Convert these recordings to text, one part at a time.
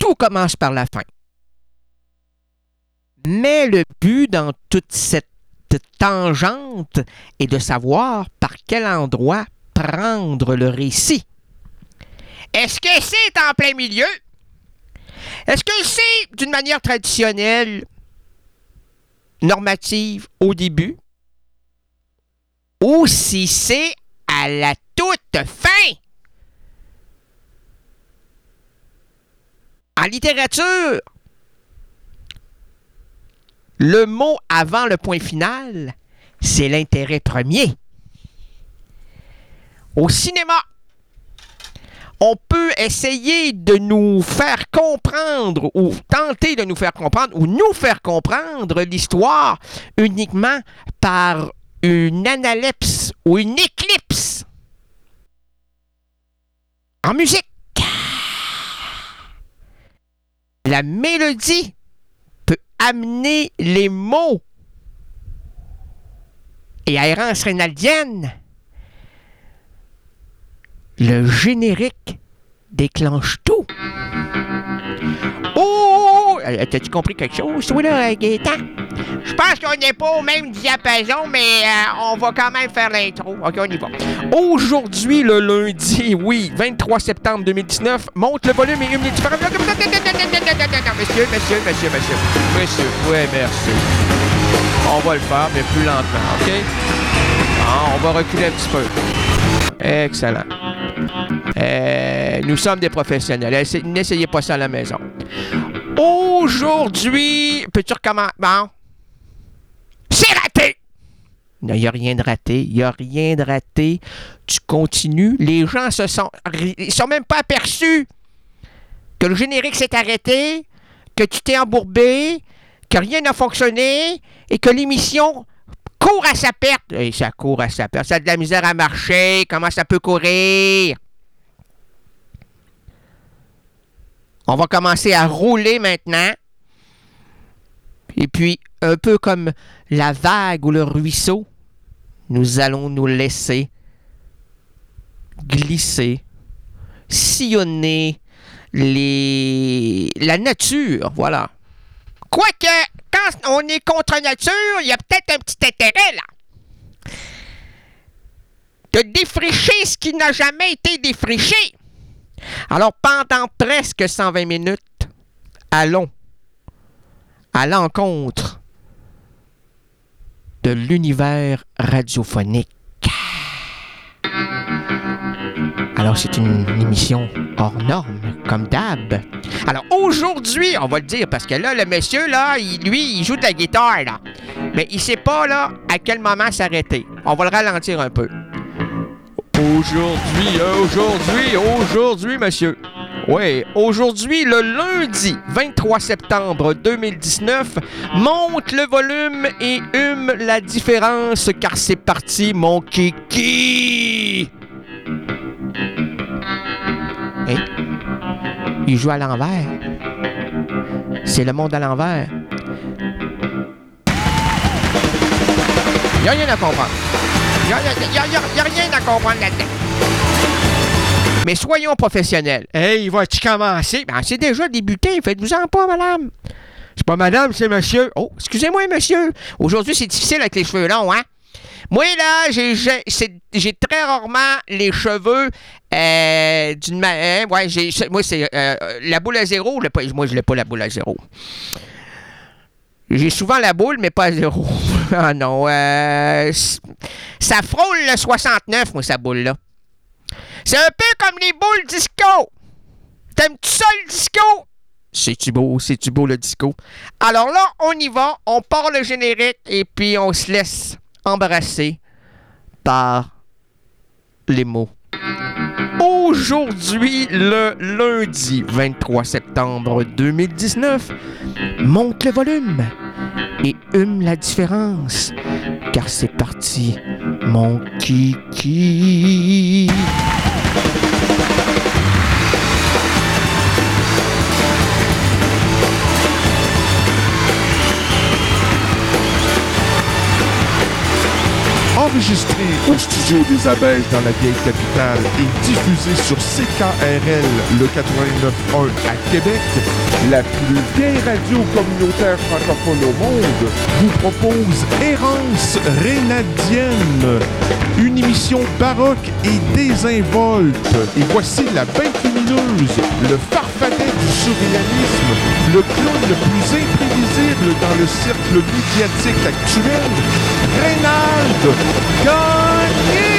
tout commence par la fin. Mais le but dans toute cette tangente est de savoir par quel endroit prendre le récit. Est-ce que c'est en plein milieu? Est-ce que c'est d'une manière traditionnelle, normative au début? Ou si c'est à la toute fin? En littérature, le mot avant le point final, c'est l'intérêt premier. Au cinéma, on peut essayer de nous faire comprendre ou tenter de nous faire comprendre ou nous faire comprendre l'histoire uniquement par une analepse ou une éclipse. En musique, la mélodie peut amener les mots et à errance rénaldienne, le générique déclenche tout. Oh! T'as-tu compris quelque chose, toi, là, Gaétan? Je pense qu'on n'est pas au même diapason, mais on va quand même faire l'intro. OK, on y va. Aujourd'hui, le lundi, oui, 23 septembre 2019, monte le volume et une différence. Monsieur, oui, merci. On va le faire, mais plus lentement, OK? On va reculer un petit peu. Excellent. Nous sommes des professionnels. N'essayez pas ça à la maison. Aujourd'hui, peux-tu recommencer? Bon. C'est raté! Non, il n'y a rien de raté. Il n'y a rien de raté. Tu continues. Les gens ils sont même pas aperçus que le générique s'est arrêté, que tu t'es embourbé, que rien n'a fonctionné et que l'émission court à sa perte. Et ça court à sa perte. Ça a de la misère à marcher. Comment ça peut courir? On va commencer à rouler maintenant. Et puis, un peu comme la vague ou le ruisseau, nous allons nous laisser glisser, sillonner la nature, voilà. Quoique, quand on est contre nature, il y a peut-être un petit intérêt, là. De défricher ce qui n'a jamais été défriché. Alors, pendant presque 120 minutes, allons à l'encontre de l'univers radiophonique. Alors, c'est une émission hors norme, comme d'hab. Alors, aujourd'hui, on va le dire, parce que là, le monsieur, là, il joue de la guitare, là. Mais il sait pas, là, à quel moment s'arrêter. On va le ralentir un peu. Aujourd'hui, monsieur. Oui, aujourd'hui, le lundi 23 septembre 2019, monte le volume et hume la différence, car c'est parti, mon kiki! Hey, il joue à l'envers. C'est le monde à l'envers. Il n'y a rien à comprendre. Il n'y a rien à comprendre là-dedans. Mais soyons professionnels. Hey, vas-tu commencer? Ben, c'est déjà débuté. Faites-vous-en pas, madame. C'est pas madame, c'est monsieur. Oh, excusez-moi, monsieur. Aujourd'hui, c'est difficile avec les cheveux longs, hein? Moi, là, j'ai très rarement les cheveux d'une manière... Ouais, moi, c'est la boule à zéro. Moi, je l'ai pas, la boule à zéro. J'ai souvent la boule, mais pas à zéro. Ah non, ça frôle le 69, moi, sa boule-là. C'est un peu comme les boules disco. T'aimes-tu ça, le disco? C'est-tu beau, le disco? Alors là, on y va, on part le générique, et puis on se laisse embrasser par les mots. Aujourd'hui, le lundi 23 septembre 2019, monte le volume et hume la différence, car c'est parti, mon kiki. Oh enregistré au studio des Abeilles dans la vieille capitale et diffusé sur CKRL le 89.1 à Québec, la plus vieille radio communautaire francophone au monde, vous propose Errance Rénadienne, une émission baroque et désinvolte. Et voici la bête lumineuse, le farfadet du surréalisme, le clown le plus imprévisible dans le cercle médiatique actuel, Reynald Gagné!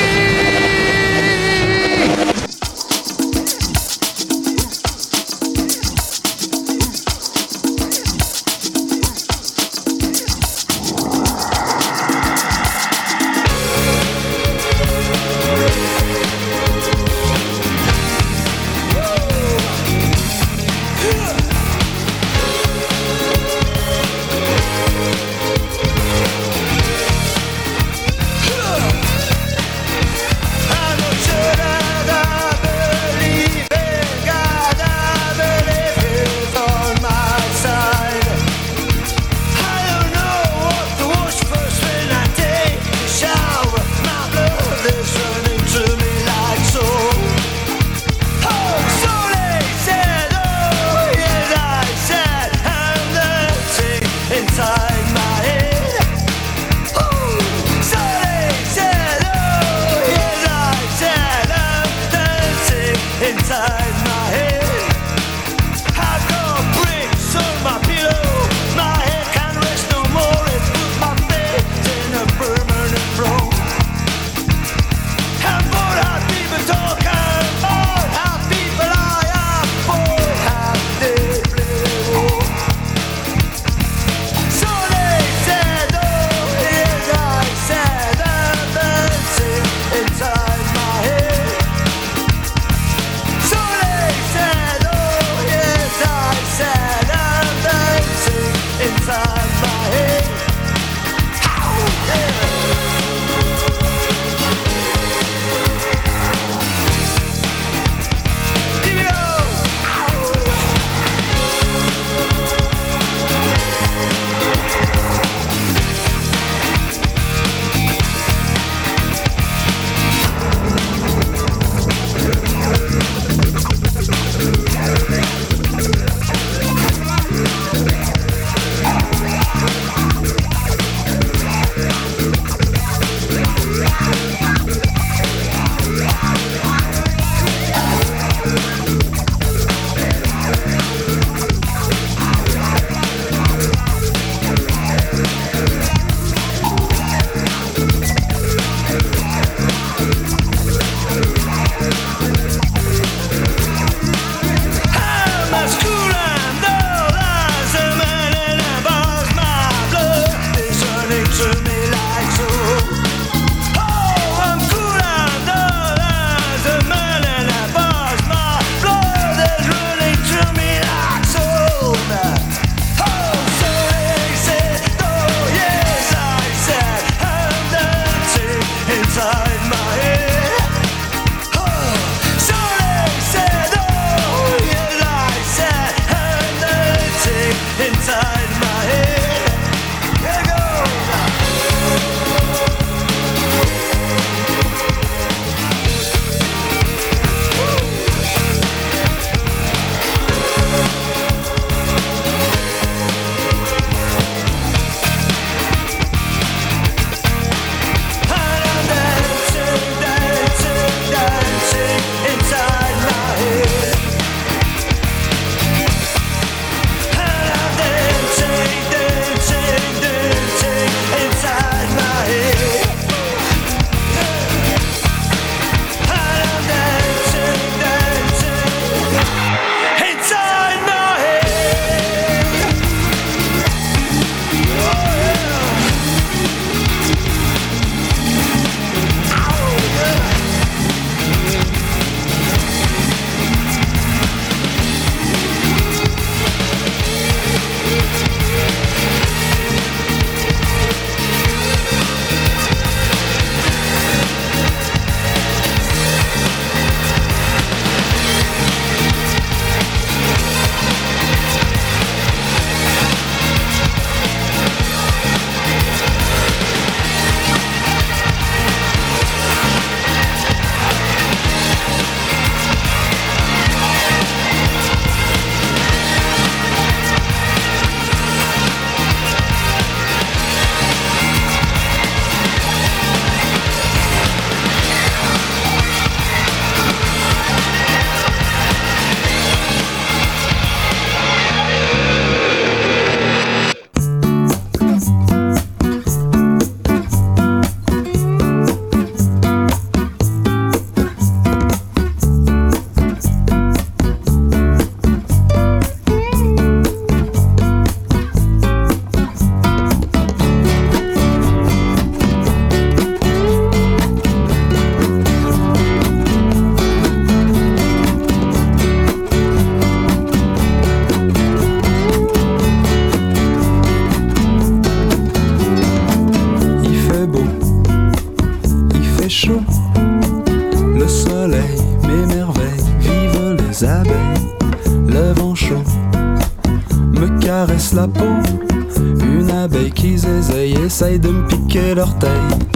caresse la peau. Une abeille qui zézeille essaye de me piquer l'orteil.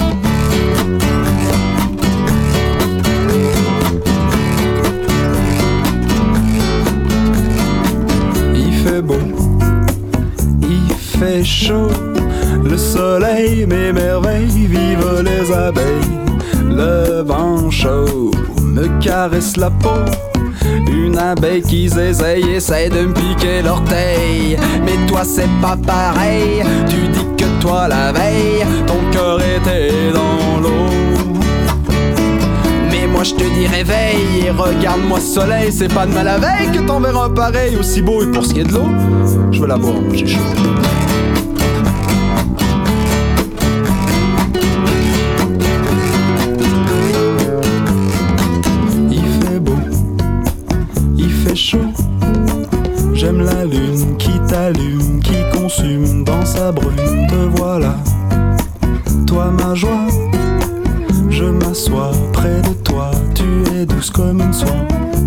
Il fait beau, il fait chaud, le soleil m'émerveille, vive les abeilles. Le vent chaud me caresse la peau. Une abeille qui zézeille essaie de me piquer l'orteil. Mais toi c'est pas pareil. Tu dis que toi la veille ton cœur était dans l'eau. Mais moi je te dis réveille. Regarde-moi ce soleil. C'est pas de mal la veille que t'en verras un pareil aussi beau. Et pour ce qui est de l'eau, je veux la boire, j'ai chaud. Chaud. J'aime la lune qui t'allume, qui consume dans sa brume. Te voilà, toi ma joie. Je m'assois près de toi, tu es douce comme une soie.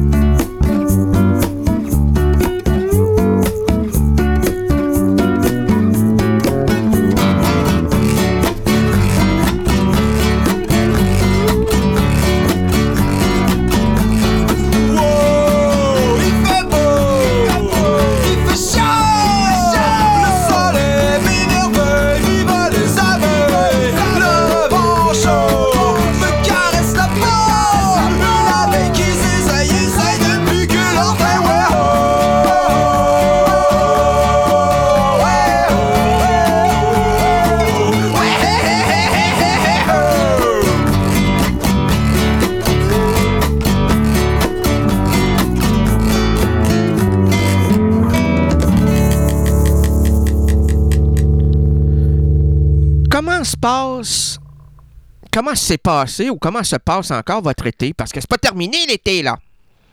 Comment s'est passé ou comment se passe encore votre été? Parce que c'est pas terminé l'été, là.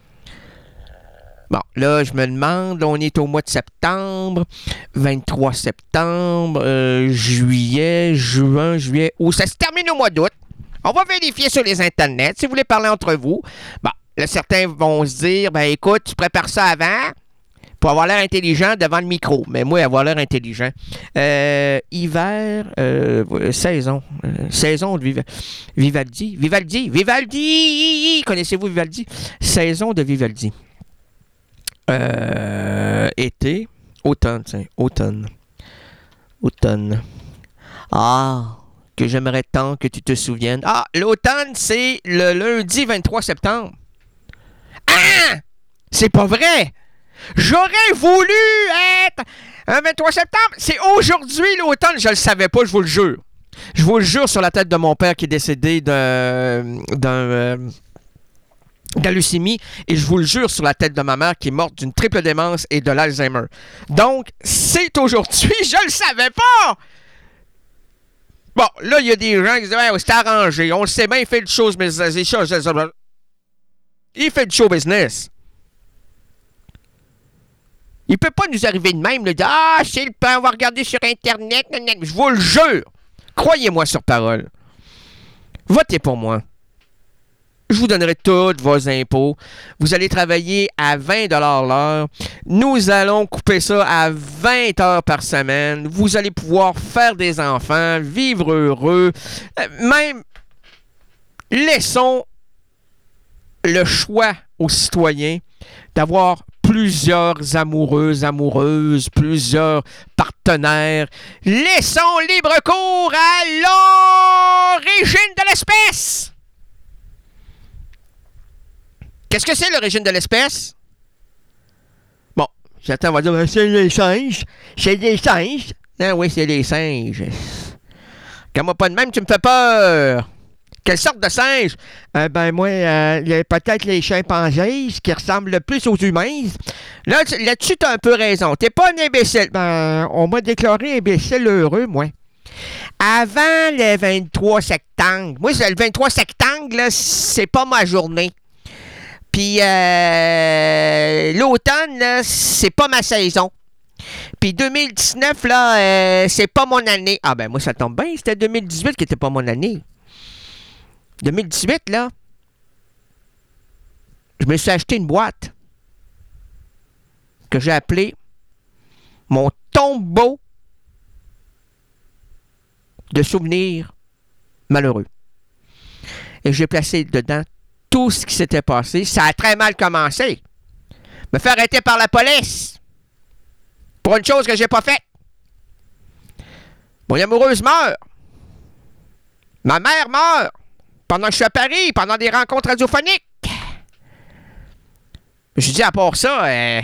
Bon, là, je me demande, on est au mois de septembre, 23 septembre, juillet, juin, juillet, ou ça se termine au mois d'août. On va vérifier sur les internets, si vous voulez parler entre vous. Bon, là, certains vont se dire, ben écoute, tu prépares ça avant pour avoir l'air intelligent devant le micro. Mais moi, avoir l'air intelligent. Hiver, saison. Saison de Vivaldi. Vivaldi! Connaissez-vous Vivaldi? Saison de Vivaldi. Été. Automne, tiens. Automne. Ah, que j'aimerais tant que tu te souviennes. Ah, l'automne, c'est le lundi 23 septembre. Ah! C'est pas vrai! J'aurais voulu être un 23 septembre. C'est aujourd'hui l'automne. Je le savais pas, je vous le jure. Je vous le jure sur la tête de mon père qui est décédé de leucémie. Et je vous le jure sur la tête de ma mère qui est morte d'une triple démence et de l'Alzheimer. Donc, c'est aujourd'hui. Je le savais pas. Bon, là, il y a des gens qui disent ouais, c'est arrangé. On le sait bien, il fait du show business. Il fait du show business. Il peut pas nous arriver de même, là, de ah, c'est le pain, on va regarder sur Internet. Je vous le jure. Croyez-moi sur parole. Votez pour moi. Je vous donnerai tous vos impôts. Vous allez travailler à 20 $ l'heure. Nous allons couper ça à 20 heures par semaine. Vous allez pouvoir faire des enfants, vivre heureux. Même, laissons le choix aux citoyens d'avoir plusieurs amoureuses, plusieurs partenaires. Laissons libre cours à l'origine de l'espèce. Qu'est-ce que c'est l'origine de l'espèce? Bon, certains vont dire, c'est les singes. C'est des singes. Ah oui, c'est les singes. Comme pas de même, tu me fais peur. Quelle sorte de singe? Ben moi, peut-être les chimpanzés qui ressemblent le plus aux humains. Là-dessus, t'as un peu raison. T'es pas un imbécile. Ben, on m'a déclaré imbécile heureux, moi. Avant le 23 septembre. Moi, le 23 septembre, là, c'est pas ma journée. Puis l'automne, là, c'est pas ma saison. Puis 2019, là, c'est pas mon année. Ah ben moi, ça tombe bien, c'était 2018 qui était pas mon année. 2018, là, je me suis acheté une boîte que j'ai appelée mon tombeau de souvenirs malheureux. Et j'ai placé dedans tout ce qui s'était passé. Ça a très mal commencé. Me fait arrêter par la police pour une chose que j'ai pas faite. Mon amoureuse meurt. Ma mère meurt pendant que je suis à Paris, pendant des rencontres radiophoniques. Je dis à part ça,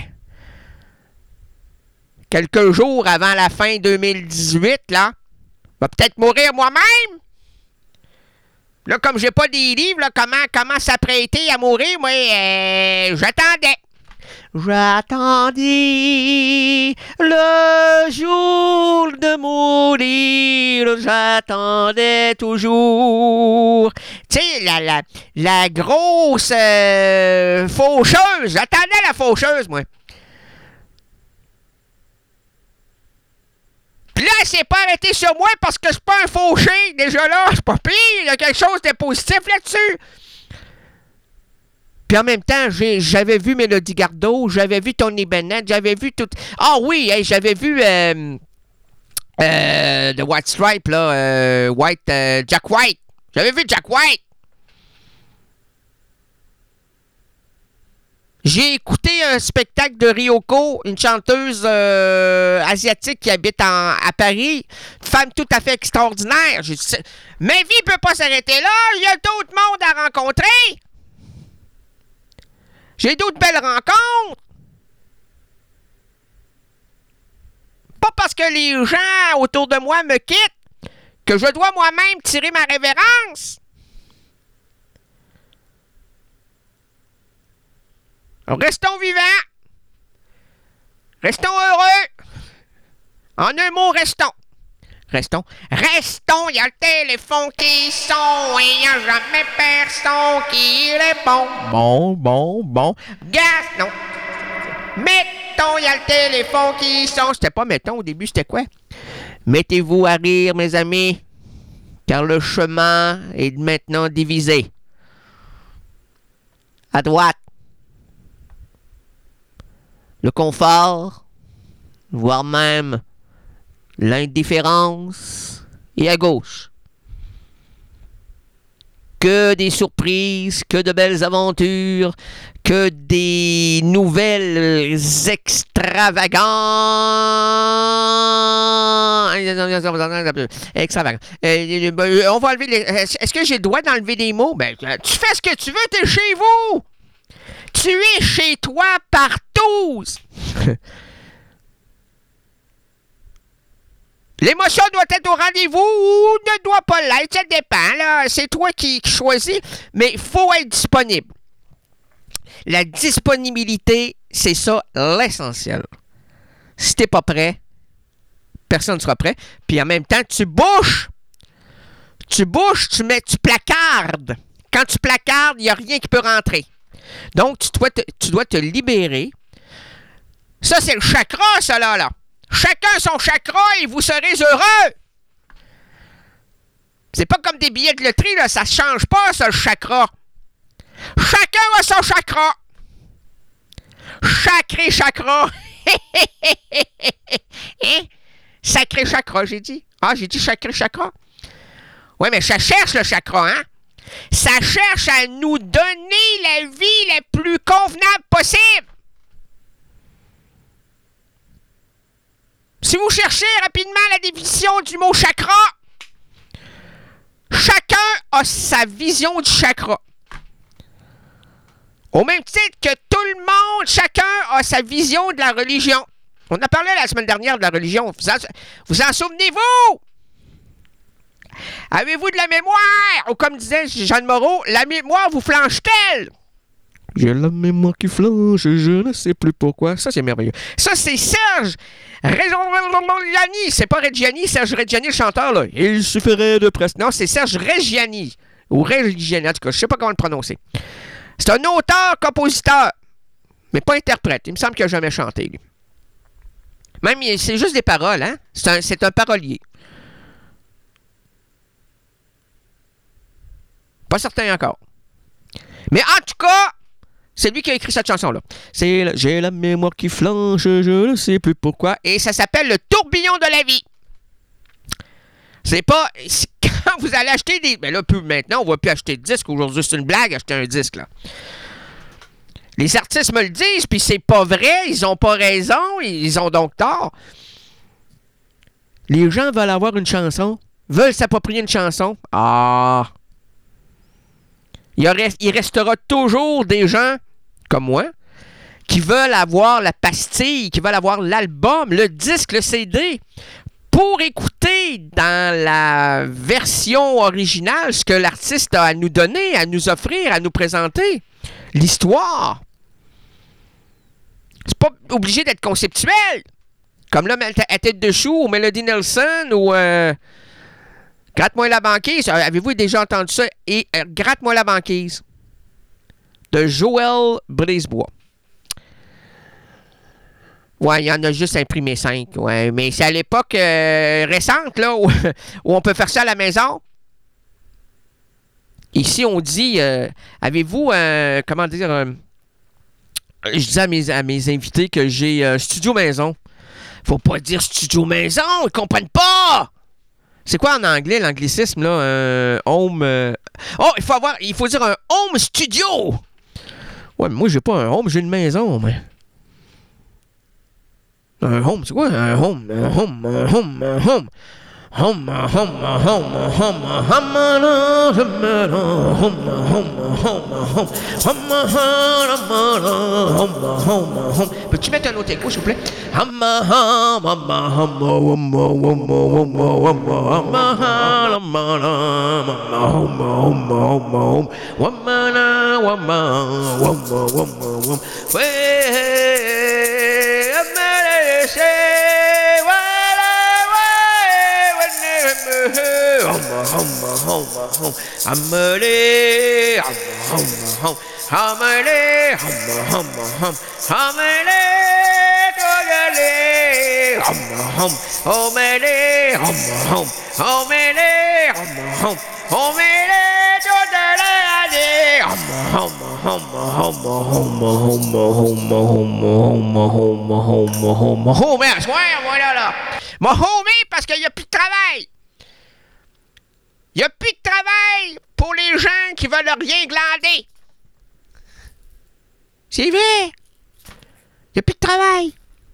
quelques jours avant la fin 2018, là, je vais peut-être mourir moi-même. Là, comme j'ai pas des livres, là, comment s'apprêter à mourir, moi, j'attendais. J'attendais le jour de mourir, j'attendais toujours. Tu sais, la grosse faucheuse, j'attendais la faucheuse, moi. Puis là, elle s'est pas arrêtée sur moi parce que je suis pas un fauché. Déjà là, c'est pas pire, il y a quelque chose de positif là-dessus. Puis en même temps, j'avais vu Mélodie Gardot, j'avais vu Tony Bennett, j'avais vu tout... Ah oui, hey, j'avais vu The White Stripe, là, Jack White. J'avais vu Jack White. J'ai écouté un spectacle de Ryoko, une chanteuse asiatique qui habite à Paris, une femme tout à fait extraordinaire. J'ai dit, ma vie ne peut pas s'arrêter là, il y a d'autres mondes à rencontrer. J'ai d'autres belles rencontres. Pas parce que les gens autour de moi me quittent que je dois moi-même tirer ma révérence. Restons vivants. Restons heureux. En un mot, restons. Restons, il y a le téléphone qui sonne et il n'y a jamais personne qui répond. Bon. Gaz, non. Mettons, il y a le téléphone qui sonne. C'était pas mettons au début, c'était quoi? Mettez-vous à rire, mes amis, car le chemin est maintenant divisé. À droite, le confort, voire même l'indifférence, et à gauche, que des surprises, que de belles aventures, que des nouvelles extravagantes. On va enlever les... Est-ce que j'ai le droit d'enlever des mots? Ben, tu fais ce que tu veux, t'es chez vous! Tu es chez toi partout! L'émotion doit être au rendez-vous ou ne doit pas l'être, ça dépend, là. C'est toi qui choisis, mais il faut être disponible. La disponibilité, c'est ça l'essentiel. Si t'es pas prêt, personne ne sera prêt. Puis en même temps, tu bouches, tu placardes. Quand tu placardes, il n'y a rien qui peut rentrer. Donc, tu dois te libérer. Ça, c'est le chakra, ça, là. Chacun son chakra et vous serez heureux. C'est pas comme des billets de loterie, là. Ça ne change pas, ça, le chakra. Chacun a son chakra. Sacré chakra. Hein? Sacré chakra, j'ai dit. Ah, j'ai dit sacré chakra. Oui, mais ça cherche le chakra, hein? Ça cherche à nous donner la vie la plus convenable possible. Si vous cherchez rapidement la définition du mot chakra, chacun a sa vision du chakra. Au même titre que tout le monde, chacun a sa vision de la religion. On a parlé la semaine dernière de la religion. Vous en souvenez-vous? Avez-vous de la mémoire? Ou comme disait Jeanne Moreau, la mémoire vous flanche-t-elle? J'ai la mémoire qui flanche, je ne sais plus pourquoi. Ça, c'est merveilleux. Ça, c'est Serge Reggiani. C'est pas Reggiani, Serge Reggiani, le chanteur, là. Il suffirait de presque... Non, c'est Serge Reggiani. Ou Reggiani, en tout cas, je sais pas comment le prononcer. C'est un auteur-compositeur, mais pas interprète. Il me semble qu'il n'a jamais chanté, lui. Même, c'est juste des paroles, hein? C'est un parolier. Pas certain encore. Mais en tout cas, C'est lui qui a écrit cette chanson-là. J'ai la mémoire qui flanche, je ne sais plus pourquoi. Et ça s'appelle Le tourbillon de la vie. C'est pas... Quand vous allez acheter des... Ben là, plus maintenant, on ne va plus acheter de disques. Aujourd'hui, c'est une blague, acheter un disque, là. Les artistes me le disent, puis c'est pas vrai. Ils ont pas raison. Ils ont donc tort. Les gens veulent avoir une chanson. Veulent s'approprier une chanson. Ah... Il restera toujours des gens, comme moi, qui veulent avoir la pastille, qui veulent avoir l'album, le disque, le CD, pour écouter dans la version originale ce que l'artiste a à nous donner, à nous offrir, à nous présenter. L'histoire. C'est pas obligé d'être conceptuel. Comme là, à Tête de Chou, ou Melody Nelson, ou... Gratte-moi la banquise. Avez-vous déjà entendu ça? Et Gratte-moi la banquise. De Joël Brisebois. Ouais, il y en a juste imprimé 5. Ouais, mais c'est à l'époque récente, là, où on peut faire ça à la maison. Ici, on dit... avez-vous... comment dire... je dis à mes invités que j'ai un studio maison. Faut pas dire studio maison. Ils comprennent pas! C'est quoi en anglais, l'anglicisme, là? Home... Oh, il faut dire un home studio! Ouais, mais moi, j'ai pas un home, j'ai une maison, mais... Un home, c'est quoi un home? Un home, un home, un home. Home, home, home, home. Peux-tu mettre un autre écho, s'il vous plaît? Mon homie, parce qu'il n'y a plus de travail. Il n'y a plus de travail pour les gens qui veulent rien glander. C'est vrai. Il n'y a plus de travail.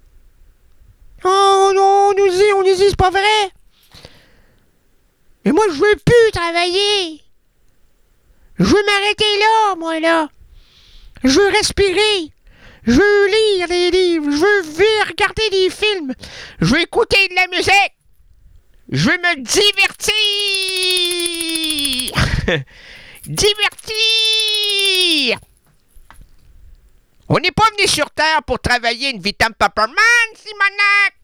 Oh non, on nous dit, c'est pas vrai. Mais moi, je veux plus travailler. Je veux m'arrêter là, moi, là. Je veux respirer. Je veux lire des livres. Je veux regarder des films. Je veux écouter de la musique. Je veux me divertir. Divertir. On n'est pas venu sur Terre pour travailler une vitam pepperman, Simonac.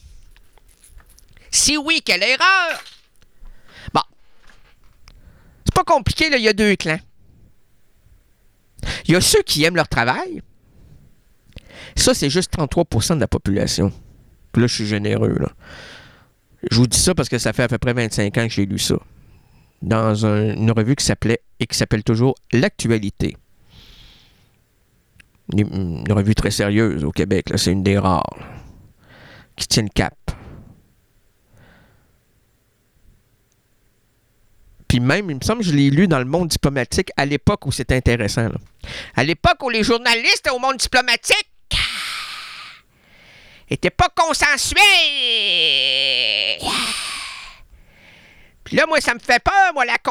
Si oui, quelle erreur. Bon. C'est pas compliqué, là, il y a deux clans. Il y a ceux qui aiment leur travail. Ça, c'est juste 33% de la population. Puis là, je suis généreux, là. Je vous dis ça parce que ça fait à peu près 25 ans que j'ai lu ça. Dans une revue qui s'appelait et qui s'appelle toujours L'Actualité. Une revue très sérieuse au Québec, là. C'est une des rares là, qui tient le cap. Puis même, il me semble que je l'ai lu dans le Monde diplomatique à l'époque où c'était intéressant. Là. À l'époque où les journalistes au Monde diplomatique n'étaient pas consensuels. Puis là, moi, ça me fait peur, moi, la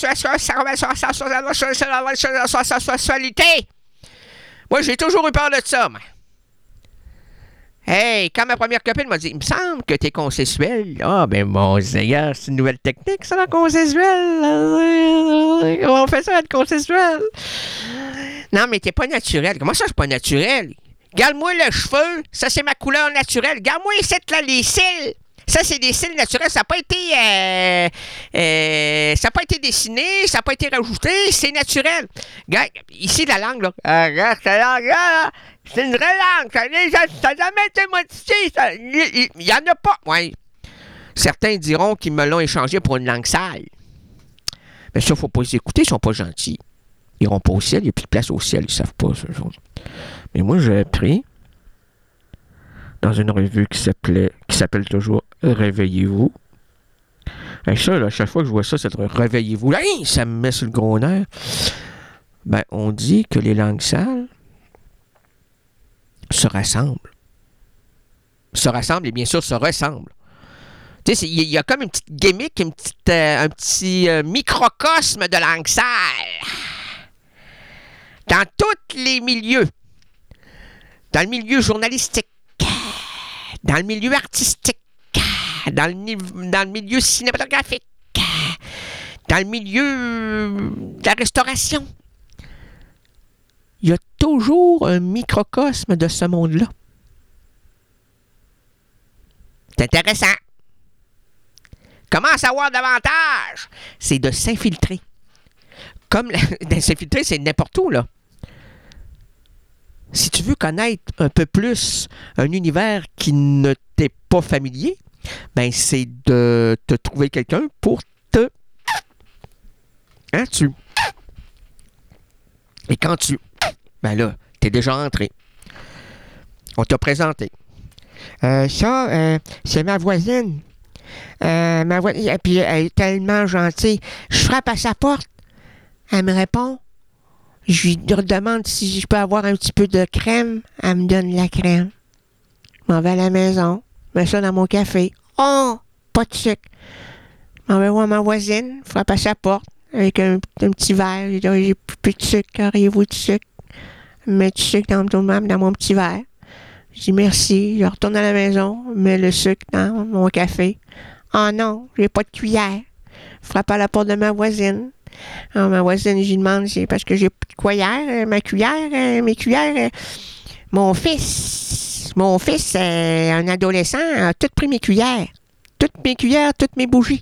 consensualité. Moi, j'ai toujours eu peur de ça, moi. Hey, quand ma première copine m'a dit, il me semble que t'es consensuel. Ah, ben bon, c'est une nouvelle technique, ça, la consensuel. On fait ça, être consensuel. Non, mais t'es pas naturel. Comment ça, je suis pas naturel? Garde-moi le cheveu, ça, c'est ma couleur naturelle. Garde-moi ici, là, les cils. Ça, c'est des cils naturels. Ça n'a pas été dessiné, ça n'a pas été rajouté. C'est naturel. Regarde, ici, la langue, là. Regarde, cette langue-là, c'est une vraie langue. Ça n'a jamais été modifié. Il n'y en a pas. Ouais. Certains diront qu'ils me l'ont échangé pour une langue sale. Mais ça, il ne faut pas les écouter, ils ne sont pas gentils. Ils n'iront pas au ciel, il n'y a plus de place au ciel, ils ne savent pas ça. Mais moi, j'ai appris dans une revue qui s'appelle toujours Réveillez-vous. Et ça, là, à chaque fois que je vois ça, c'est Réveillez-vous. Là, ça me met sur le gros nerf. Ben, on dit que les langues sales se rassemblent. Se rassemblent et bien sûr se ressemblent. Tu sais, il y a comme une petite gimmick, un petit microcosme de langue sale. Dans tous les milieux. Dans le milieu journalistique, dans le milieu artistique, dans le milieu cinématographique, dans le milieu de la restauration. Il y a toujours un microcosme de ce monde-là. C'est intéressant. Comment en savoir davantage? C'est de s'infiltrer. Comme s'infiltrer, c'est n'importe où, là. Si tu veux connaître un peu plus un univers qui ne t'est pas familier, ben c'est de te trouver quelqu'un pour te... Et quand tu... Ben là, t'es déjà entré. On t'a présenté. C'est ma voisine. Et puis elle est tellement gentille. Je frappe à sa porte. Elle me répond. Je lui demande si je peux avoir un petit peu de crème. Elle me donne la crème. Je m'en vais à la maison. Je mets ça dans mon café. Oh! Pas de sucre. Je m'en vais voir ma voisine. Frappe à sa porte. Avec un petit verre. Je dis, j'ai plus de sucre. Auriez-vous du sucre? Je mets du sucre dans mon petit verre. Je dis merci. Je retourne à la maison. Je mets le sucre dans mon café. Oh non, j'ai pas de cuillère. Je frappe à la porte de ma voisine. Alors, ma voisine, je lui demande, c'est parce que j'ai plus de cuillère, mes cuillères. Mon fils, un adolescent, a tout pris mes cuillères. Toutes mes bougies.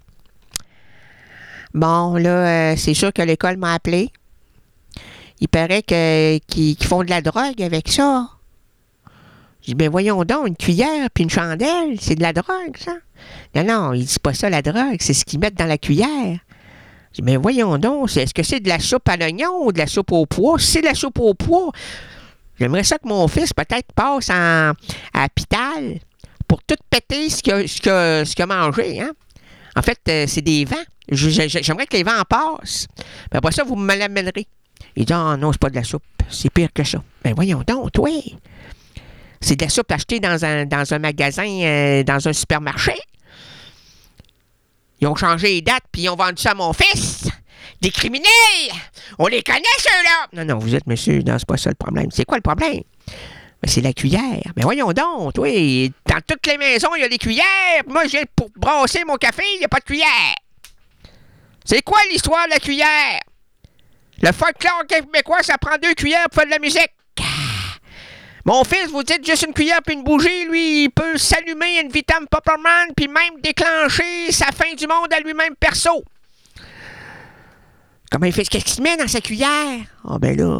Bon, là, c'est sûr que l'école m'a appelé. Il paraît qu'ils font de la drogue avec ça. Je dis, ben voyons donc, une cuillère puis une chandelle, c'est de la drogue, ça. Non, ils disent pas ça, la drogue, c'est ce qu'ils mettent dans la cuillère. Je dis, mais voyons donc, est-ce que c'est de la soupe à l'oignon ou de la soupe au pois? Si c'est de la soupe au pois, j'aimerais ça que mon fils peut-être passe à l'hôpital pour tout péter ce qu'il a mangé. Hein? En fait, c'est des vents. J'aimerais que les vents passent. Puis après ça, vous me l'amènerez. Il dit, oh non, c'est pas de la soupe. C'est pire que ça. Ben voyons donc, toi. C'est de la soupe achetée dans un magasin, dans un supermarché. Ils ont changé les dates, puis ils ont vendu ça à mon fils. Des criminels! On les connaît, ceux-là! Non, vous êtes monsieur, non, c'est pas ça le problème. C'est quoi le problème? Ben, c'est la cuillère. Mais voyons donc, toi, dans toutes les maisons, il y a des cuillères. Moi, je viens pour brasser mon café, il n'y a pas de cuillère. C'est quoi l'histoire de la cuillère? Le folklore québécois, ça prend 2 cuillères pour faire de la musique. Mon fils, vous dites juste une cuillère puis une bougie, lui, il peut s'allumer une Vitam Popperman puis même déclencher sa fin du monde à lui-même perso. Comment il fait? Qu'est-ce qu'il met dans sa cuillère? Ah ben là,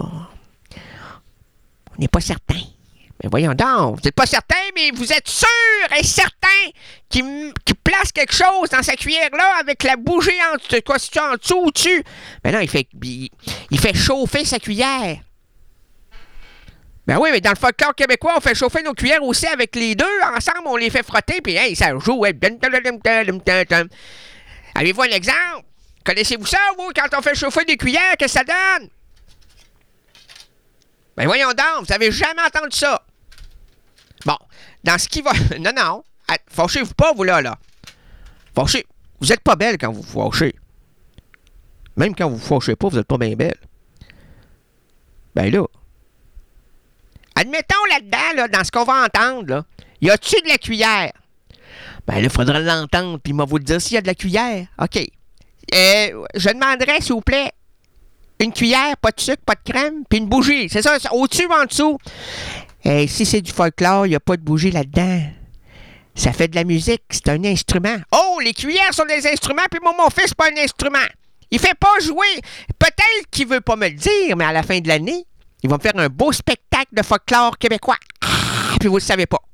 on n'est pas certain. Mais voyons donc, vous n'êtes pas certain, mais vous êtes sûr et certain qu'il place quelque chose dans sa cuillère-là avec la bougie en dessous ou dessus. Ben non, il fait chauffer sa cuillère. Ben oui, mais dans le folklore québécois, on fait chauffer nos cuillères aussi avec les deux. Ensemble, on les fait frotter, puis hey, ça joue. Avez-vous un exemple? Connaissez-vous ça, vous, quand on fait chauffer des cuillères, qu'est-ce que ça donne? Ben voyons donc, vous avez jamais entendu ça. Bon, dans ce qui va... Non. Fâchez-vous pas, vous, là. Fâchez. Vous êtes pas belle quand vous vous fâchez. Même quand vous vous fâchez pas, vous êtes pas bien belle. Ben là... Admettons là-dedans, là, dans ce qu'on va entendre, là, y a-tu de la cuillère? Ben là, il faudra l'entendre, puis il va vous le dire s'il y a de la cuillère. OK. Je demanderais, s'il vous plaît, une cuillère, pas de sucre, pas de crème, puis une bougie. C'est ça, au-dessus ou en dessous? Si c'est du folklore, il n'y a pas de bougie là-dedans. Ça fait de la musique, c'est un instrument. Oh, les cuillères sont des instruments, puis mon fils, c'est pas un instrument. Il fait pas jouer. Peut-être qu'il veut pas me le dire, mais à la fin de l'année, ils vont me faire un beau spectacle de folklore québécois. Puis vous le savez pas.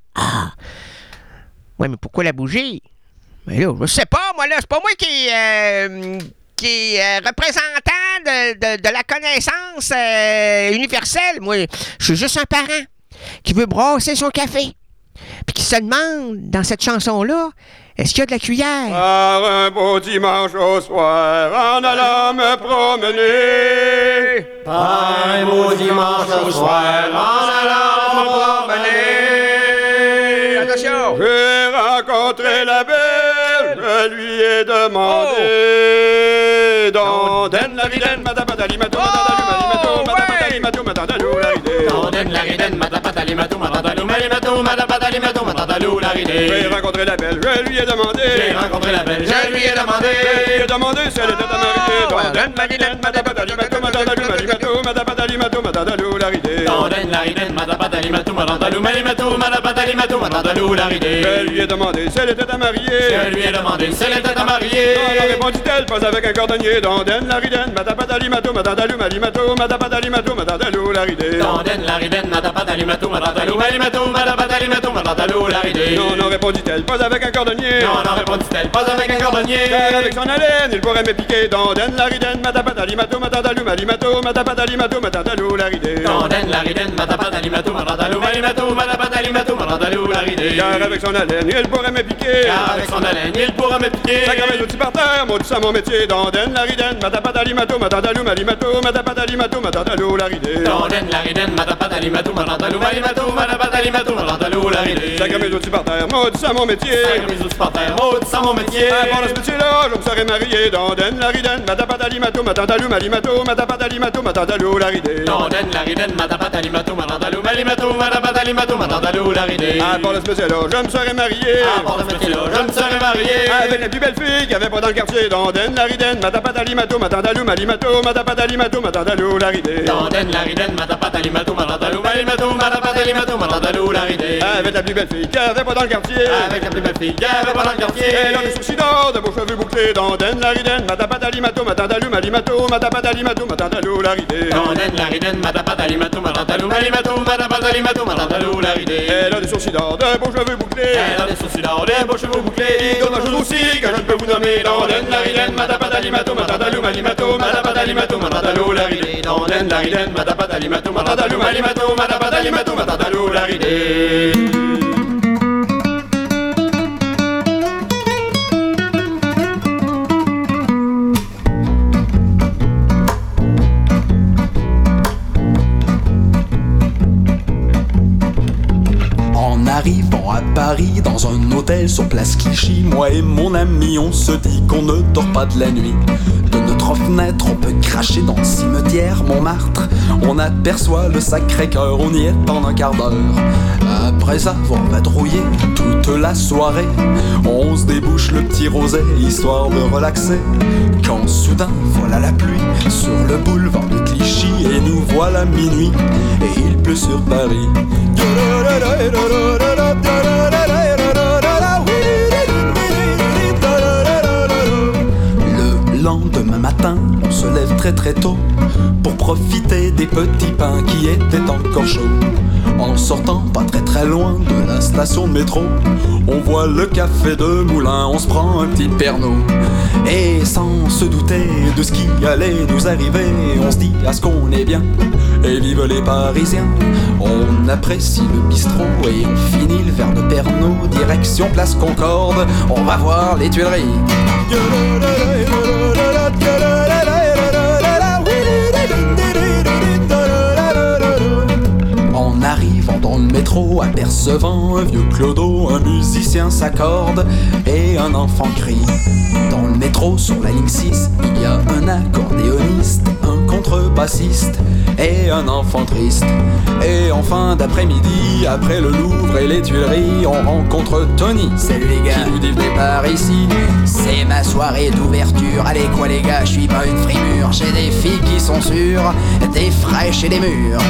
Ouais, mais pourquoi la bougie? Mais là, je sais pas, moi, là, c'est pas moi qui est représentant de la connaissance universelle. Moi, je suis juste un parent qui veut brasser son café. Puis qui se demande, dans cette chanson-là, est-ce qu'il y a de la cuillère? Par un beau dimanche au soir, en allant me promener. Par un beau dimanche au soir, en allant me promener. Attention! J'ai rencontré la belle, je lui ai demandé. Donne la vilaine, matapatali, matou, matadalu, malimatou, matapatali, matou, matadalou, la ridée. Donne la ridenne, matapatali, matou, matadalou, malimatou, matapatali, matou, matadalou, la ridée. J'ai rencontré la belle, je lui ai demandé. J'ai rencontré la belle, je lui ai demandé. Je lui ai demandé si elle était à marier. Donne la vilaine, matapatali, matou, matadalu, malimatou, matapatali, matou, matadalou, la ridée. Donne la ridenne, matapatali, matou, matadalou, malimatou, matapatali, matou, matadalou, la ridée. Je lui ai demandé si elle était à marier. Je lui ai demandé si elle était à marier. Non, répondit-elle, pas avec un cordonnier. Donne la ridenne, matapatali, matou, matadalou, malimatou, matapatali, matou, matadalou, la ridée. Donne la ridenne, matapatali, matou, matadalou, malimatou, matapatali, matou, matadalou, la ridée. Non, répondit-elle, pas avec un cordonnier. Non, répondit-elle, pas avec un cordonnier. Car avec son haleine, il pourrait me piquer. Donne la ridenne, matapatali, matou, matadalou, malimatou, matapatali, matou, matadalou, la ridée. Donne la ridenne, matapatali, matou, matadalou, malimatou, matapatali, matou, matadalou, la ridée. Car avec son haleine, il pourrait me piquer. Car avec son haleine, il pourra me piquer. Ça gravait l'outil par terre, maudit ça mon métier. Donne la ridenne, matapatali, matou, matadalou, malimatou, matapatali, matou, matadalou, la ridée. Donne la ridenne, matapatali, matou, matadalou, malimatou, matapatali, matou, matadalou, la ridée. Ça gravait l'outil par terre, maudit ça mon métier. Mes outils par terre, maudit ça mon métier. Pendant ce métier-là, je me serais marié. Donne la ridenne, matapatali, matou, matadalou, malimatou, matapatali, matou, matadalou, la ridée. Donne la ridenne, matapatali, matou, matadalou, malimatou, matapatali, matou, matadalou, la ridée. Pendant ce métier-là, je me serais marié. Pendant ce métier-là, je me serais marié. Avec la plus belle fille qu'il y avait pas dans le quartier. Donne la ridenne, matapatali, matou, matadalou, malimatou, matapatali, matou, matadalou, la ridée. Donne la ridenne, matapatali, matou, matadalou, malimatou, matapatali, matou, matadalou, la ridée. Avec la plus belle fille qu'il y avait pas dans le quartier. Avec la plus belle fille qu'il y avait pas dans le quartier. Elle a des sourcils d'or, de beaux cheveux bouclés. Donne la ridenne, matapatali, matou, matadalou, malimatou, matapatali, matou, matadalou, la ridée. Donne la ridenne, matapatali, matou, matadalou, malimatou, matapatali, matou, matadalou, la ridée. Elle a des sourcils d'or, de beaux cheveux bouclés. Elle a des sourcils d'or, des beaux cheveux bouclés. D'autres choses aussi que je ne peux vous nommer. Donne la ridenne, matapatali, matou, matadalou, malimatou, matapatali, matou, matadalou, la ridée. Donne la ridenne, matapatali, matou, matadalou, malimatou, matapatali, matou, matadalou, la ridée. En arrivant à Paris, dans un hôtel sur place Clichy, moi et mon ami, on se dit qu'on ne dort pas de la nuit. De notre fenêtre, on peut cracher dans le cimetière Montmartre. On aperçoit le Sacré-Cœur, on y est en un quart d'heure. Après avoir vadrouillé toute la soirée, on se débouche le petit rosé, histoire de relaxer. Quand soudain, voilà la pluie sur le boulevard de Clichy, et nous voilà minuit, et il pleut sur Paris. Le lendemain matin, on se lève très très tôt pour profiter des petits pains qui étaient encore chauds. En sortant pas très très loin de la station de métro, on voit le café de Moulins, on se prend un petit Pernod. Et sans se douter de ce qui allait nous arriver, on se dit à ce qu'on est bien, et vive les Parisiens. On apprécie le bistrot et on finit le verre de Pernod, direction Place Concorde, on va voir les Tuileries. En arrivant dans le métro, apercevant un vieux clodo, un musicien s'accorde et un enfant crie. Dans le métro, sur la ligne 6, il y a un accordéoniste, un contrebassiste et un enfant triste. Et en fin d'après-midi, après le Louvre et les Tuileries, on rencontre Tony. Salut les gars, qui nous dit venez par ici, c'est ma soirée d'ouverture. Allez quoi les gars, je suis pas une frimure, j'ai des filles qui sont sûres, des fraîches et des mûres.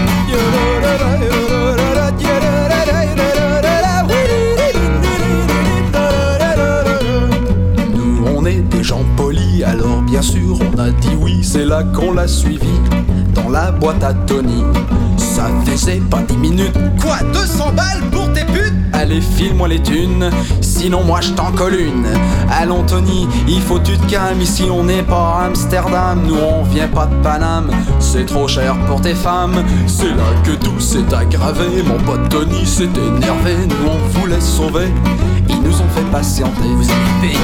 Nous on est des gens polis, alors bien sûr on a dit oui. C'est là qu'on l'a suivi, dans la boîte à Tony. Ça faisait pas 10 minutes. Quoi, 200 balles pour tes putes? allez file-moi les thunes, sinon moi je t'en colle une. Allons Tony, il faut tu te calmes, ici on n'est pas à Amsterdam, nous on vient pas de Paname, c'est trop cher pour tes femmes. C'est là que tout s'est aggravé, mon pote Tony s'est énervé, nous on voulait sauver, ils nous ont fait patienter. Vous avez payé.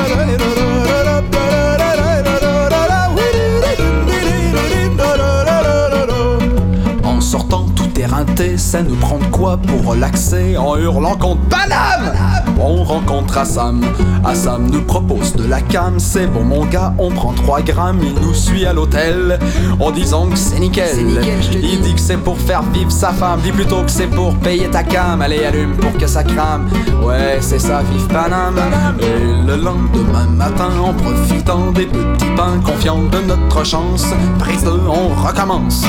En sortant tout éreinté, ça nous prend de quoi pour relaxer en hurlant contre Paname. On rencontre Assam, Assam nous propose de la cam. C'est bon mon gars, on prend 3 grammes. Il nous suit à l'hôtel en disant que c'est nickel. Il dit que c'est pour faire vivre sa femme, dis plutôt que c'est pour payer ta cam. Allez allume pour que ça crame. Ouais c'est ça, vive Paname. Et le lendemain matin, en profitant des petits pains, confiant de notre chance, prise 2, on recommence.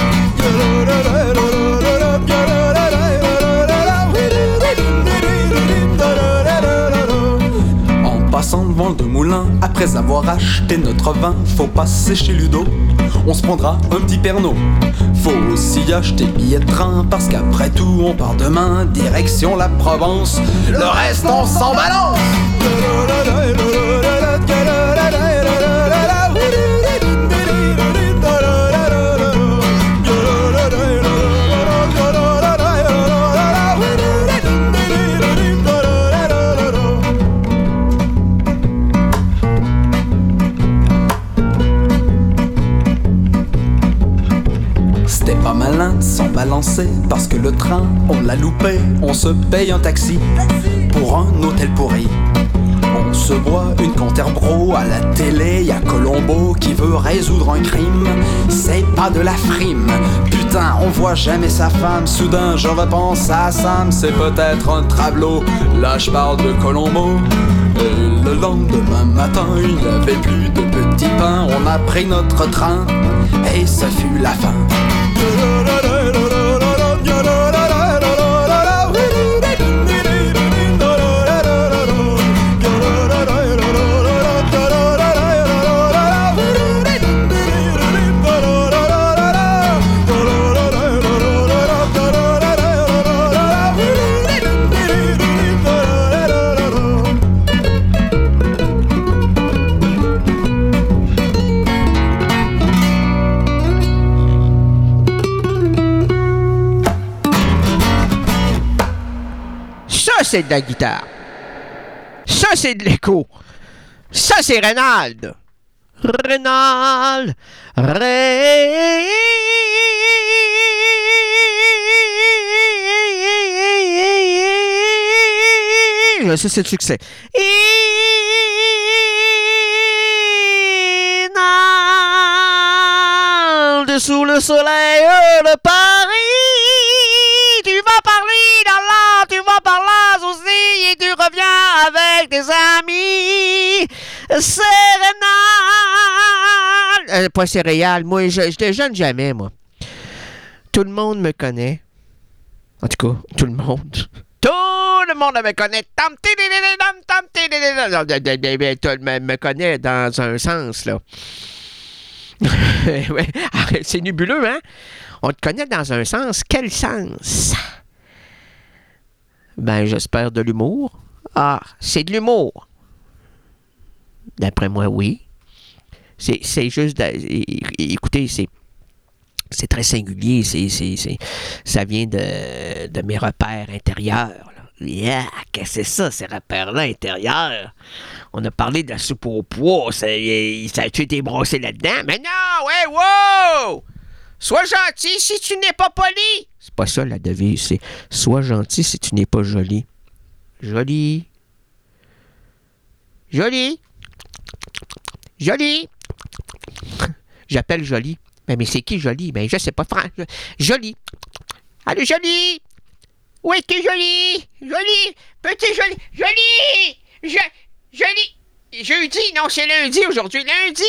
En passant devant le moulin, après avoir acheté notre vin, faut passer chez Ludo, on se prendra un petit Pernod. Faut aussi acheter billet de train, parce qu'après tout on part demain, direction la Provence. Le reste on s'en balance. Pas malin de s'en balancer, parce que le train, on l'a loupé. On se paye un taxi pour un hôtel pourri. On se boit une Canterbro à la télé. Y'a Colombo qui veut résoudre un crime. C'est pas de la frime. Putain, on voit jamais sa femme. Soudain, je repense à Sam. C'est peut-être un travelot. Là, je parle de Colombo. Et le lendemain matin, il n'y avait plus de petits pains. On a pris notre train et ce fut la fin. C'est de la guitare. Ça, c'est de l'écho. Ça, c'est Reynald. Reynald. Ça, c'est le succès. Reynald sous le soleil de Paris. Tu vas parler dans l'art, tu vas par là aussi, et tu reviens avec tes amis. C'est Reynald. Pas céréales, moi, je déjeune jamais, moi. Tout le monde me connaît. En tout cas, tout le monde. Tout le monde me connaît. Tout le monde me connaît dans un sens, là. Ouais, c'est nébuleux, hein? On te connaît dans un sens. Quel sens? Ben, j'espère de l'humour. Ah, c'est de l'humour. D'après moi, oui. C'est juste... écoutez, c'est très singulier. Ça vient de mes repères intérieurs. Là. Yeah, qu'est-ce que c'est ça, ces repères-là intérieurs? On a parlé de la soupe au pois. Ça a-tu été brossé là-dedans? Mais non, ouais, wow! Sois gentil si tu n'es pas poli. C'est pas ça la devise, c'est sois gentil si tu n'es pas joli. Joli. Joli. Joli. J'appelle Joli. Mais c'est qui Joli? Ben je sais pas. Joli. Allô Joli. Où es-tu Joli? Joli. Petit Joli. Joli. Joli. Jeudi. Non, c'est lundi aujourd'hui. Lundi.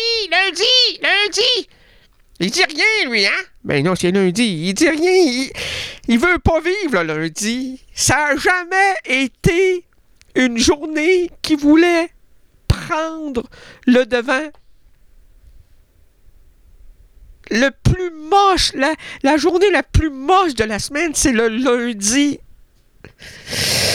Il dit rien, lui, hein? Ben non, c'est lundi. Il dit rien. Il veut pas vivre, le lundi. Ça a jamais été une journée qui voulait prendre le devant. Le plus moche, la journée la plus moche de la semaine, c'est le lundi.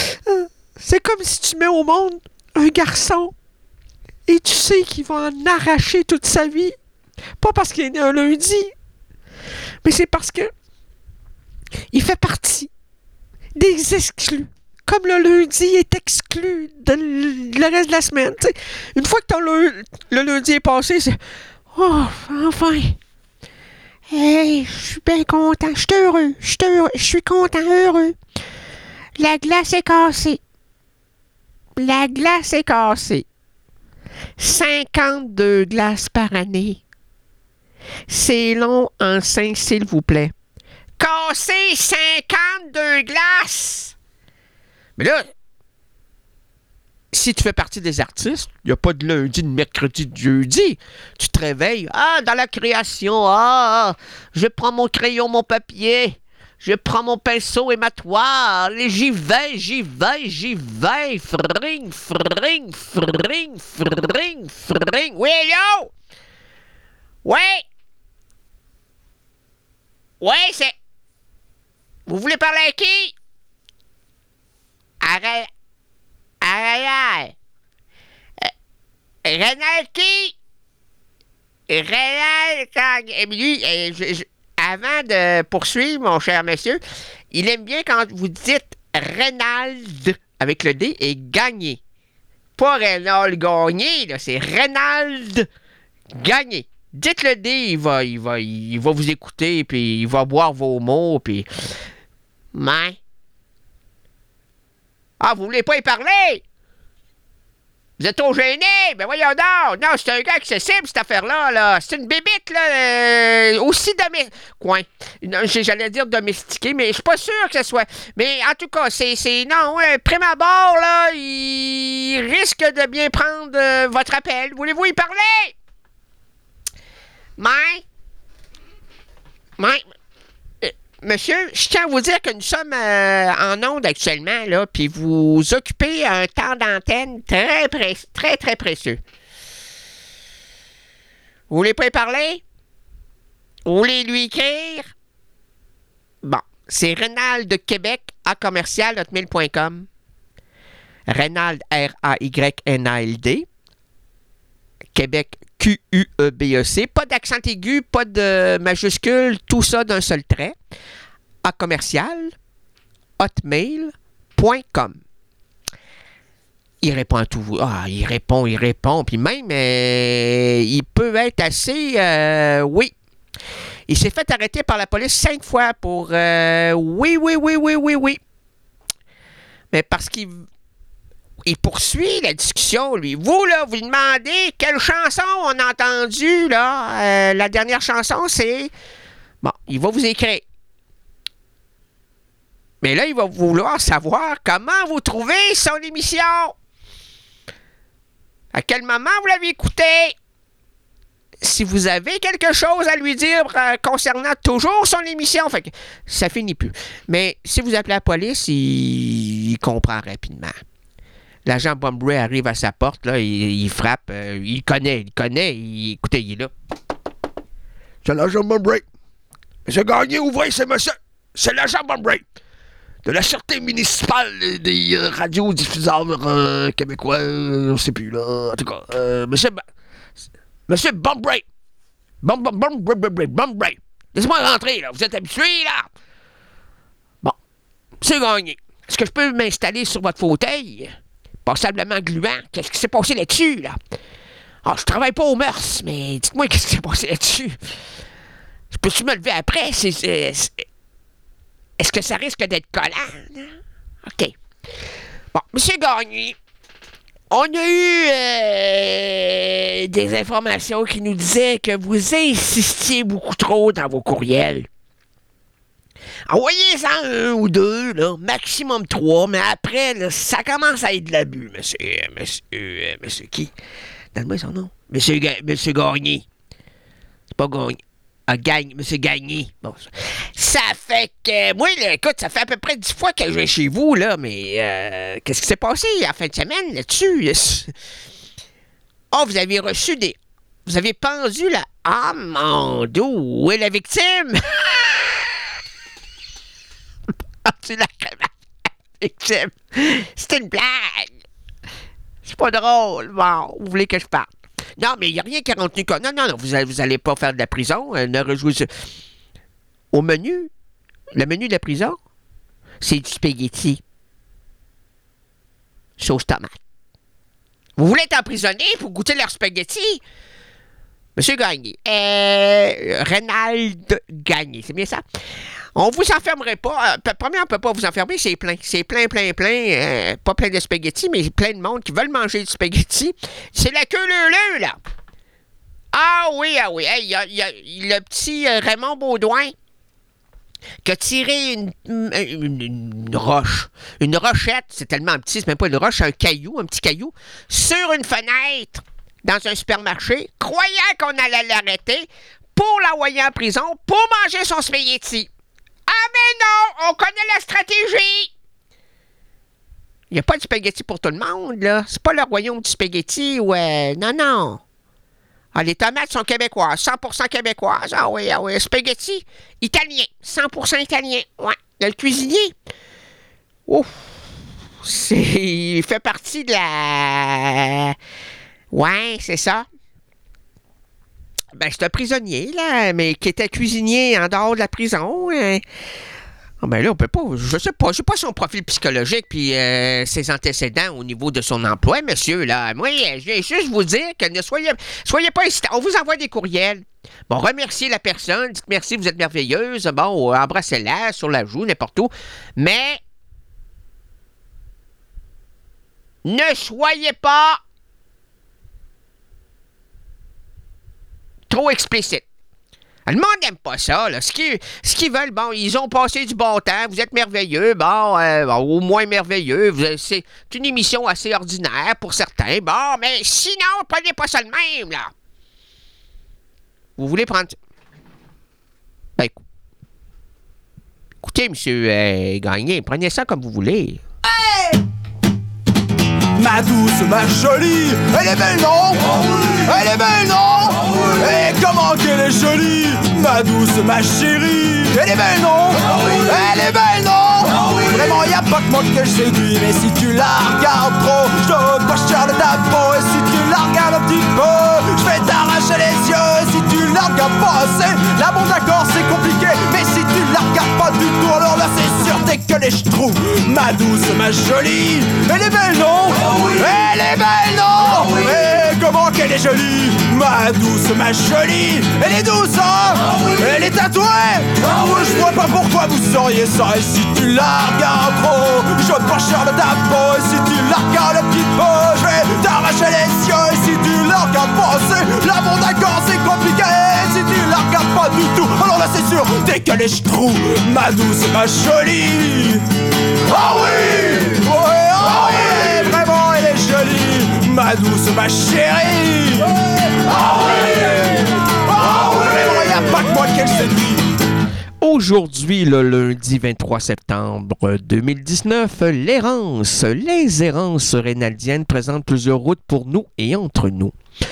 C'est comme si tu mets au monde un garçon et tu sais qu'il va en arracher toute sa vie. Pas parce qu'il est né un lundi, mais c'est parce que il fait partie des exclus. Comme le lundi est exclu de le reste de la semaine. T'sais, une fois que le lundi est passé, c'est « Oh, enfin! Hey, je suis bien content, je suis heureux, je suis content, heureux. La glace est cassée. La glace est cassée. 52 glaces par année. C'est long en sein, s'il vous plaît. Casser 52 glaces! Mais là, si tu fais partie des artistes, il n'y a pas de lundi, de mercredi, de jeudi. Tu te réveilles, dans la création, je prends mon crayon, mon papier, je prends mon pinceau et ma toile, et j'y vais, fring, fring, fring, fring, fring. Oui, allô? Oui? Oui, c'est... Vous voulez parler à qui? Arrête. Rénal qui? Rénal, lui, avant de poursuivre, mon cher monsieur, il aime bien quand vous dites Reynald avec le D et Gagné. Pas Rénal Gagné, là, c'est Reynald Gagné. Dites le D, il va vous écouter, puis il va boire vos mots, puis... Mais... Ah, vous voulez pas y parler? Vous êtes trop gêné? Ben voyons donc! Non, c'est un gars accessible, cette affaire-là, là. C'est une bébite, là, aussi j'allais dire domestiquée, mais je suis pas sûr que ce soit... Mais en tout cas, non, prime abord, là, il risque de bien prendre votre appel. Voulez-vous y parler? Monsieur, je tiens à vous dire que nous sommes en onde actuellement, là, puis vous occupez un temps d'antenne très précieux. Vous voulez pas y parler? Vous voulez lui écrire? Bon, c'est Reynald de Québec à commercial@hotmail.com. Reynald, R-A-Y-N-A-L-D. Québec, Q-U-E-B-E-C. Pas d'accent aigu, pas de majuscule, tout ça d'un seul trait. À commercial, hotmail.com. Il répond à tout. Il répond. Puis même, il peut être assez... oui. Il s'est fait arrêter par la police 5 fois pour... oui. Mais parce qu'il... Il poursuit la discussion, lui. Vous, là, vous demandez quelle chanson on a entendue, là. La dernière chanson, c'est... Bon, il va vous écrire. Mais là, il va vouloir savoir comment vous trouvez son émission. À quel moment vous l'avez écouté? Si vous avez quelque chose à lui dire concernant toujours son émission, fait que ça finit plus. Mais si vous appelez la police, il comprend rapidement. L'agent Bombray arrive à sa porte, là, il frappe, il connaît, écoutez, il est là. C'est l'agent Bombray. Monsieur Gagné, ouvrez, c'est l'agent Bombray. De la Sûreté municipale des radiodiffuseurs québécois, on ne sait plus, là. En tout cas, Monsieur Bombray. Bombray. Laissez-moi rentrer, là. Vous êtes habitué, là. Bon. Monsieur Gagné, est-ce que je peux m'installer sur votre fauteuil? Passablement gluant. Qu'est-ce qui s'est passé là-dessus, là? Je travaille pas aux mœurs, mais dites-moi qu'est-ce qui s'est passé là-dessus. Je peux-tu me lever après? Est-ce que ça risque d'être collant? OK. Bon, Monsieur Gagné, on a eu des informations qui nous disaient que vous insistiez beaucoup trop dans vos courriels. Envoyez-en 1 ou 2, là, maximum 3, mais après, là, ça commence à être de l'abus, monsieur qui? Donne-moi son nom. Monsieur Gagné. C'est pas Gagné. Monsieur Gagné. Bon, ça fait que... Moi, là, écoute, ça fait à peu près 10 fois que je vais chez vous, là, mais qu'est-ce qui s'est passé en fin de semaine là-dessus? Vous avez reçu des... Vous avez pendu la... Ah, mon Dieu! Où est la victime? Tu la victime. C'était une blague. C'est pas drôle. Bon, vous voulez que je parle? Non, mais il n'y a rien qui a retenu compte. Non, vous allez pas faire de la prison. Ne rejouez au menu. Le menu de la prison, c'est du spaghetti. Sauce tomate. Vous voulez être emprisonné pour goûter leur spaghetti? Monsieur Gagné. Reynald Gagné, c'est bien ça? On vous enfermerait pas. Premièrement, on peut pas vous enfermer, c'est plein. C'est plein. Pas plein de spaghettis, mais plein de monde qui veulent manger du spaghetti. C'est la queue leu là. Ah oui. Hey, y a le petit Raymond Baudouin qui a tiré une roche. Une rochette, c'est tellement petit, c'est même pas une roche, c'est un petit caillou, sur une fenêtre dans un supermarché, croyant qu'on allait l'arrêter pour l'envoyer en prison pour manger son spaghetti. Ah mais non, on connaît la stratégie. Il n'y a pas de spaghetti pour tout le monde, là. C'est pas le royaume du spaghetti, ouais. Non. Ah, les tomates sont québécoises, 100% québécoises. Ah oui, spaghetti italien, 100% italien. Ouais, le cuisinier. Ouf, il fait partie de la... Ouais, c'est ça. Ben, c'est un prisonnier, là, mais qui était cuisinier en dehors de la prison. Ah ben là, on peut pas, je sais pas son profil psychologique puis ses antécédents au niveau de son emploi, monsieur, là. Moi, je vais juste vous dire que ne soyez pas hésitant. On vous envoie des courriels. Bon, remerciez la personne, dites merci, vous êtes merveilleuse. Bon, embrassez-la sur la joue, n'importe où. Mais ne soyez pas trop explicite. Le monde n'aime pas ça, là. Ce qu'ils veulent, bon, ils ont passé du bon temps, vous êtes merveilleux, bon, au moins merveilleux, c'est une émission assez ordinaire pour certains, bon, mais sinon, prenez pas ça de même, là. Vous voulez prendre... Ben, écoutez, monsieur Gagné, prenez ça comme vous voulez. Hey! Ma douce, ma jolie, elle est belle, non? Elle est belle, non? Et comment qu'elle est jolie, ma douce, ma chérie. Elle est belle, non? Elle est belle, non? Vraiment, y'a pas que moi que je séduis. Mais si tu la regardes trop, je donne pas cher de ta peau. Et si tu la regardes un petit peu, je vais t'arracher les yeux. Et si tu la regardes pas assez, là bon d'accord c'est compliqué. Mais si tu la regardes pas du tout, alors là c'est sûr t'es que les schtroues. Ma douce, ma jolie, elle est belle, non? Elle est belle, non? Et comment qu'elle est jolie, ma douce, ma jolie. Elle est douce, hein? Elle est tatouée. Je vois pas pourquoi vous sauriez ça. Et si tu la regardes trop, je donne pas cher de ta peau. Et si tu la regardes un petit peu, je vais t'arracher les yeux. Et si tu la regardes pas assez, là bon d'accord c'est compliqué. Et si tu la regardes pas du tout, alors là c'est sûr t'es que les schtroues. Ma douce, ma jolie. Ah oui! Ouais, ah oui! Vraiment elle est jolie, ma douce, ma chérie. Ah oui! Ah oui! Y'a pas que moi qu'elle séduit. Aujourd'hui, le lundi 23 septembre 2019, les errances rénaldiennes présentent plusieurs routes pour nous et entre nous.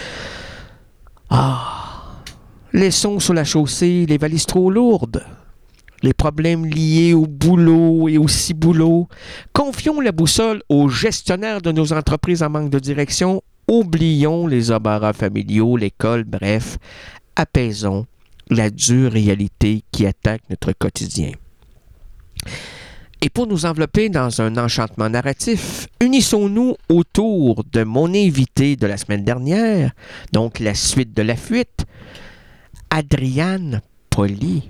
Les sons sur la chaussée, les valises trop lourdes, les problèmes liés au boulot et au ciboulot. Confions la boussole aux gestionnaires de nos entreprises en manque de direction. Oublions les embarras familiaux, l'école, bref, apaisons la dure réalité qui attaque notre quotidien. Et pour nous envelopper dans un enchantement narratif, unissons-nous autour de mon invité de la semaine dernière, donc la suite de la fuite, Adriane Poli.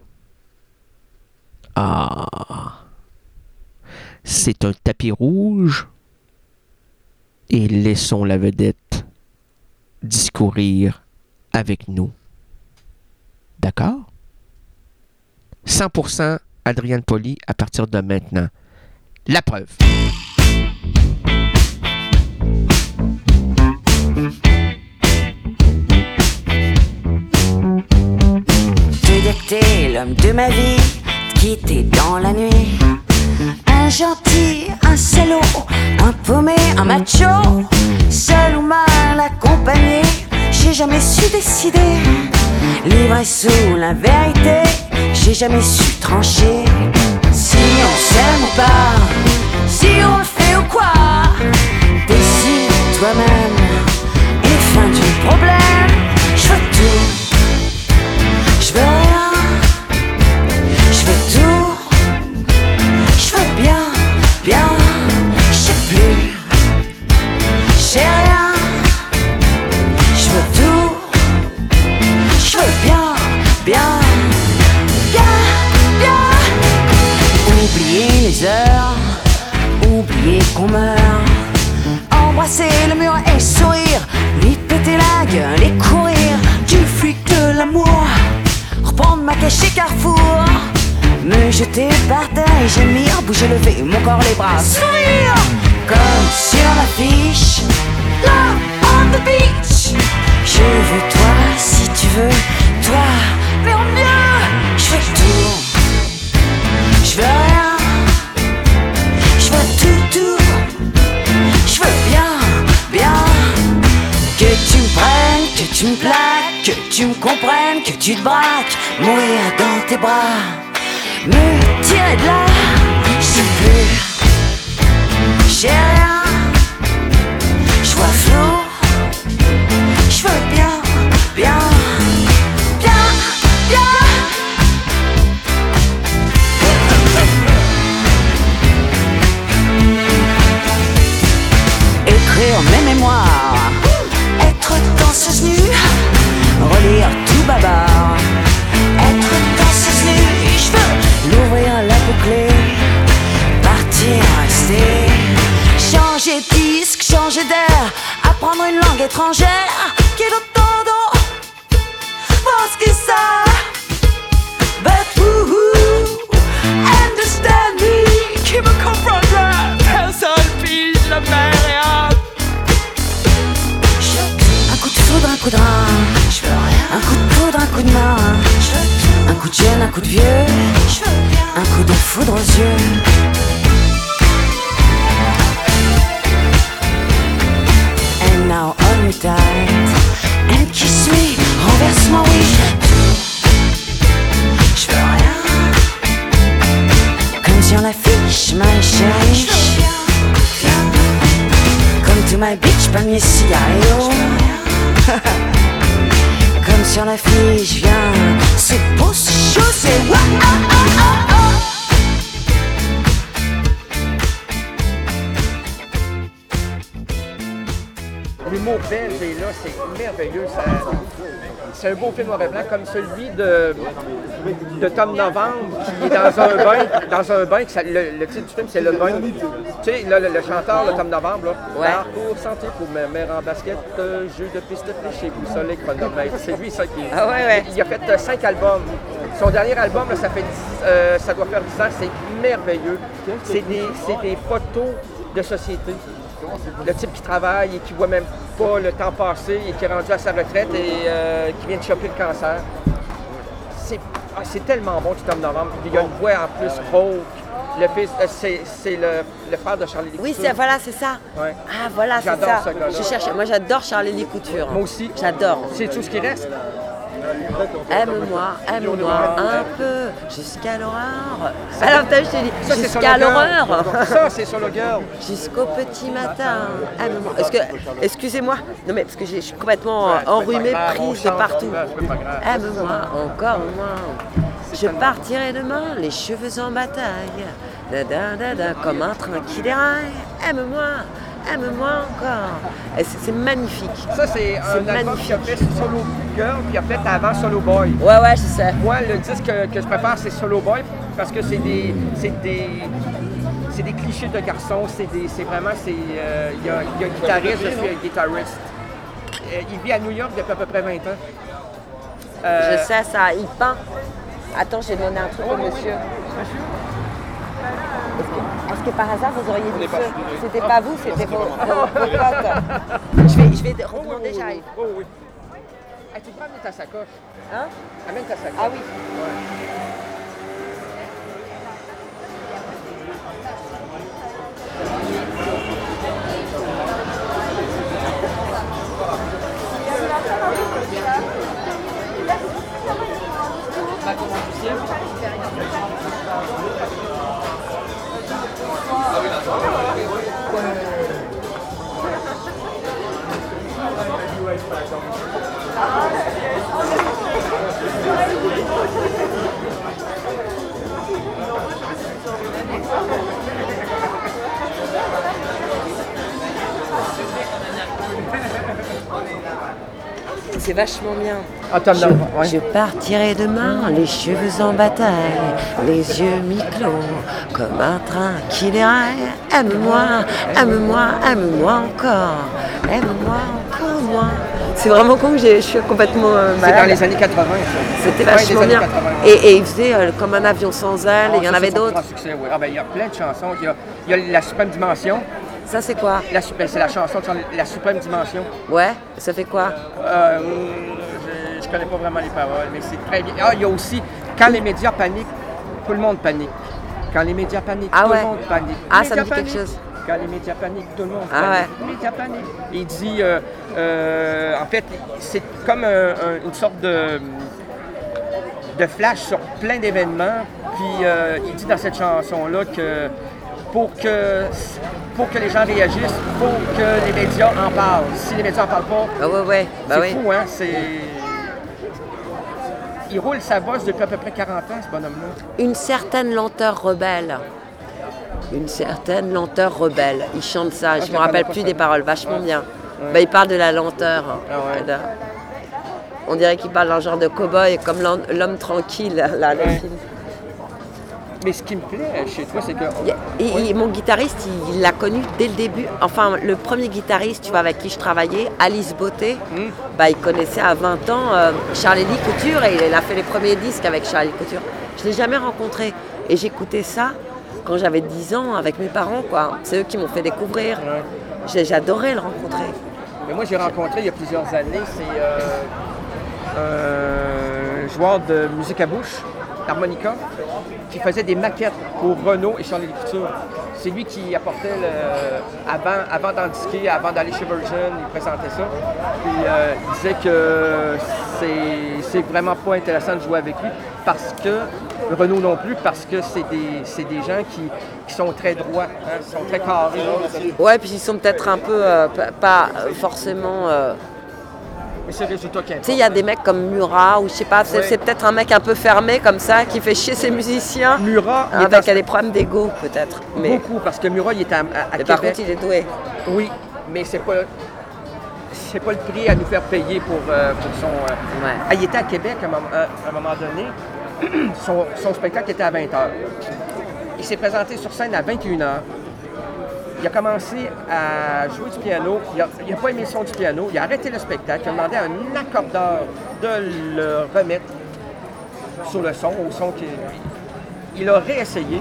C'est un tapis rouge et laissons la vedette discourir avec nous. D'accord? 100% Adriane Poli à partir de maintenant. La preuve. Tu étais l'homme de ma vie, quitté dans la nuit. Un gentil, un salaud, un paumé, un macho. Seul ou mal accompagné, j'ai jamais su décider. Livré sous la vérité, j'ai jamais su trancher. Si on s'aime ou pas, Si on le fait ou quoi? Décide toi-même. Et fin du problème. Je veux tout. Je veux rien. Je veux tout. Je veux bien, bien. Je sais plus. J'ai rien. Je veux tout. Je veux bien, bien. Bien, bien. Oublier les heures. Oublier qu'on meurt. Embrasser le mur et sourire. Lui péter la gueule et courir. Du fric de l'amour. Reprendre ma cache chez Carrefour. Me jeter par terre et gémir. Bouger, lever mon corps, les bras. Sourire comme sur l'affiche. Love on the beach. Je veux toi si tu veux. Toi, mais en mieux. Je veux tout. Je veux rien. Je veux tout. Je veux bien, bien. Que tu me prennes, que tu me plaques, que tu me comprennes, que tu te braques. Mourir dans tes bras, me tirer de là. Je sais plus, j'ai rien. Je vois flou. Je veux bien, bien, bien, bien. Écrire mes mémoires, être danseuse nue, relire tout bavard, être danseuse nue. Je veux l'ouvrir, la boucler, partir, rester, changer de disque, changer d'air, apprendre une langue étrangère, quiero todo, parce que ça. But woohoo, understand me, qui me comprendra, personne pige la mer et un coup de foudre, un coup de rein. Je veux rien. Un coup de poudre, un coup de main. Je veux tout. Un coup de jeune, un coup de vieux. Je veux bien. Un coup de foudre aux yeux. And now hold me tight and kiss me. Renverse-moi, oui. Je veux rien. Comme sur l'affiche, ma chérie. Je veux bien. Come to my beach, palmier cigario. Comme sur l'affiche, viens, c'est beau, c'est chaud, c'est wa ah ah ah ah. L'humour belge est là, c'est merveilleux. C'est un beau film noir et blanc comme celui de Tom Novembre qui est dans un bain. Le titre du film, c'est Le Bain. Tu sais, là, le chanteur, le Tom Novembre, là, Ouais. Parcours santé pour mère en basket, jeu de piste fléchée, soleil chronomètre. C'est lui, ça, qui est. Ah ouais. Il a fait 5 albums. Son dernier album, là, ça doit faire 10 ans, c'est merveilleux. C'est des photos de société. Le type qui travaille et qui voit même pas le temps passer et qui est rendu à sa retraite et qui vient de choper le cancer. C'est tellement bon, Tom Novembre. Il y a une voix en plus rauque. Le fils, c'est le frère de Charlie Couture. Oui, voilà, c'est ça. Ouais. Ah, voilà, c'est ça. J'adore ce gars-là. Moi, j'adore Charlie Couture. Moi aussi. J'adore. C'est tout ce qui reste. Aime-moi un peu jusqu'à l'horreur. Alors, je t'ai dit, Ça, c'est jusqu'à Solo Girl. l'horreur. Ça, c'est Solo Girl. Jusqu'au petit matin. Aime-moi. Excusez-moi, non mais parce que je suis complètement Ouais, c'est pas enrhumée, grave, on prise de change, partout. c'est pas grave. Aime-moi encore moins. Je partirai demain, les cheveux en bataille. Da, da, da, da, comme un train qui déraille. Aime-moi encore. Et c'est magnifique. Ça, c'est un album magnifique. qui a fait Solo Girl puis a fait avant Solo Boy. Ouais, je sais. Moi, le disque que je préfère, c'est Solo Boy parce que c'est des clichés de garçons. Il y a un guitariste, je suis un guitariste. Il vit à New York depuis à peu près 20 ans. Je sais ça, il peint. Attends, j'ai donné un truc au monsieur. Est-ce que par hasard vous auriez vu ça? C'était pas vous, c'était vos potes. Je vais redemander, j'arrive. Oh oui. Hey, tu peux amener ta sacoche? Hein? Amène ta sacoche. Ah oui. c'est vachement bien. Ah, t'as Je, ouais. je partirai demain, les cheveux en bataille, les yeux mi-clos, comme un train qui déraille. Aime-moi, aime-moi, aime-moi encore, aime-moi encore moins. C'est vraiment con que je suis complètement C'est malade. dans les années 80, ça. C'était Ouais, vachement des années bien. 80. Et il faisait comme un avion sans ailes, et il y en Ça, avait c'est son d'autres. grand succès, oui. Ah, ben, il y a plein de chansons. Il y a La Suprême Dimension. Ça, c'est quoi? C'est la chanson sur La Suprême Dimension. Ouais, ça fait quoi? Je connais pas vraiment les paroles, mais c'est très bien. Ah, il y a aussi Quand les médias paniquent, tout le monde panique. Quand les médias paniquent, Ah tout ouais. le monde panique. Ah, Les ça me médias dit quelque paniquent. chose. Quand les médias paniquent, tout le monde Ah panique. Les médias paniquent. Il dit, en fait, c'est comme une sorte de flash sur plein d'événements. Puis il dit dans cette chanson-là que pour que les gens réagissent, il faut que les médias en parlent. Si les médias en parlent pas, Ah ouais, bah c'est oui. fou, hein? Il roule sa bosse depuis à peu près 40 ans, ce bonhomme-là. Une certaine lenteur rebelle. Une certaine lenteur rebelle. Il chante ça, je je me rappelle connais pas plus ça. des paroles, vachement Ouais. bien. Ouais. Bah, il parle de la lenteur. Ah ouais. Là. On dirait qu'il parle d'un genre de cow-boy comme l'homme tranquille, là, le Ouais. film. Mais ce qui me plaît chez toi, c'est que... Mon guitariste, il l'a connu dès le début. Enfin, le premier guitariste, tu vois, avec qui je travaillais, Alice Beauté, bah, il connaissait à 20 ans Charlie Couture et il a fait les premiers disques avec Charlie Couture. Je ne l'ai jamais rencontré. Et j'écoutais ça quand j'avais 10 ans avec mes parents, quoi. C'est eux qui m'ont fait découvrir. Ouais. J'adorais le rencontrer. Mais moi, j'ai rencontré il y a plusieurs années, c'est un joueur de musique à bouche, d'harmonica, qui faisait des maquettes pour Renault et Charlie Couture. C'est lui qui apportait avant d'en avant d'aller chez Virgin, il présentait ça. Puis il disait que c'est vraiment pas intéressant de jouer avec lui parce que Renault non plus, parce que c'est des gens qui sont très droits, hein, qui sont très carrés. Ouais, puis ils sont peut-être un peu pas forcément. Mais c'est le résultat qui Tu sais, il y a des mecs comme Murat, ou je sais pas, c'est Ouais. c'est peut-être un mec un peu fermé comme ça, qui fait chier ses musiciens. Murat, il est Avec des problèmes d'ego, peut-être. Mais, beaucoup, parce que Murat, il était à mais Québec. par contre, il est doué. Oui, mais c'est pas le prix à nous faire payer pour son... Ouais. Ah, il était à Québec à un moment donné. Son spectacle était à 20h. Il s'est présenté sur scène à 21h. Il a commencé à jouer du piano. Il n'a pas aimé le son du piano. Il a arrêté le spectacle. Il a demandé à un accordeur de le remettre sur le son, au son qu'il... Il a réessayé.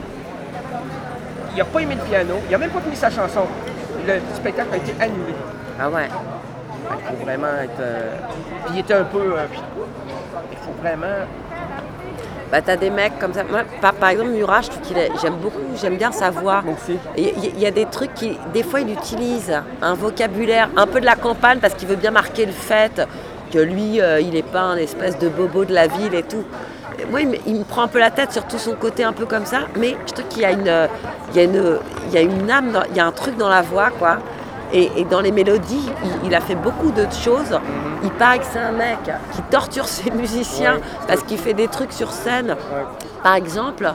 Il n'a pas aimé le piano. Il n'a même pas fini sa chanson. Le spectacle a été annulé. Ah ouais. Il faut vraiment être... Puis il était un peu... il faut vraiment... Bah, t'as des mecs comme ça. Moi, par exemple, Murat, je trouve j'aime bien sa voix. Moi aussi. Il y a des trucs des fois, il utilise un vocabulaire un peu de la campagne parce qu'il veut bien marquer le fait que lui, il n'est pas un espèce de bobo de la ville et tout. Et moi, il me prend un peu la tête sur tout son côté un peu comme ça, mais je trouve qu'il y a une âme, il y a un truc dans la voix, quoi. Et dans les mélodies, il a fait beaucoup de choses. Il paraît que c'est un mec qui torture ses musiciens parce qu'il fait des trucs sur scène. Ouais. Par exemple,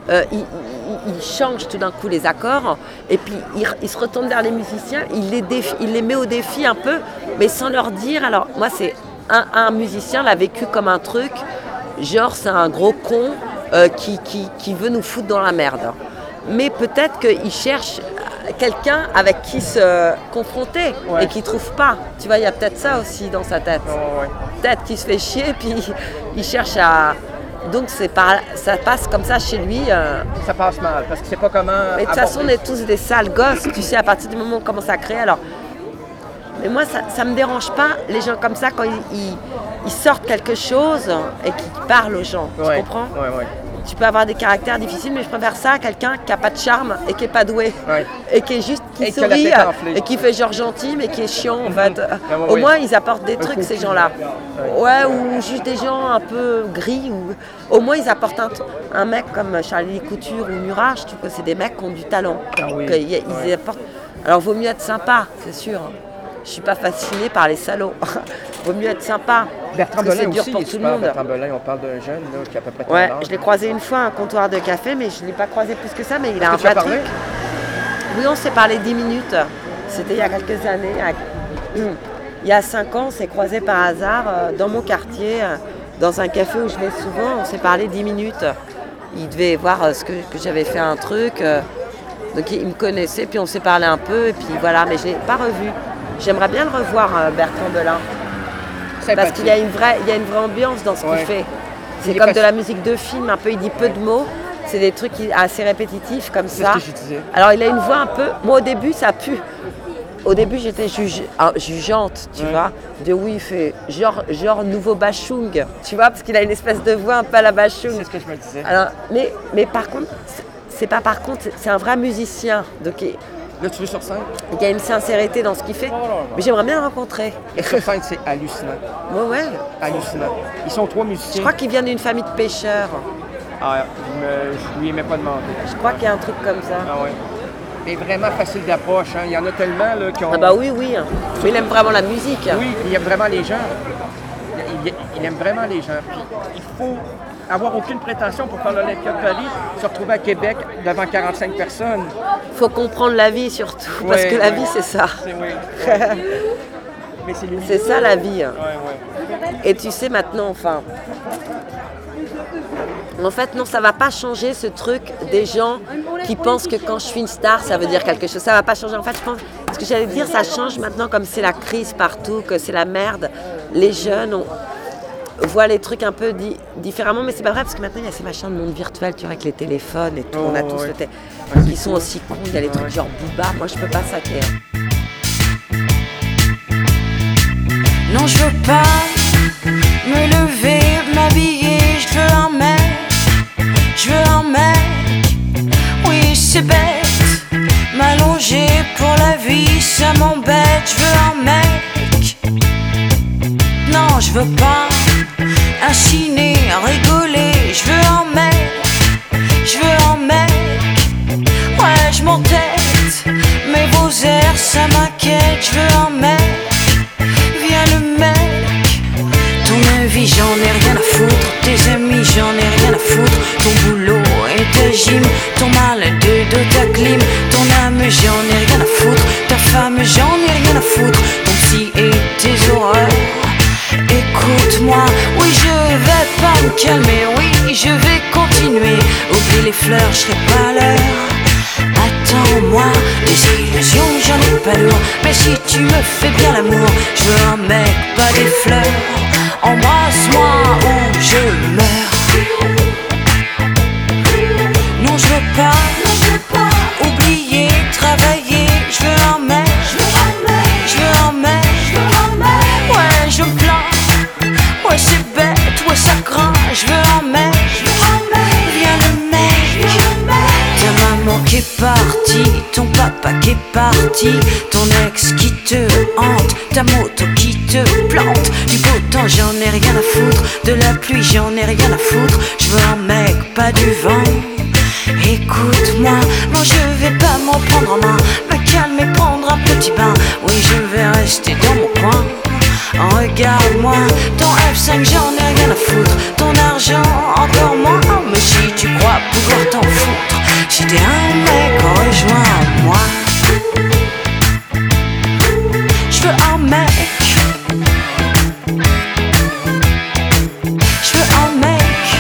il change tout d'un coup les accords et puis il se retourne vers les musiciens, il les met au défi un peu, mais sans leur dire. Alors moi, c'est un musicien l'a vécu comme un truc, genre c'est un gros con qui veut nous foutre dans la merde. Mais peut-être qu'il cherche quelqu'un avec qui se confronter et qui trouve pas. Tu vois, il y a peut-être ça aussi dans sa tête. Ouais. Peut-être qu'il se fait chier puis il cherche à... Donc ça passe comme ça chez lui. Ça passe mal, parce que c'est pas comment... Mais de toute façon, on est tous des sales gosses, tu sais, à partir du moment où on commence à créer. Alors... Mais moi, ça me dérange pas, les gens comme ça, quand ils sortent quelque chose et qu'ils parlent aux gens. Tu comprends? Ouais. Tu peux avoir des caractères difficiles, mais je préfère ça à quelqu'un qui n'a pas de charme et qui n'est pas doué. Ouais. Et qui est juste, qui Et qui a la sourit tête enflée. et qui fait genre gentil, mais qui est chiant en fait. ouais, Au ouais. moins, ils apportent des trucs, ces gens-là. Ouais, ou juste des gens un peu gris. Au moins, ils apportent un mec comme Charlie Couture ou Murat. Je trouve que c'est des mecs qui ont du talent. Ah oui. Ils apportent... Alors, vaut mieux être sympa, c'est sûr. Je suis pas fascinée par les salauds. Vaut mieux être sympa. Bertrand parce que c'est Belin dur aussi, pour il est tout le super, monde. Bertrand Belin, on parle d'un jeune là, qui a à peu près ton Ouais, âge. je l'ai croisé une fois à un comptoir de café, mais je ne l'ai pas croisé plus que ça, mais il a un Tu as vrai parlé? truc. Oui, on s'est parlé 10 minutes. C'était il y a quelques années. il y a 5 ans, on s'est croisés par hasard dans mon quartier, dans un café où je vais souvent. On s'est parlé 10 minutes. Il devait voir que j'avais fait un truc. Donc il me connaissait, puis on s'est parlé un peu, et puis voilà, mais je ne l'ai pas revu. J'aimerais bien le revoir, Bertrand Belin. Parce qu'il y a une vraie ambiance dans ce qu'il fait. C'est comme de la musique de film, un peu, il dit peu de mots. C'est des trucs assez répétitifs comme ça. C'est ce que je disais. Alors il a une voix un peu... Moi au début, ça pue. Au début, j'étais jugeante, tu vois. De oui, il fait genre nouveau Bachung, tu vois, parce qu'il a une espèce de voix un peu à la Bachung. C'est ce que je me disais. Alors, mais par contre, c'est un vrai musicien. Donc, Là, tu veux sur scène? il y a une sincérité dans ce qu'il fait. Mais j'aimerais bien le rencontrer. Et sur scène, c'est hallucinant. Ouais. Hallucinant. Ils sont 3 musiciens. Je crois qu'il vient d'une famille de pêcheurs. Ah, je lui ai même pas demandé. Je crois qu'il y a un truc comme ça. Ah ouais. Et vraiment facile d'approche. Hein. Il y en a tellement là, qui ont... Ah bah oui. Mais il aime vraiment la musique. Oui, il aime vraiment les gens. Il aime vraiment les gens. Puis il faut avoir aucune prétention pour faire l'Olympia de Paris, se retrouver à Québec devant 45 personnes. Il faut comprendre la vie surtout, parce que la vie c'est ça. Mais c'est c'est ça la vie. Ouais. Et tu sais maintenant, en fait, non, ça va pas changer ce truc des gens qui pensent que quand je suis une star, ça veut dire quelque chose. Ça va pas changer. En fait, je pense, ce que j'allais dire, ça change maintenant comme c'est la crise partout, que c'est la merde. Les jeunes voient les trucs un peu différemment, mais c'est pas vrai parce que maintenant il y a ces machins de monde virtuel, tu vois, avec les téléphones et tout. On a tous qui sont aussi cons. Il y a les trucs genre Booba. Moi, je peux pas saquer. Non, je veux pas me lever, m'habiller, je veux un mec. Je veux un mec, oui c'est bête. M'allonger pour la vie, ça m'embête. Je veux un mec. Non, je veux pas un ciné, rigoler. Je veux un mec. Je veux un mec. Ouais, je m'entête, mais vos airs ça m'inquiète. Je veux un mec. Viens le mec. Ton avis j'en ai rien à foutre. Tes amis j'en ai rien à foutre. Ton boulot et ta gym. Ton mal de dos, ta clim. Ton âme j'en ai rien à foutre. Ta femme j'en ai rien à foutre. Ton psy et tes horreurs. Écoute-moi, oui je vais pas me calmer. Oui je vais continuer. Oublie les fleurs, je serai pas l'heure. Attends-moi, des illusions j'en ai pas lourd. Mais si tu me fais bien l'amour, je veux un mec, pas des fleurs. Embrasse-moi ou je meurs. Non je veux pas oublier, travailler. Je veux un mec. Je veux un mec. Ouais je me plains. Ouais c'est bête, ouais ça craint. Je veux un mec. Viens le mec. Ta maman qui est partie, ton papa qui est parti, ton ex qui te hante, ta moto qui te plante. Du beau temps j'en ai rien à foutre, de la pluie j'en ai rien à foutre. Je veux un mec, pas du vent. Écoute-moi, non je vais pas m'en prendre en main, me calmer, prendre un petit bain. Oui je vais rester dans mon coin. Regarde-moi, ton F5 j'en ai rien à foutre. Ton argent encore moins. Mais si tu crois pouvoir t'en foutre, si t'es un mec, rejoins-moi. Je veux un mec. Je veux un mec.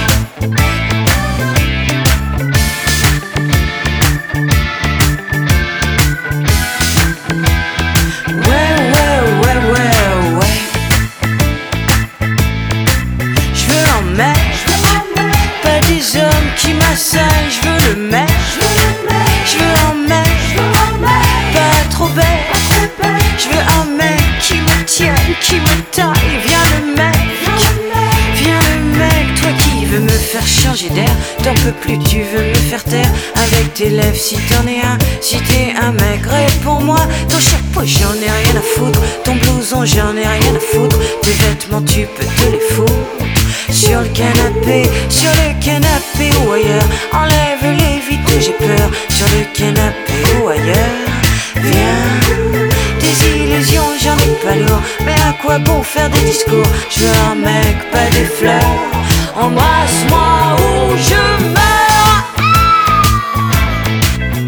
Qui m'assage, je veux le mec. Je veux un mec, pas trop bête. Je veux un mec qui me tienne, qui me taille. Viens le mec, viens le mec. Toi qui veux me faire changer d'air, t'en peux plus, tu veux me faire taire. Avec tes lèvres si t'en es un, si t'es un mec, réponds-moi. Ton chapeau j'en ai rien à foutre, ton blouson j'en ai rien à foutre. Tes vêtements tu peux te les foutre. Sur le canapé ou ailleurs. Enlève-les vite, j'ai peur. Sur le canapé ou ailleurs. Viens, des illusions, j'en ai pas lourd. Mais à quoi bon faire des discours? Je veux un mec, pas des fleurs. Embrasse-moi ou je meurs.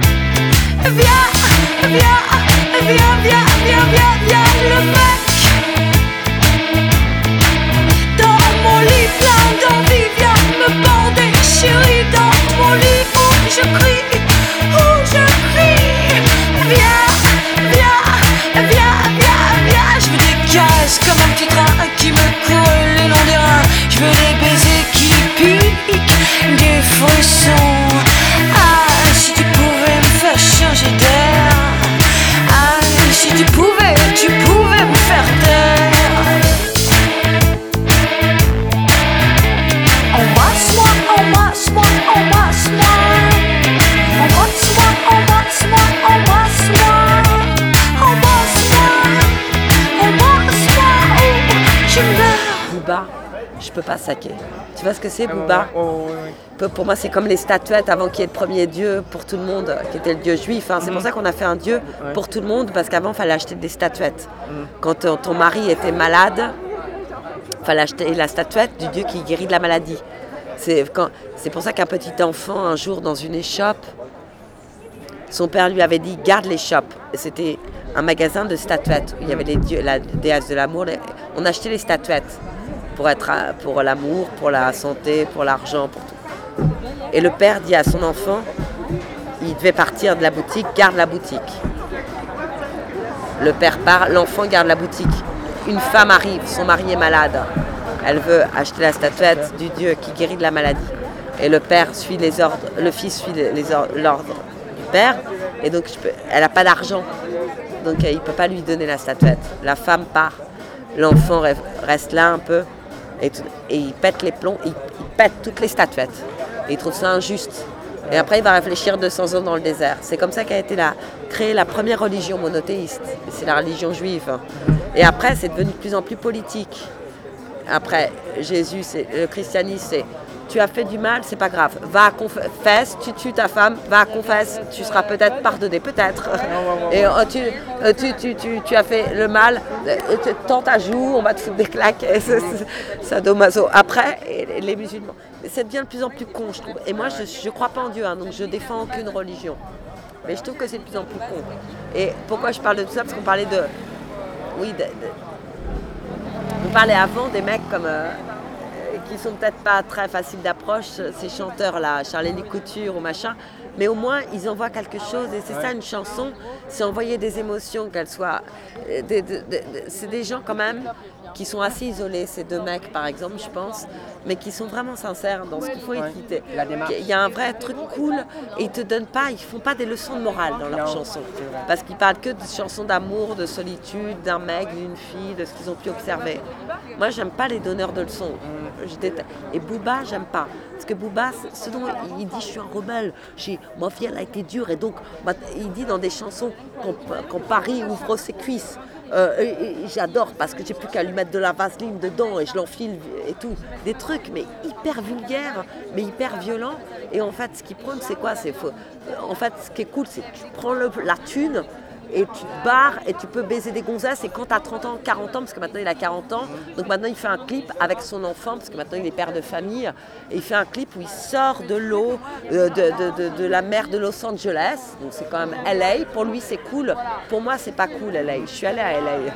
Viens, viens, viens, viens, viens, viens, viens, le mec. Booba, je peux pas saquer. Tu vois ce que c'est, Booba? Pour moi, c'est comme les statuettes avant qu'il y ait le premier dieu pour tout le monde, qui était le dieu juif. C'est pour ça qu'on a fait un dieu pour tout le monde, parce qu'avant, il fallait acheter des statuettes. Quand ton mari était malade, il fallait acheter la statuette du dieu qui guérit de la maladie. C'est pour ça qu'un petit enfant, un jour, dans une échoppe, son père lui avait dit « garde l'échoppe ». C'était un magasin de statuettes où il y avait les dieux, la déesse de l'amour. On achetait les statuettes pour l'amour, pour la santé, pour l'argent, pour tout. Et le père dit à son enfant, il devait partir de la boutique, garde la boutique. Le père part, l'enfant garde la boutique. Une femme arrive, son mari est malade. Elle veut acheter la statuette du dieu qui guérit de la maladie. Et le père suit les ordres, le fils suit l'ordre du père. Et donc elle n'a pas d'argent. Donc il ne peut pas lui donner la statuette. La femme part. L'enfant reste là un peu. Et il pète les plombs, il pète toutes les statuettes. Et il trouve ça injuste. Et après, il va réfléchir 200 ans dans le désert. C'est comme ça qu'a été créée la première religion monothéiste. C'est la religion juive. Et après, c'est devenu de plus en plus politique. Après, Jésus, le christianisme, c'est tu as fait du mal, c'est pas grave. Va à confesse, tu tues ta femme, va à confesse, tu seras peut-être pardonné, peut-être. Et tu as fait le mal, tends ta joue, on va te foutre des claques. Sadomaso. Après, les musulmans. Ça devient de plus en plus con, je trouve. Et moi, je crois pas en Dieu, donc je défends aucune religion. Mais je trouve que c'est de plus en plus con. Et pourquoi je parle de tout ça? Parce qu'on parlait de... Oui, on parlait avant des mecs comme... qui sont peut-être pas très faciles d'approche, ces chanteurs-là, Charlie Couture ou machin, mais au moins ils envoient quelque chose, et c'est ça une chanson, c'est envoyer des émotions, qu'elles soient... c'est des gens quand même qui sont assez isolés, ces deux mecs par exemple, je pense, mais qui sont vraiment sincères dans ce qu'il faut. Il y a un vrai truc cool, et ils te donnent pas, ils font pas des leçons de morale dans leurs chansons, parce qu'ils parlent que de chansons d'amour, de solitude, d'un mec, d'une fille, de ce qu'ils ont pu observer. Moi, j'aime pas les donneurs de leçons. Je déteste. Et Booba, j'aime pas. Parce que Booba, ce dont il dit, je suis un rebelle, ma vie elle a été dure, et donc il dit dans des chansons quand Paris ouvre ses cuisses. Et j'adore parce que j'ai plus qu'à lui mettre de la vaseline dedans et je l'enfile et tout. Des trucs mais hyper vulgaires, mais hyper violents. Et en fait, ce qu'il prône, c'est quoi? En fait, ce qui est cool, c'est que tu prends la thune et tu te barres et tu peux baiser des gonzesses. Et quand tu as 30 ans, 40 ans, parce que maintenant il a 40 ans, donc maintenant il fait un clip avec son enfant, parce que maintenant il est père de famille, et il fait un clip où il sort de l'eau, de la mer de Los Angeles, donc c'est quand même LA. Pour lui c'est cool, pour moi c'est pas cool LA. Je suis allée à LA.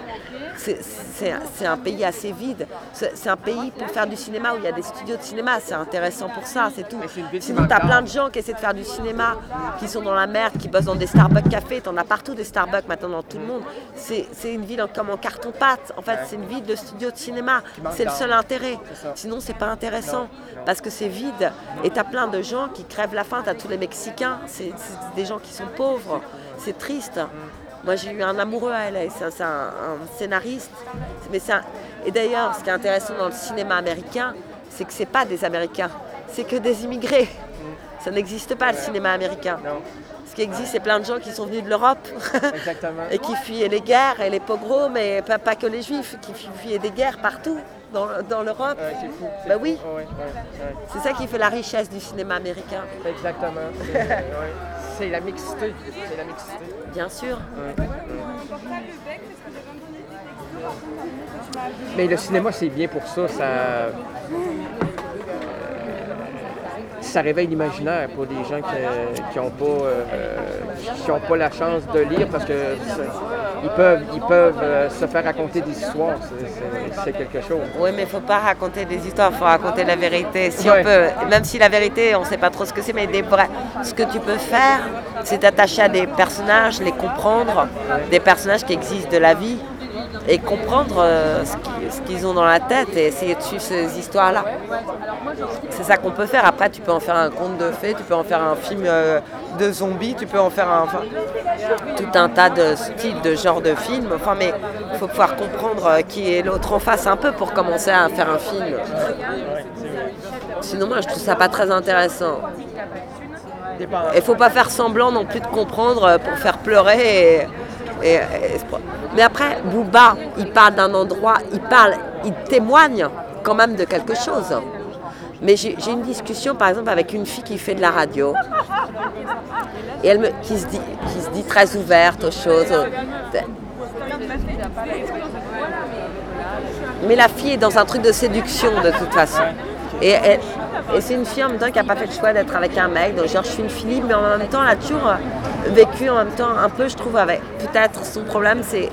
C'est un pays assez vide. C'est un pays pour faire du cinéma où il y a des studios de cinéma. C'est intéressant pour ça, c'est tout. Sinon, tu as plein de gens qui essaient de faire du cinéma, qui sont dans la merde, qui bossent dans des Starbucks cafés. Tu en as partout des Starbucks maintenant dans tout le monde. C'est une ville comme en carton-pâte. En fait, c'est une ville de studios de cinéma. C'est le seul intérêt. Sinon, c'est pas intéressant parce que c'est vide. Et tu as plein de gens qui crèvent la faim. Tu as tous les Mexicains. C'est des gens qui sont pauvres. C'est triste. Moi, j'ai eu un amoureux à LA, c'est un scénariste. Et d'ailleurs, ce qui est intéressant dans le cinéma américain, c'est que ce n'est pas des Américains, c'est que des immigrés. Ça n'existe pas, le cinéma américain. Ce qui existe, c'est plein de gens qui sont venus de l'Europe et qui fuyaient les guerres et les pogroms, mais pas que les Juifs, qui fuyaient des guerres partout dans l'Europe. C'est fou. Ben oui. Ouais. C'est ça qui fait la richesse du cinéma américain. Exactement. C'est la mixité. Bien sûr. Mais le cinéma, c'est bien pour ça. Ça réveille l'imaginaire pour des gens qui n'ont pas la chance de lire, parce que ils peuvent se faire raconter des histoires. C'est quelque chose. Oui, mais il ne faut pas raconter des histoires, il faut raconter la vérité. Si on peut, même si la vérité, on ne sait pas trop ce que c'est, mais ce que tu peux faire, c'est t'attacher à des personnages, les comprendre, des personnages qui existent de la vie, et comprendre ce qu'ils ont dans la tête et essayer de suivre ces histoires-là. C'est ça qu'on peut faire. Après, tu peux en faire un conte de fées, tu peux en faire un film de zombies, tu peux en faire tout un tas de styles, de genres de films. Mais il faut pouvoir comprendre qui est l'autre en face un peu pour commencer à faire un film. Sinon, moi, je trouve ça pas très intéressant. Il faut pas faire semblant non plus de comprendre pour faire pleurer. Mais après, Booba, il parle d'un endroit, il témoigne. quand même de quelque chose. Mais j'ai une discussion, par exemple, avec une fille qui fait de la radio. Et qui se dit très ouverte aux choses. Mais la fille est dans un truc de séduction, de toute façon. Et c'est une fille en même temps qui n'a pas fait le choix d'être avec un mec. Donc genre je suis une fille libre, mais en même temps elle a toujours vécu en même temps un peu, je trouve, avec peut-être son problème c'est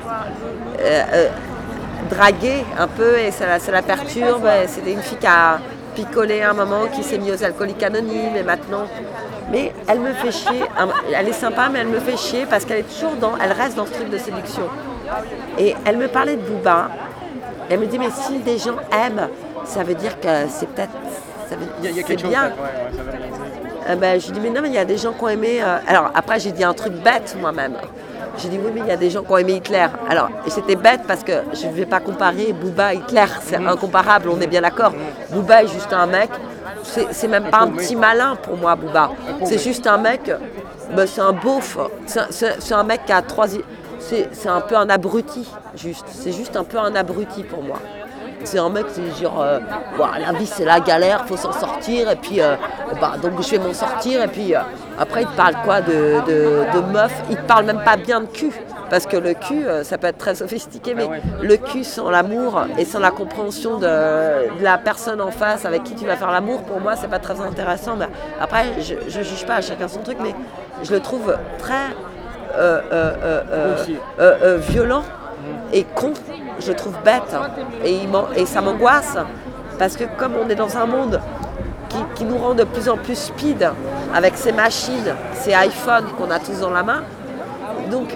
draguer un peu et ça la perturbe. C'était une fille qui a picolé à un moment, qui s'est mise aux alcooliques anonymes et maintenant. Mais elle me fait chier. Elle est sympa, mais elle me fait chier parce qu'elle est toujours elle reste dans ce truc de séduction. Et elle me parlait de Booba. Elle me dit mais si des gens aiment, ça veut dire que c'est peut-être. Il y a quelque chose bien. Ça veut rien dire. Je lui dis mais non mais il y a des gens qui ont aimé. Alors après j'ai dit un truc bête moi-même. J'ai dit oui mais il y a des gens qui ont aimé Hitler. Alors et c'était bête parce que je ne vais pas comparer Booba et Hitler, c'est incomparable, on est bien d'accord. Booba est juste un mec. C'est même pas un petit malin pour moi Booba. C'est juste un mec. C'est un beauf. C'est un mec qui a 3. C'est un peu un abruti juste. C'est juste un peu un abruti pour moi. C'est un mec, c'est genre, la vie c'est la galère, faut s'en sortir, et puis donc je vais m'en sortir, et puis après il te parle quoi de meuf, il te parle même pas bien de cul, parce que le cul ça peut être très sophistiqué, mais le cul sans l'amour et sans la compréhension de la personne en face avec qui tu vas faire l'amour, pour moi c'est pas très intéressant. Mais après je juge pas, chacun son truc, mais je le trouve très violent et con. Je trouve bête et ça m'angoisse parce que comme on est dans un monde qui nous rend de plus en plus speed avec ces machines, ces iPhones qu'on a tous dans la main, donc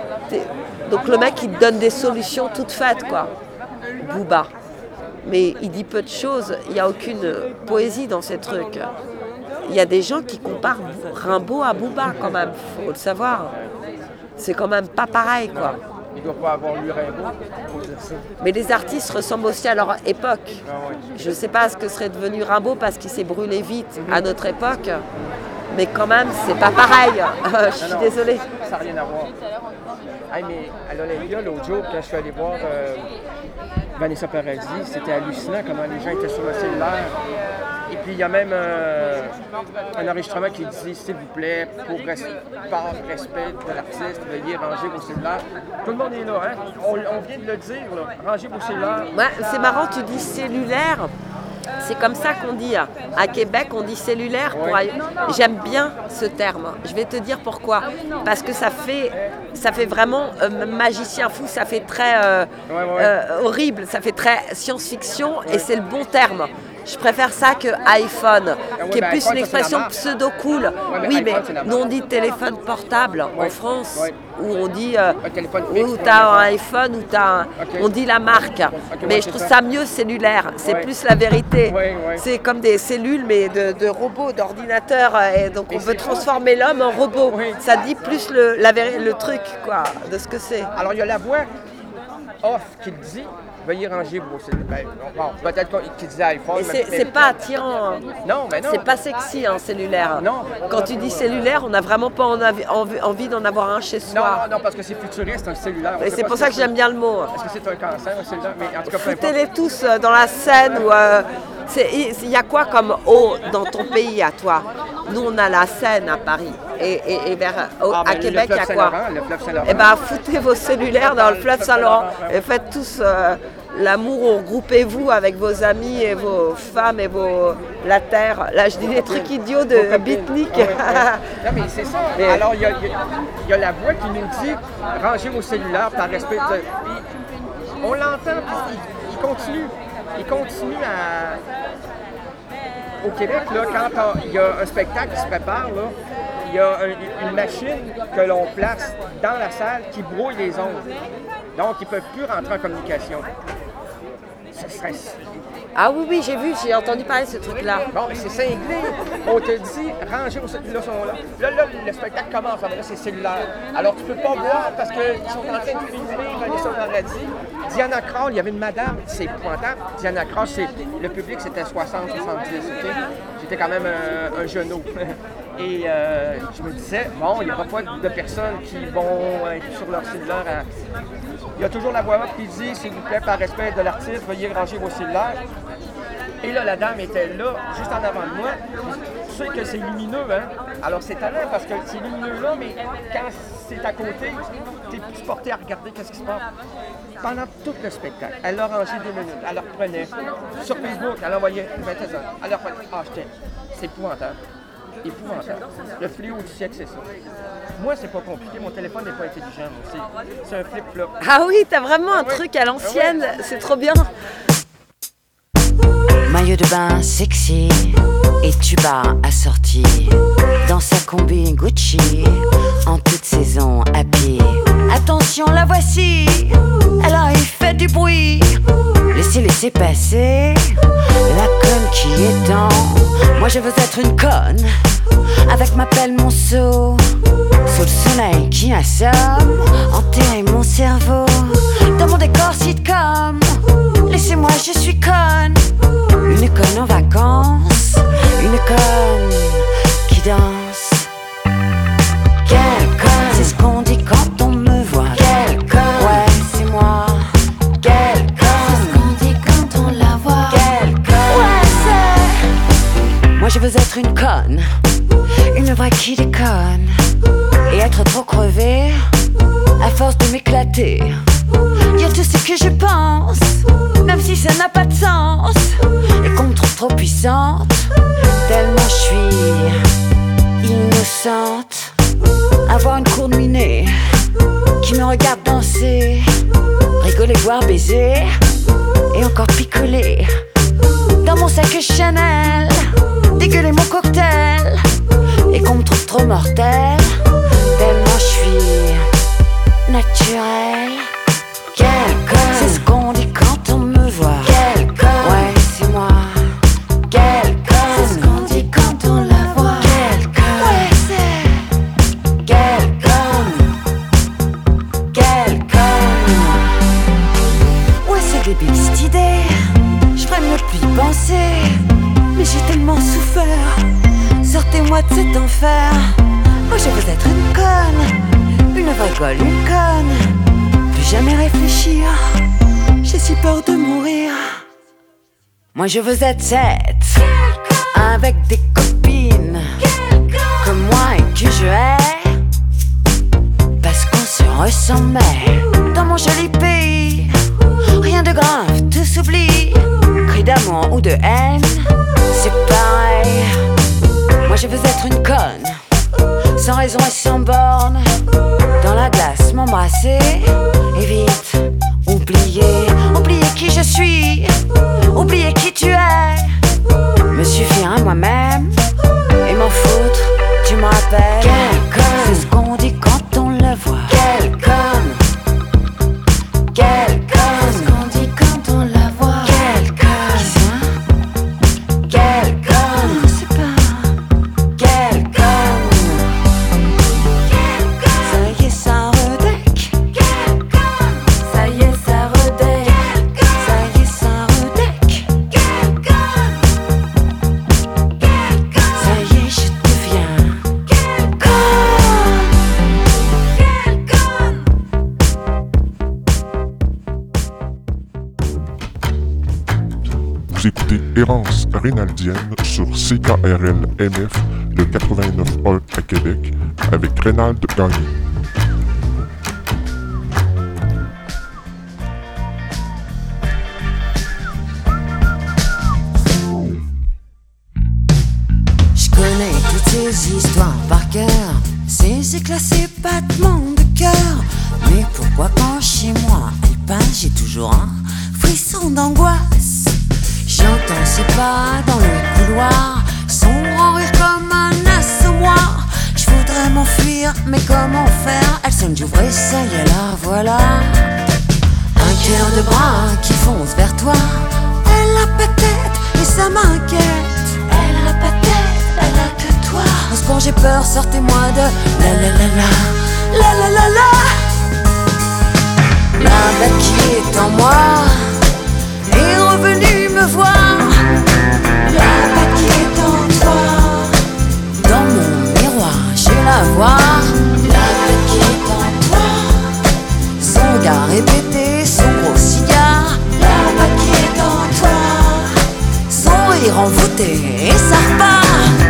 le mec il te donne des solutions toutes faites quoi, Booba. Mais il dit peu de choses, il n'y a aucune poésie dans ces trucs. Il y a des gens qui comparent Rimbaud à Booba quand même, faut le savoir. C'est quand même pas pareil quoi. Il ne doit pas avoir lu Rimbaud pour dire ça. Mais les artistes ressemblent aussi à leur époque. Je ne sais pas ce que serait devenu Rimbaud parce qu'il s'est brûlé vite à notre époque. Mais quand même, c'est pas pareil. Je suis désolée. Ça n'a rien à voir. Hey, mais à l'Olympia, l'autre jour, quand je suis allé voir Vanessa Paradis, c'était hallucinant comment les gens étaient sur le cellulaire. Et puis il y a même un enregistrement qui dit s'il vous plaît, par respect de l'artiste, veuillez ranger vos cellulaires. Tout le monde est là, hein? On vient de le dire, là. Rangez vos cellulaires. Ouais, c'est marrant, tu dis cellulaire. C'est comme ça qu'on dit. À Québec, on dit cellulaire. J'aime bien ce terme. Je vais te dire pourquoi. Parce que ça fait vraiment magicien fou, ça fait très horrible, ça fait très science-fiction et c'est le bon terme. Je préfère ça que iPhone, qui est plus une expression pseudo-cool. Oui, mais nous on dit téléphone portable en France, où on dit où t'as un iPhone, on dit la marque. Mais je trouve ça mieux cellulaire, c'est plus la vérité. C'est comme des cellules, mais de robots, d'ordinateurs. Et donc on veut transformer l'homme en robot. Ça dit plus le truc, quoi, de ce que c'est. Alors il y a la voix off qui le dit. Veuillez ranger vos cellulaires. Bon, peut-être qu'il disait iPhone. C'est pas attirant. Non, mais non. C'est pas sexy, un cellulaire. Non. Quand tu dis cellulaire, on n'a vraiment pas envie d'en avoir un chez soi. Non, parce que c'est futuriste, un cellulaire. Et c'est pour ça que j'aime bien le mot. Est-ce que c'est un cancer, un cellulaire? Mais en tout cas, foutez-les tous dans la Seine. Il y a quoi comme eau dans ton pays à toi? Nous, on a la Seine à Paris. Et à Québec, il y a quoi? Le fleuve Saint-Laurent. Eh bien, foutez vos cellulaires dans le fleuve Saint-Laurent et faites tous l'amour, regroupez-vous avec vos amis et vos femmes et la terre. Là, je dis des trucs idiots de beatnik. Non, mais c'est ça. Alors, il y a la voix qui nous dit « Rangez vos cellulaires par respect. » On l'entend, puis il continue. Il continue au Québec, là, quand il y a un spectacle qui se prépare, là, il y a une machine que l'on place dans la salle qui brouille les ondes. Donc, ils ne peuvent plus rentrer en communication. Ce serait... Ah oui, j'ai entendu parler de ce truc-là. Bon, mais c'est cinglé. On te dit, rangez vos cellulaires sont là. Là, le spectacle commence, là, c'est cellulaire. Alors, tu peux pas voir parce qu'ils sont en train de filmer, Vanessa Paradis. Diana Krall, il y avait une madame, c'est épouvantable. Diana Krall, le public, c'était 60-70, OK? J'étais quand même un genou. Et je me disais, bon, il n'y aura pas de personnes qui vont être sur leur cellulaire. Il y a toujours la voix off qui dit, s'il vous plaît, par respect de l'artiste, veuillez ranger vos cellulaires. Et là, la dame était là, juste en avant de moi. Tu sais que c'est lumineux, hein? Alors, c'est talent parce que c'est lumineux là, mais quand c'est à côté, t'es plus porté à regarder qu'est-ce qui se passe. Pendant tout le spectacle, elle l'a rangé 2 minutes. Elle le reprenait. Sur Facebook, elle envoyait 20 ans. Elle le reprenait. Ah, c'est épouvantable. Épouvantable. Le fléau du siècle, c'est ça. Moi, c'est pas compliqué. Mon téléphone n'est pas intelligent. C'est un flip-flop. Ah oui, t'as vraiment un truc à l'ancienne. C'est trop bien. Maillot de bain sexy et tuba assorti dans sa combi Gucci en toute saison à pied. Attention, la voici, elle arrive, fait du bruit. Laissez passer la conne qui est dans. Moi je veux être une conne avec ma pelle, mon seau, sous le soleil qui assomme, enterrer mon cerveau dans mon décor sitcom. Laissez-moi, je suis conne, une conne en vacances, une conne qui danse. Quelle conne, c'est ce qu'on dit quand on me voit. Quelle conne, ouais c'est moi. Quelle conne, c'est ce qu'on dit quand on la voit. Quelle conne, ouais c'est. Moi je veux être une conne, une vraie qui déconne, et être trop crevée à force de m'éclater. Dire tout ce que je pense, même si ça n'a pas de sens, et qu'on me trouve trop puissante, tellement je suis innocente. Avoir une cour de minée qui me regarde danser, rigoler, voir, baiser, et encore picoler dans mon sac Chanel, dégueuler mon cocktail, et qu'on me trouve trop mortel, tellement je suis naturelle. Quelle conne, c'est ce qu'on dit quand on me voit. Quelle conne, ouais c'est moi. Quelle conne, c'est ce qu'on dit quand on la voit. Quelle conne, ouais c'est. Quelle conne, quelle conne. Ouais c'est débile cette idée, je ferais mieux de plus y penser. Mais j'ai tellement souffert, sortez-moi de cet enfer. Moi je veux être une conne, une vraie gueule, une conne. Jamais réfléchir, j'ai si peur de mourir. Moi je veux être cette, avec des copines comme moi et que je hais, parce qu'on se ressemble dans mon joli pays. Rien de grave, tout s'oublie, cri d'amour ou de haine, c'est pareil. Moi je veux être une conne, sans raison et sans borne, dans la glace m'embrasser, et vite oublier qui je suis, oublier qui tu es, me suffire à moi-même, et m'en foutre, tu me rappelles. Quelle conne, c'est ce qu'on dit quand on le voit. Quelle conne, quelle conne, c'est ce qu'on dit quand on la voit. Quelle conne, qui ça? Quelle conne, je sais pas. Quelle conne. Ça y est, ça redec. Ça y est, ça redec. Ça y est, ça redec. Ça y est, je deviens Vous écoutez Errance Rénaldienne sur CKRL MF, le 89.1 à Québec, avec Rénald Gagné. Je connais toutes ces histoires par cœur, ces éclats, ces battements de cœur. Mais pourquoi quand chez moi elle passe, j'ai toujours un frisson d'angoisse. J'entends ses pas dans le couloir, son grand rire comme un assommoir. Je voudrais m'enfuir, mais comment faire? Elle sonne, j'ouvre et ça y est, la voilà. Un cœur de bras qui fonce vers toi. Elle a pas de tête et ça m'inquiète. Elle a pas de tête, elle a que toi. En secours j'ai peur, sortez-moi de la la la la la la la la. La bête qui est en moi est revenue me voir. La bête qui est en toi, dans mon miroir je la vois. La bête qui est en toi, son regard répété, son gros cigare. La bête qui est en toi, son côté et ça repart.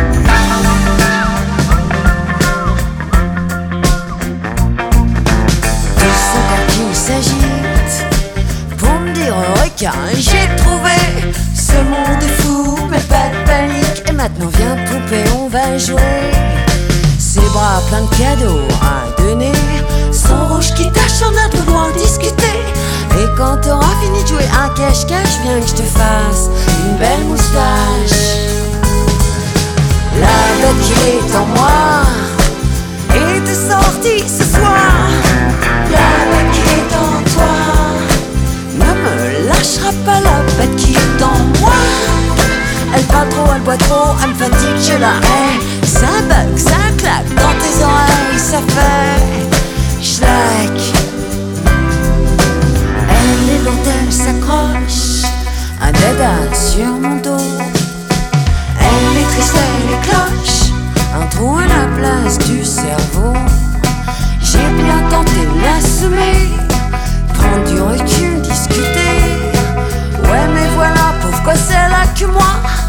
Son corps qui s'agite pour me dire requin, j'ai trouvé ce monde est fou, mais pas de panique. Et maintenant viens poupée, on va jouer. Ses bras pleins de cadeaux à donner, son rouge qui tâche, on a devoir discuter. Et quand t'auras fini de jouer un cache-cache, viens que je te fasse une belle moustache. La bête qui est en moi est sortie ce soir. La bête qui est en toi ne me lâchera pas. La bête qui est en moi, elle parle trop, elle boit trop, elle me fatigue, je la hais. Ça bug, ça claque dans tes oreilles, ça fait schlack. Elle est lente, elle s'accroche, un dada sur mon dos. Elle est triste, elle est cloche, un trou à la place du cerveau. J'ai bien tenté de l'assumer, prendre du recul, discuter. Ouais mais voilà, pauvre quoi c'est là que moi.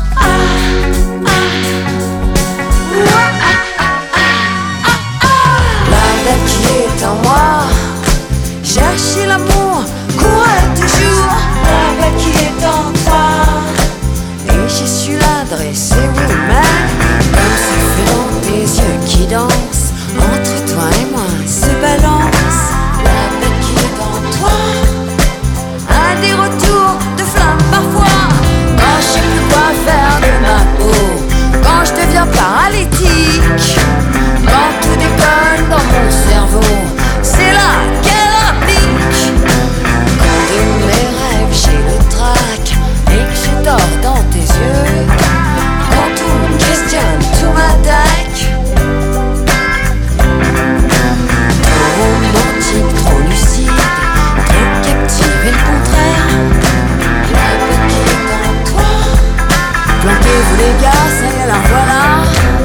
La bête qui est en moi cherche l'amour, courait toujours. La bête qui est en toi, et j'ai su l'adresser, oui mais comme ça fait dans tes yeux qui dansent, entre toi et moi se balance. La bête qui est en toi a des retours de flamme parfois. Quand je sais plus quoi faire de ma peau, quand je deviens paralytique, quand tout décolle dans mon cerveau, c'est là qu'elle applique. Quand de mes rêves j'ai le trac et que je dors dans tes yeux, quand tout me questionne, tout m'attaque. Trop romantique, trop lucide, trop captive et le contraire. La bête qui est en toi, planquez-vous les gars, ça y est, la voilà.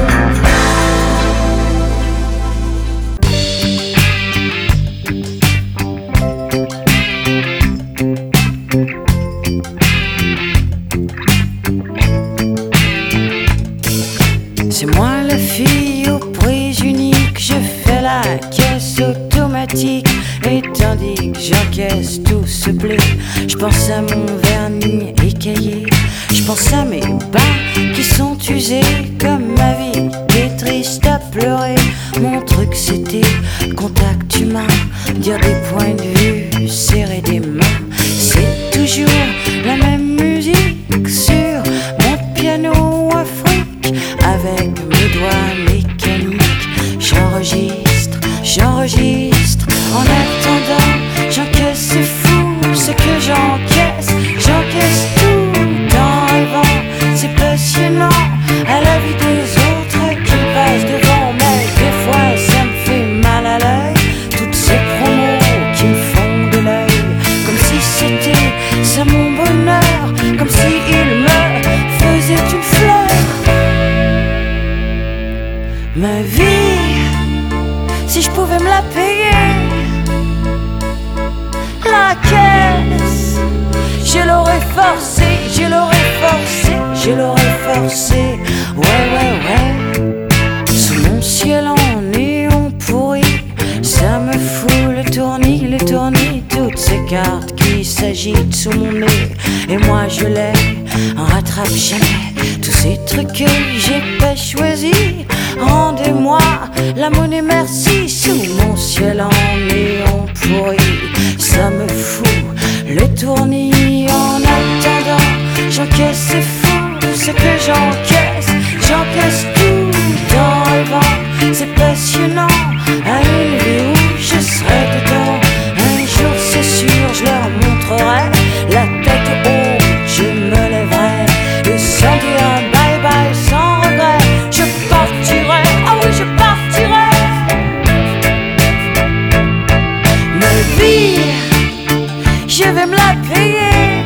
C'est moi la fille aux prises uniques, je fais la caisse automatique. Et tandis que j'encaisse tout ce blé, je pense à mon vernis écaillé, je pense à mes bas qui sont usés comme ma vie qui est triste à pleurer. Mon truc c'était contact humain, dire des points de vue, serrer des mains. C'est toujours la même musique sur mon piano afrique, avec mes doigts mécaniques. J'enregistre, j'enregistre. En attendant, j'encaisse, c'est fou ce que j'encaisse. J'encaisse tout en rêvant, c'est passionnant. À la vie des autres qui passent devant, mais des fois ça me fait mal à l'œil. Toutes ces promos qui me font de l'œil, comme si c'était ça mon bonheur, comme si il me faisait une fleur. Ma vie, si je pouvais me la payer, la caisse, je l'aurais forcé, je l'aurais forcé, je l'aurais forcé. Ouais, ouais, ouais. Sous mon ciel en néon pourri, ça me fout le tournis, toutes ces cartes qui s'agitent sous mon nez. Et moi je les rattrape jamais, tous ces trucs que j'ai pas choisis. Rendez-moi la monnaie, merci. Sous mon ciel en néon pourri, ça me fout le tournis. En attendant, j'encaisse, c'est fou ce que j'encaisse. J'encaisse tout en rêvant, c'est passionnant. À une vie où je serai dedans, un jour c'est sûr, je leur montrerai. La tête haute, je me lèverai, et sans dire un bye bye, sans regret, je partirai, ah oui je partirai. Ma vie, je vais me la payer.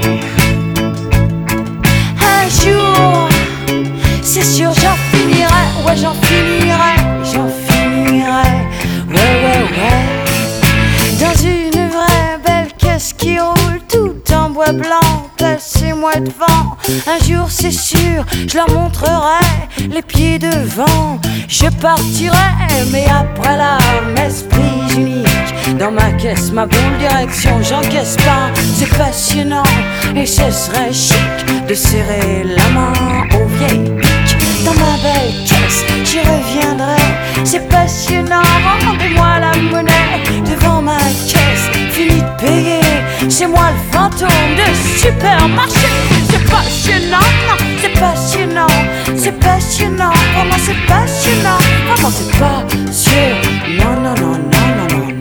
Un jour, c'est sûr j'en finirai, ouais j'en finirai, j'en finirai. Ouais, ouais, ouais. Dans une vraie belle caisse qui roule tout en bois blanc, laissez-moi devant. Un jour c'est sûr, je leur montrerai les pieds devant. Je partirai, mais après la messe prise unique. Dans ma caisse, ma bonne direction, j'encaisse pas. C'est passionnant et ce serait chic de serrer la main aux vieilles piques. Dans ma belle caisse, j'y reviendrai. C'est passionnant, rendez-moi la monnaie. Devant ma caisse, fini de payer. C'est moi le fantôme de supermarché. C'est passionnant, c'est passionnant. C'est passionnant, vraiment c'est passionnant. Vraiment c'est passionnant, non, non, non, non, non, non.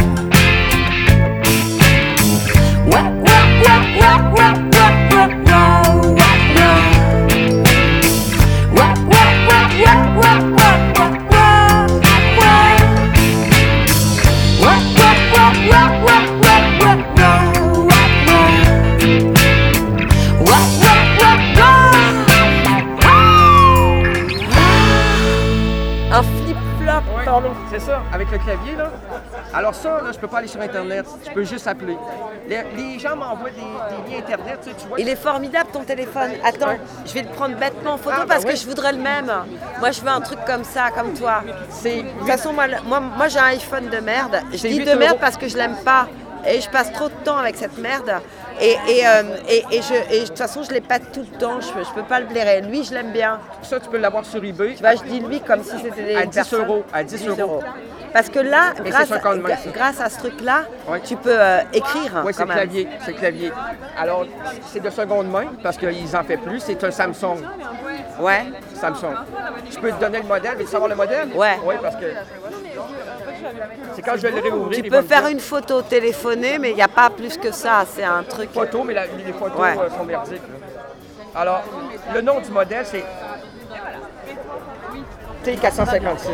Ouais, ouais, ouais, ouais, ouais, ouais, ouais, ouais, ouais, Un flip-flop, pardon. C'est ça, avec le clavier, là. Alors ça, là, je peux pas aller sur Internet. Je peux juste appeler. Les gens m'envoient des liens Internet, tu vois. Il est formidable ton téléphone. Attends, je vais le prendre bêtement en photo parce que je voudrais le même. Moi, je veux un truc comme ça, comme toi. De toute façon, moi j'ai un iPhone de merde. Je dis de merde parce que je l'aime pas. Et je passe trop de temps avec cette merde. Et de toute façon, je l'ai pas tout le temps. Je peux pas le blairer. Lui, je l'aime bien. Ça, tu peux l'avoir sur eBay. Tu vois, je dis lui comme si c'était des à 10 euros. À 10 euros. Parce que là, Et grâce à ce truc-là, tu peux écrire. Oui, c'est le clavier. C'est le clavier. Alors, c'est de seconde main parce qu'ils en font plus. C'est un Samsung. Ouais. Samsung. Je peux te donner le modèle. Veux-tu savoir le modèle? Ouais. Oui, parce que c'est quand je vais le réouvrir. Tu peux faire une photo téléphonée, mais il n'y a pas plus que ça. C'est un truc. Photo, mais les photos Ouais. sont merdiques. Là. Alors, le nom du modèle, c'est T456.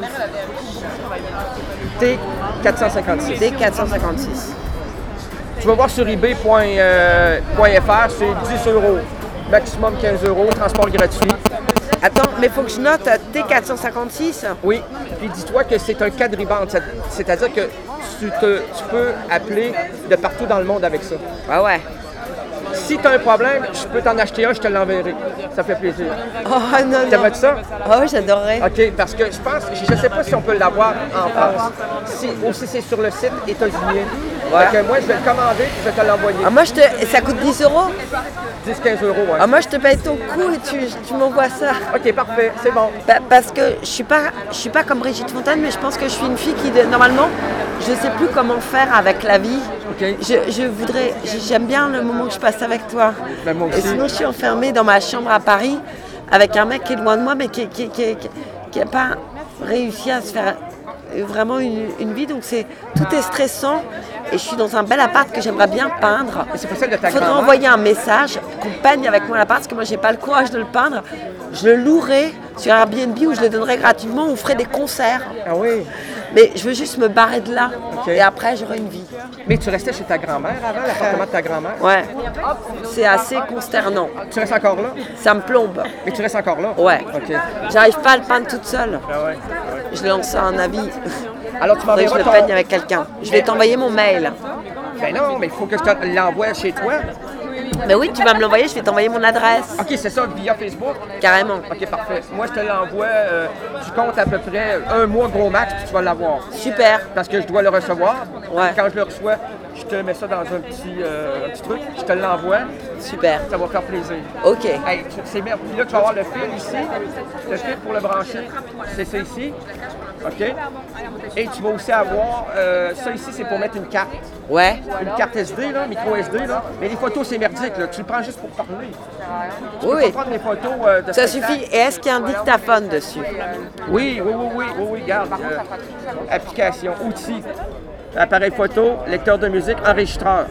T456. D456. Tu vas voir sur ebay.fr, c'est 10 euros. Maximum 15 euros, transport gratuit. Attends, mais faut que je note T456. Oui, puis dis-toi que c'est un quadribande, c'est-à-dire que tu peux appeler de partout dans le monde avec ça. Ah ouais. Si tu as un problème, je peux t'en acheter un, je te l'enverrai. Ça fait plaisir. Oh non, non. T'aimerais ça? Oh, j'adorerais. OK, parce que je pense, je ne sais pas si on peut l'avoir en France. Si c'est sur le site états-unien. Ouais. Fait que moi, je vais le commander et je vais te l'envoyer. Ah, moi, ça coûte 10 euros. 10-15 euros, ouais. Ah, moi, je te paye ton coût et tu m'envoies ça. OK, parfait, c'est bon. Parce que je suis pas comme Brigitte Fontaine, mais je pense que je suis une fille qui, normalement, je sais plus comment faire avec la vie. OK. J'aime bien le moment que je passe avec toi. Ben, moi aussi. Et sinon, je suis enfermée dans ma chambre à Paris avec un mec qui est loin de moi, mais qui n'a pas réussi à se faire vraiment une vie. Donc, tout est stressant. Et je suis dans un bel appart que j'aimerais bien peindre. Et c'est pour ça de ta Il faudrait grand-mère. envoyer un message qu'on peigne avec moi l'appart, parce que moi, j'ai pas le courage de le peindre. Je le louerai sur Airbnb ou je le donnerai gratuitement. On ferait des concerts. Ah oui. Mais je veux juste me barrer de là. OK. Et après, j'aurai une vie. Mais tu restais chez ta grand-mère avant, l'appartement de ta grand-mère? Ouais. C'est assez consternant. Tu restes encore là? Ça me plombe. Mais tu restes encore là? Ouais. OK. J'arrive pas à le peindre toute seule. Ah ouais. Je lance un avis. Alors, tu Faudrait que je m'enverras le ton... peigne avec quelqu'un. Je vais t'envoyer mon mail. Ben non, mais il faut que je te l'envoie chez toi. Mais oui, tu vas me l'envoyer, je vais t'envoyer mon adresse. OK, c'est ça, via Facebook? Carrément. OK, parfait. Moi, je te l'envoie, tu comptes à peu près un mois gros max, puis tu vas l'avoir. Super. Parce que je dois le recevoir. Ouais. Quand je le reçois, je te mets ça dans un petit truc, je te l'envoie, Super. ça va faire plaisir. OK. Hey, c'est bien. Puis là, tu vas avoir le fil ici, le fil pour le brancher, c'est ça ici. OK? Et tu vas aussi avoir, ça ici, c'est pour mettre une carte. Ouais. Une carte SD, là, micro SD, là. Mais les photos, c'est merdique, là. Tu le prends juste pour parler. Tu peux Oui. pas prendre les photos de Ça spectacle. suffit. Et est-ce qu'il y a un dictaphone dessus? Oui, garde. Application, outils, appareil photo, lecteur de musique, enregistreur.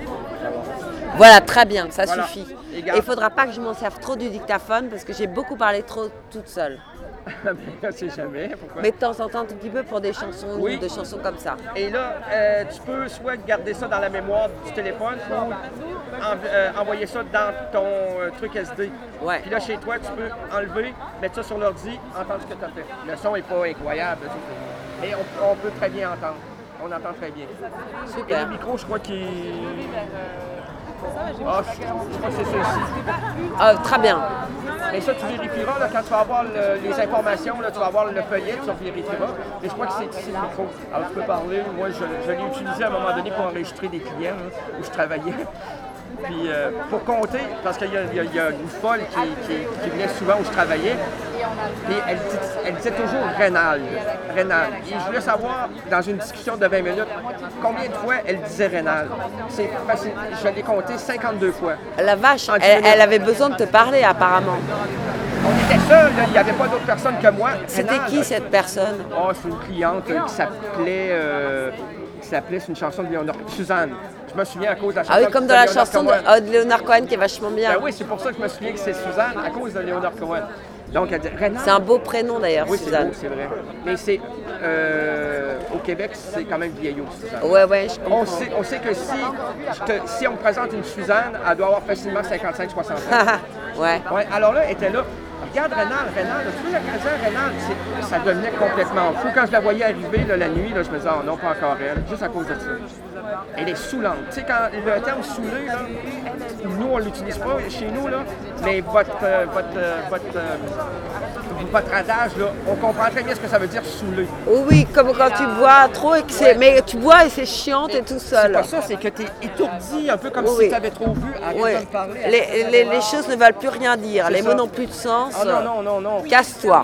Voilà, très bien, ça Voilà. suffit. Et Et garde. il faudra pas que je m'en serve trop du dictaphone parce que j'ai beaucoup parlé trop toute seule. Je sais jamais. Pourquoi? Mais de temps en temps, un tout petit peu pour des chansons Oui. ou des chansons comme ça. Et là, tu peux soit garder ça dans la mémoire du téléphone ou envoyer ça dans ton truc SD. Ouais. Puis là, chez toi, tu peux enlever, mettre ça sur l'ordi, entendre ce que tu as fait. Le son n'est pas incroyable, mais on peut très bien entendre. On entend très bien. Et Super. le micro, je crois qu'il... Ah, je crois que c'est ça ici. Très bien. Mais ça, tu vérifieras là, quand tu vas avoir les informations, là, tu vas avoir le feuillet, tu vérifieras. Mais je crois que c'est ici le micro. Alors, tu peux parler. Moi, je l'ai utilisé à un moment donné pour enregistrer des clients là, où je travaillais. Puis pour compter, parce qu'il y a une folle qui venait souvent où je travaillais, et elle disait toujours Rénal. Et je voulais savoir, dans une discussion de 20 minutes, combien de fois elle disait Rénal. C'est facile. Je l'ai compté 52 fois. La vache, elle avait besoin de te parler apparemment. On était seuls, il n'y avait pas d'autres personnes que moi. C'était Rénal, qui cette personne? Oh, c'est une cliente qui s'appelait, c'est une chanson de Léonard, Suzanne. Je me souviens à cause de la chanson. Ah oui, comme dans la Léonard chanson Cohen. de Léonard Cohen qui est vachement bien. Ben oui, c'est pour ça que je me souviens que c'est Suzanne, à cause de Léonard Cohen. Donc, elle dit Rénal. C'est un beau prénom d'ailleurs, Oui, c'est Suzanne. beau, c'est vrai. Mais c'est au Québec, c'est quand même vieillot, Suzanne. Ouais, je comprends. On sait que si on me présente une Suzanne, elle doit avoir facilement 55-60 ans. Ouais. Ouais, alors là, elle était là. Regarde Rénal, tu vois, Rénal, ça devenait complètement fou. Quand je la voyais arriver là, la nuit, là, je me disais, oh non, pas encore elle, juste à cause de ça. Elle est saoulante. Tu sais, quand le terme saoulé, là, nous, on ne l'utilise pas chez nous, là, mais votre adage, là, on comprend très bien ce que ça veut dire saoulé. Oui, comme quand tu bois trop et que c'est. Mais tu bois et c'est chiant, t'es tout C'est seul. pas ça, c'est que t'es étourdi, un peu comme si tu avais trop bu. Arrête Oui. de me parler. Les choses ne veulent plus rien dire. C'est Les ça. mots n'ont plus de sens. Ah non. Casse-toi.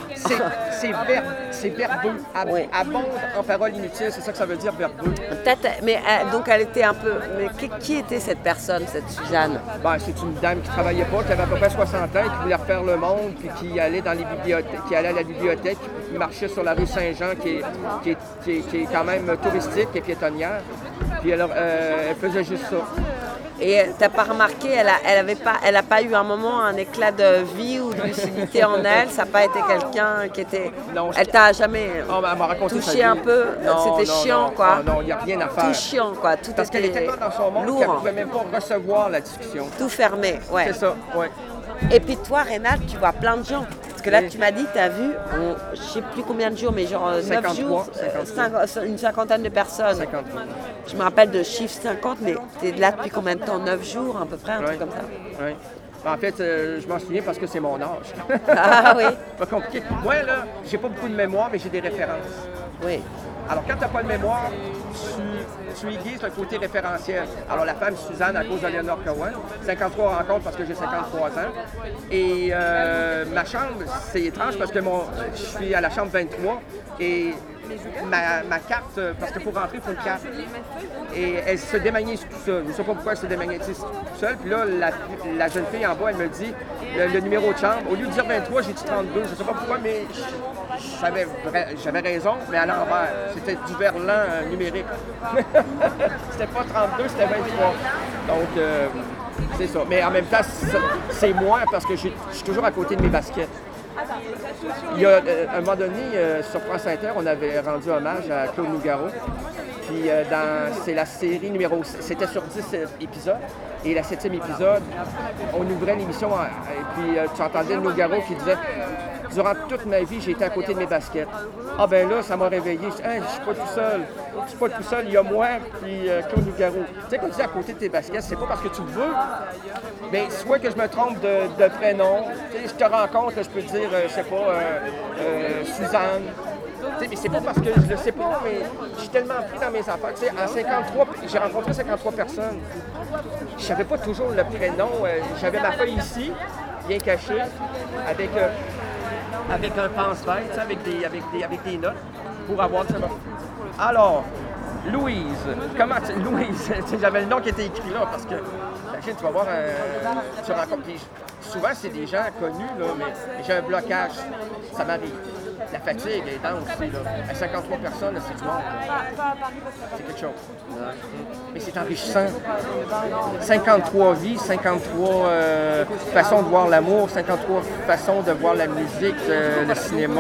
C'est verbeux. Oui. Abonde en paroles inutiles, c'est ça que ça veut dire, verbeux. Peut-être, mais donc elle était un peu. Mais qui était cette personne, cette Suzanne? Ben, c'est une dame qui travaillait pas, qui avait à peu près 60 ans, qui voulait refaire le monde, puis qui allait dans les bibliothèques, qui allait à la bibliothèque, qui marchait sur la rue Saint-Jean, qui est quand même touristique et piétonnière. Puis elle faisait juste ça. Et t'as pas remarqué, elle a pas eu un moment un éclat de vie ou de lucidité en elle. Ça n'a pas été quelqu'un qui était. Non, elle t'a jamais elle m'a raconté sa touché vie. un peu. Non, C'était chiant, non, quoi. Non, il n'y a rien à faire. Tout chiant, quoi. Tout Parce qu'elle était était tellement dans son monde qu'elle ne lourd. pouvait même pas recevoir la discussion. Tout fermé, ouais. C'est ça, ouais. Et puis toi, Rénal, tu vois plein de gens. Parce que là, Oui. tu m'as dit, tu as vu, je sais plus combien de jours, mais genre 9 53, jours, 53. une cinquantaine de personnes. 50. Je me rappelle de chiffre 50, mais tu es là depuis combien de temps? 9 jours, à peu près, un truc comme ça. Oui. En fait, je m'en souviens parce que c'est mon âge. Ah oui? Pas compliqué. Moi, là, j'ai pas beaucoup de mémoire, mais j'ai des références. Oui. Alors, quand tu n'as pas de mémoire, tu aiguises le côté référentiel. Alors, la femme Suzanne, à cause de Léonard Cohen, 53 rencontres parce que j'ai 53 ans. Et ma chambre, c'est étrange parce que je suis à la chambre 23 et ma carte, parce que pour rentrer, il faut une carte. Et elle se démagnise tout seul. Je ne sais pas pourquoi elle se démagnetise tout seul. Puis là, la jeune fille en bas, elle me dit le numéro de chambre. Au lieu de dire 23, j'ai dit 32. Je ne sais pas pourquoi, mais j'avais raison, mais à l'envers. C'était du verlan numérique. C'était pas 32, c'était 23. Donc, c'est ça. Mais en même temps, c'est moi parce que je suis toujours à côté de mes baskets. Il y a un moment donné, sur France Inter, on avait rendu hommage à Claude Nougaro. Puis c'est la série numéro... C'était sur 10 épisodes. Et le 7e épisode, on ouvrait l'émission et puis tu entendais le Nougaro qui disait « Durant toute ma vie, j'ai été à côté de mes baskets. » Ah ben là, ça m'a réveillé. Je dis hey, « Je suis pas tout seul. Je suis pas tout seul. Il y a moi puis Claude Nougaro. » Tu sais, quand tu dis à côté de tes baskets, c'est pas parce que tu le veux, mais soit que je me trompe de prénom. Tu sais, je te rencontre, je peux te dire, je sais pas, Suzanne. T'sais, mais c'est pas parce que je le sais pas, mais je suis tellement pris dans mes affaires. T'sais, en 53, j'ai rencontré 53 personnes. Je savais pas toujours le prénom. J'avais ma feuille ici, bien cachée, avec un pense-bête, avec des notes, pour avoir ça. Alors, Louise, Louise, j'avais le nom qui était écrit là, parce que, imagine, tu vas voir, tu rencontres, puis souvent c'est des gens connus, là, mais j'ai un blocage, ça m'arrive. La fatigue est dense, là. À 53 personnes, là, c'est du monde. C'est quelque chose. Mais c'est enrichissant. 53 vies, 53 façons de voir l'amour, 53 façons de voir la musique, le cinéma,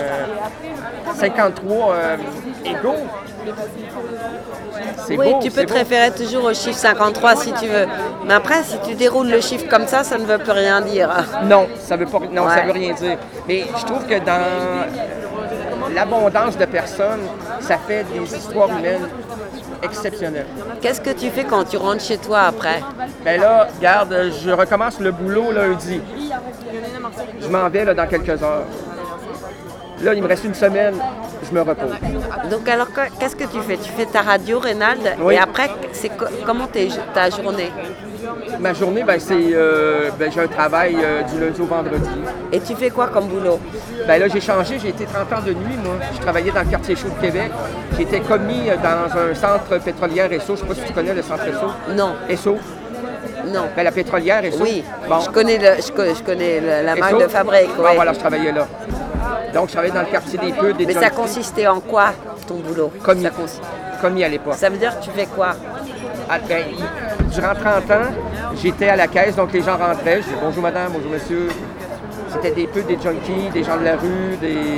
53 égaux. C'est oui, beau, tu peux te référer toujours au chiffre 53 si tu veux. Mais après, si tu déroules le chiffre comme ça ne veut plus rien dire. Non, ça veut pas, non, Ouais. ça veut rien dire. Mais je trouve que dans l'abondance de personnes, ça fait des histoires humaines exceptionnel. Qu'est-ce que tu fais quand tu rentres chez toi après? Ben là, regarde, je recommence le boulot lundi. Je m'en vais là, dans quelques heures. Là, il me reste une semaine, je me repose. Donc alors, qu'est-ce que tu fais? Tu fais ta radio, Reynald, Oui. et après, comment ta journée? Ma journée, ben, c'est, j'ai un travail du lundi au vendredi. Et tu fais quoi comme boulot? Ben là, j'ai changé, j'ai été 30 ans de nuit, moi. Je travaillais dans le quartier chaud de Québec. J'étais commis dans un centre pétrolière Esso. Je sais pas si tu connais le centre Esso. Non, Esso, non. ben, la pétrolière Esso. Oui, Bon. je connais la marque Esso? de fabrique. Bon, Ouais. voilà, je travaillais là. Donc, je travaillais dans le quartier des Peuls, des Mais ça junkies. consistait en quoi, ton boulot? Commis. Ça, Commis à l'époque. ça veut dire que tu fais quoi? Ah, ben, durant 30 ans, j'étais à la caisse, donc les gens rentraient. Je disais bonjour madame, bonjour monsieur. C'était des junkies, des gens de la rue,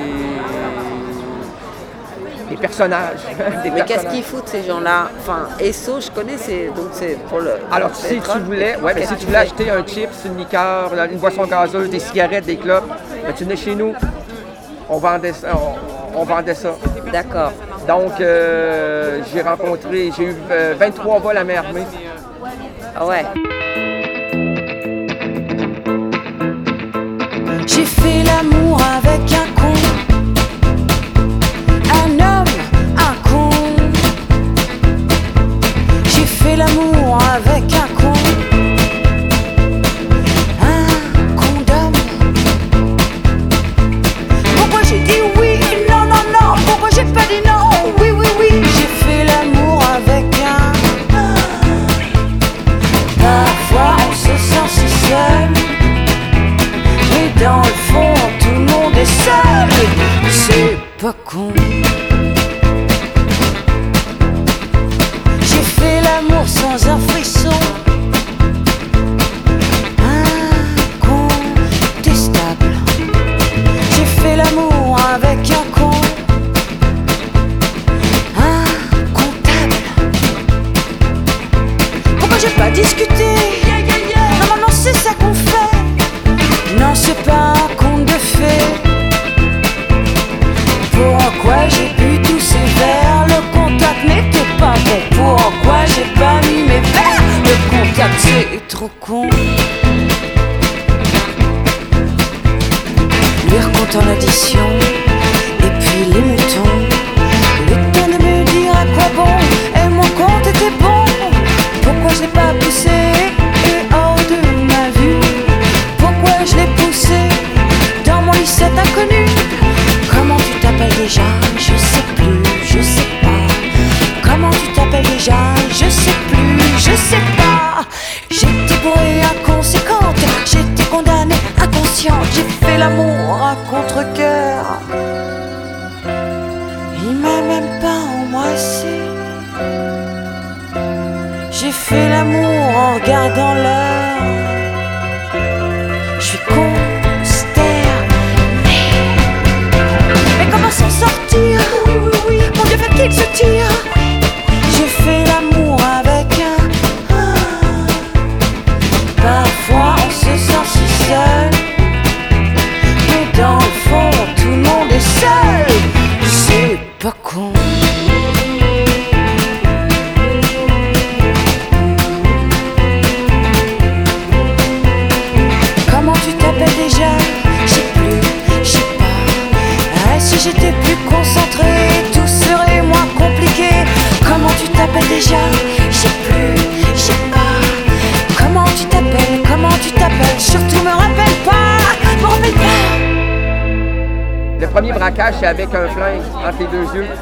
des personnages. Des Mais qu'est-ce personnages. qu'ils foutent ces gens-là? Enfin, Esso, je connais, c'est pour le. Alors, le si tu pétrole. voulais, ouais, mais Qu'est-ce si que tu voulais fais? acheter un chips, une liqueur, une boisson gazeuse, des cigarettes, des clopes, ben, tu venais chez nous. On vendait ça. On vendait ça. D'accord. Donc, j'ai eu 23 vols à main armée. Ah ouais. J'ai fait l'amour avec un con, un homme, un con. J'ai fait l'amour avec un con, un condom. Pourquoi j'ai dit oui, non, non, non? Pourquoi j'ai pas dit non? Oui, oui, oui. J'ai fait l'amour avec un. Parfois on se sent si seul, mais dans le fond tout le monde est seul. C'est pas con. J'ai fait l'amour sans un frisson, incontestable. J'ai fait l'amour avec un con, incontable. Pourquoi j'ai pas discuté? Normalement c'est ça qu'on fait. Non, c'est pas un conte de fées. Pourquoi j'ai bu tous ces verres? Le contact n'était pas bon. Pourquoi j'ai pas mis mes verres? Le contact c'est trop con. Lire compte en addition, et puis les moutons. Le temps de me dire à quoi bon, et mon compte était bon. Pourquoi je l'ai pas poussé et hors de ma vue? Pourquoi je l'ai poussé dans mon lit cet inconnu? Comment tu t'appelles déjà? Je sais plus, je sais pas. Comment tu t'appelles déjà? Je sais plus, je sais pas. J'étais bourrée inconséquente, j'étais condamnée inconsciente. J'ai fait l'amour à contre-cœur. Il m'a même pas embrassé. J'ai fait l'amour en regardant l'heure. Je suis consternée. Mais comment s'en sortir? Mon Dieu, fait-il se tire? J'ai fait l'amour avec un. Parfois on se sent si seul, mais dans le fond tout le monde est seul. C'est pas con. Comment tu t'appelles déjà? Je sais plus, je sais pas. Ah, si j'étais plus concentré, tout serait moins compliqué. Comment tu t'appelles déjà? Je sais plus, je sais pas. Comment tu t'appelles? Comment tu t'appelles? Surtout me rappelle pas, me rappelle pas. Le premier braquage, c'est avec un flingue entre les deux yeux.